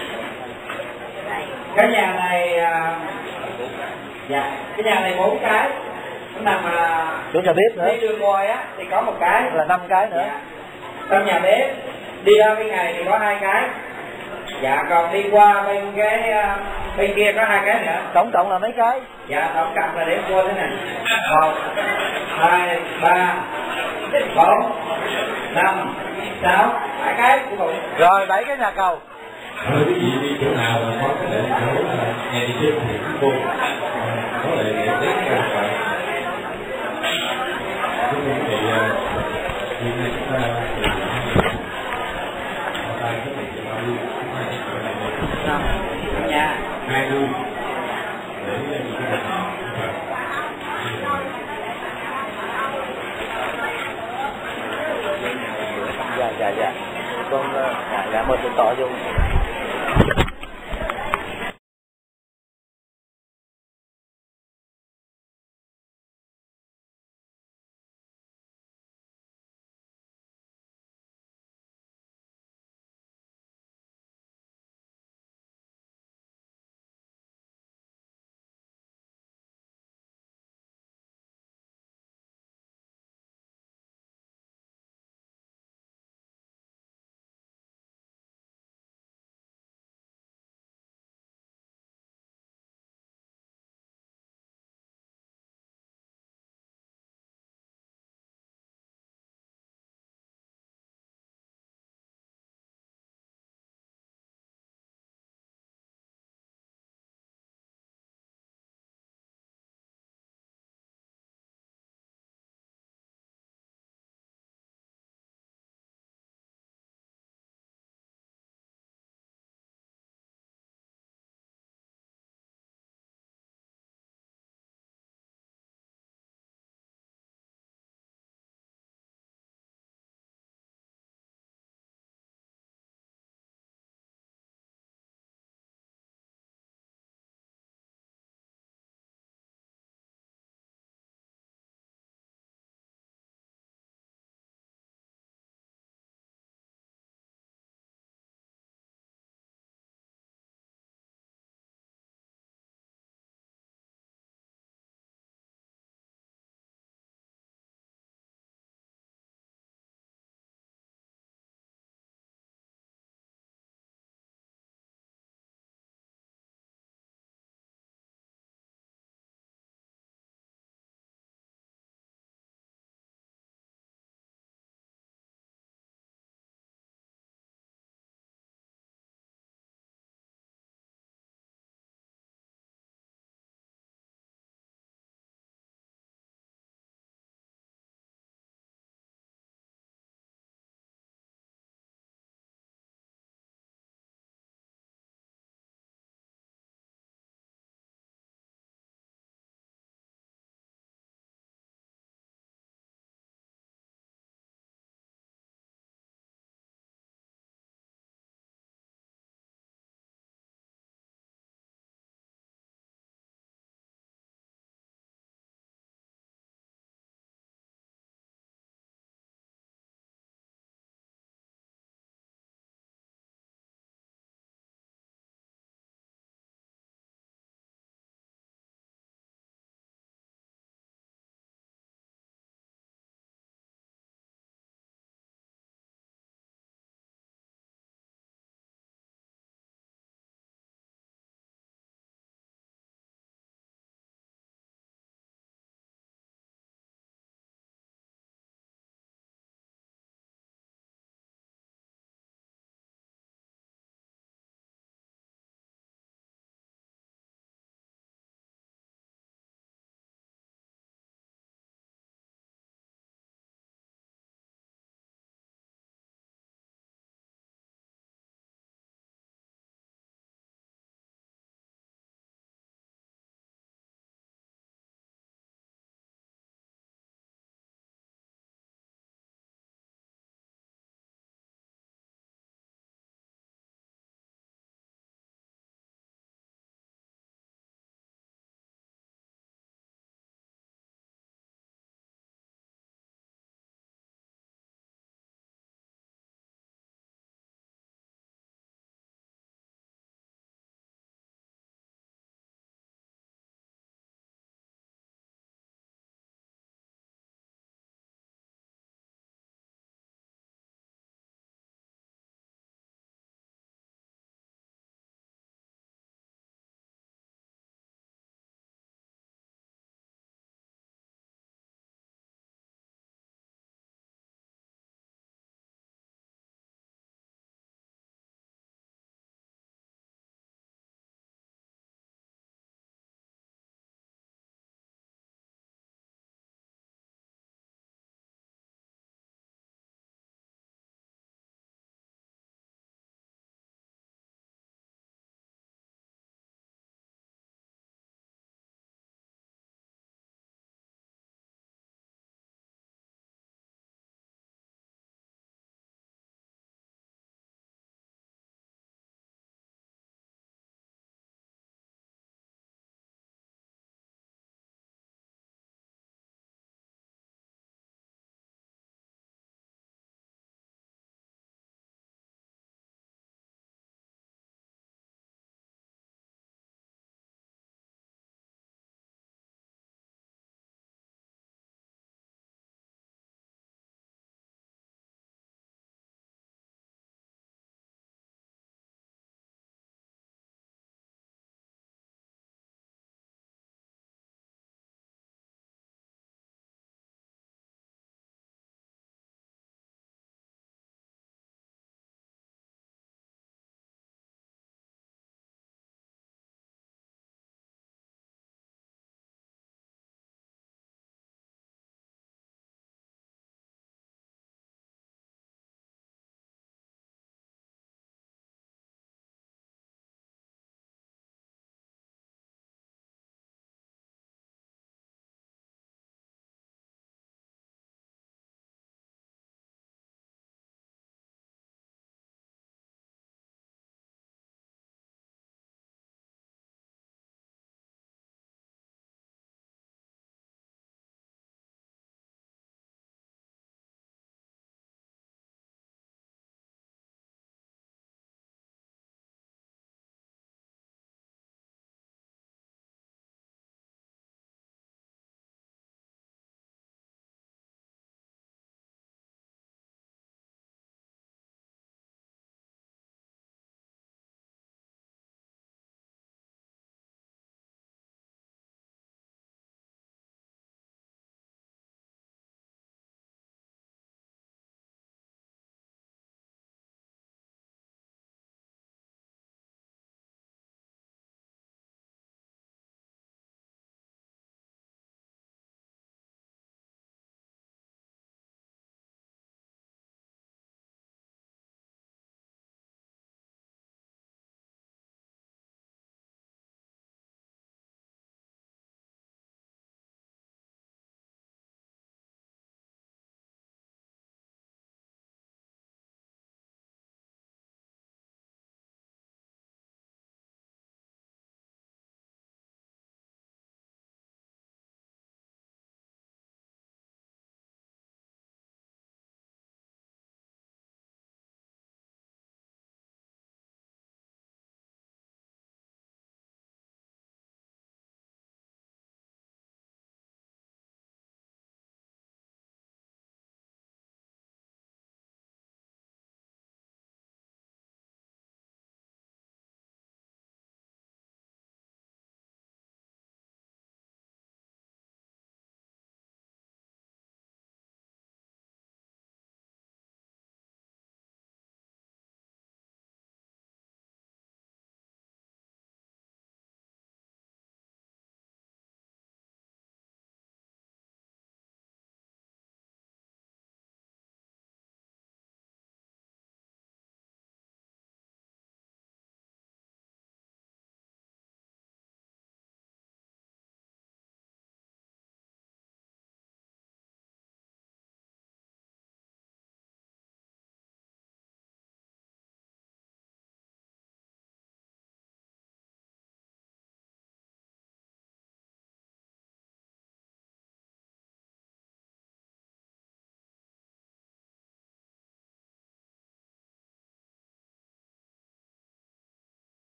Cái nhà này dạ, cái nhà này 4 cái. Nó nằm chỗ nhà bếp nữa. Đi đường ngồi á thì có 1 cái, là 5 cái nữa. Dạ. Trong nhà bếp đi ra bên này thì có 2 cái. Dạ, còn đi qua bên bên kia có 2 cái nữa. Tổng cộng là mấy cái? Dạ, tổng cộng là để cô thế này. 1, 2, 3, 4, 5, 6, 7 cái của bụng. Rồi 7 cái nhà cầu. Rồi quý vị đi chỗ nào mà có cái lễ chỗ là nghe đi trước thì cô có lễ để đến các bạn. Chúng tôi thì hiện nay chúng ta tay cái này cho bao nhiêu? Dạ. 2 đôi để Dạ. Con dạ mời thượng tọa vô.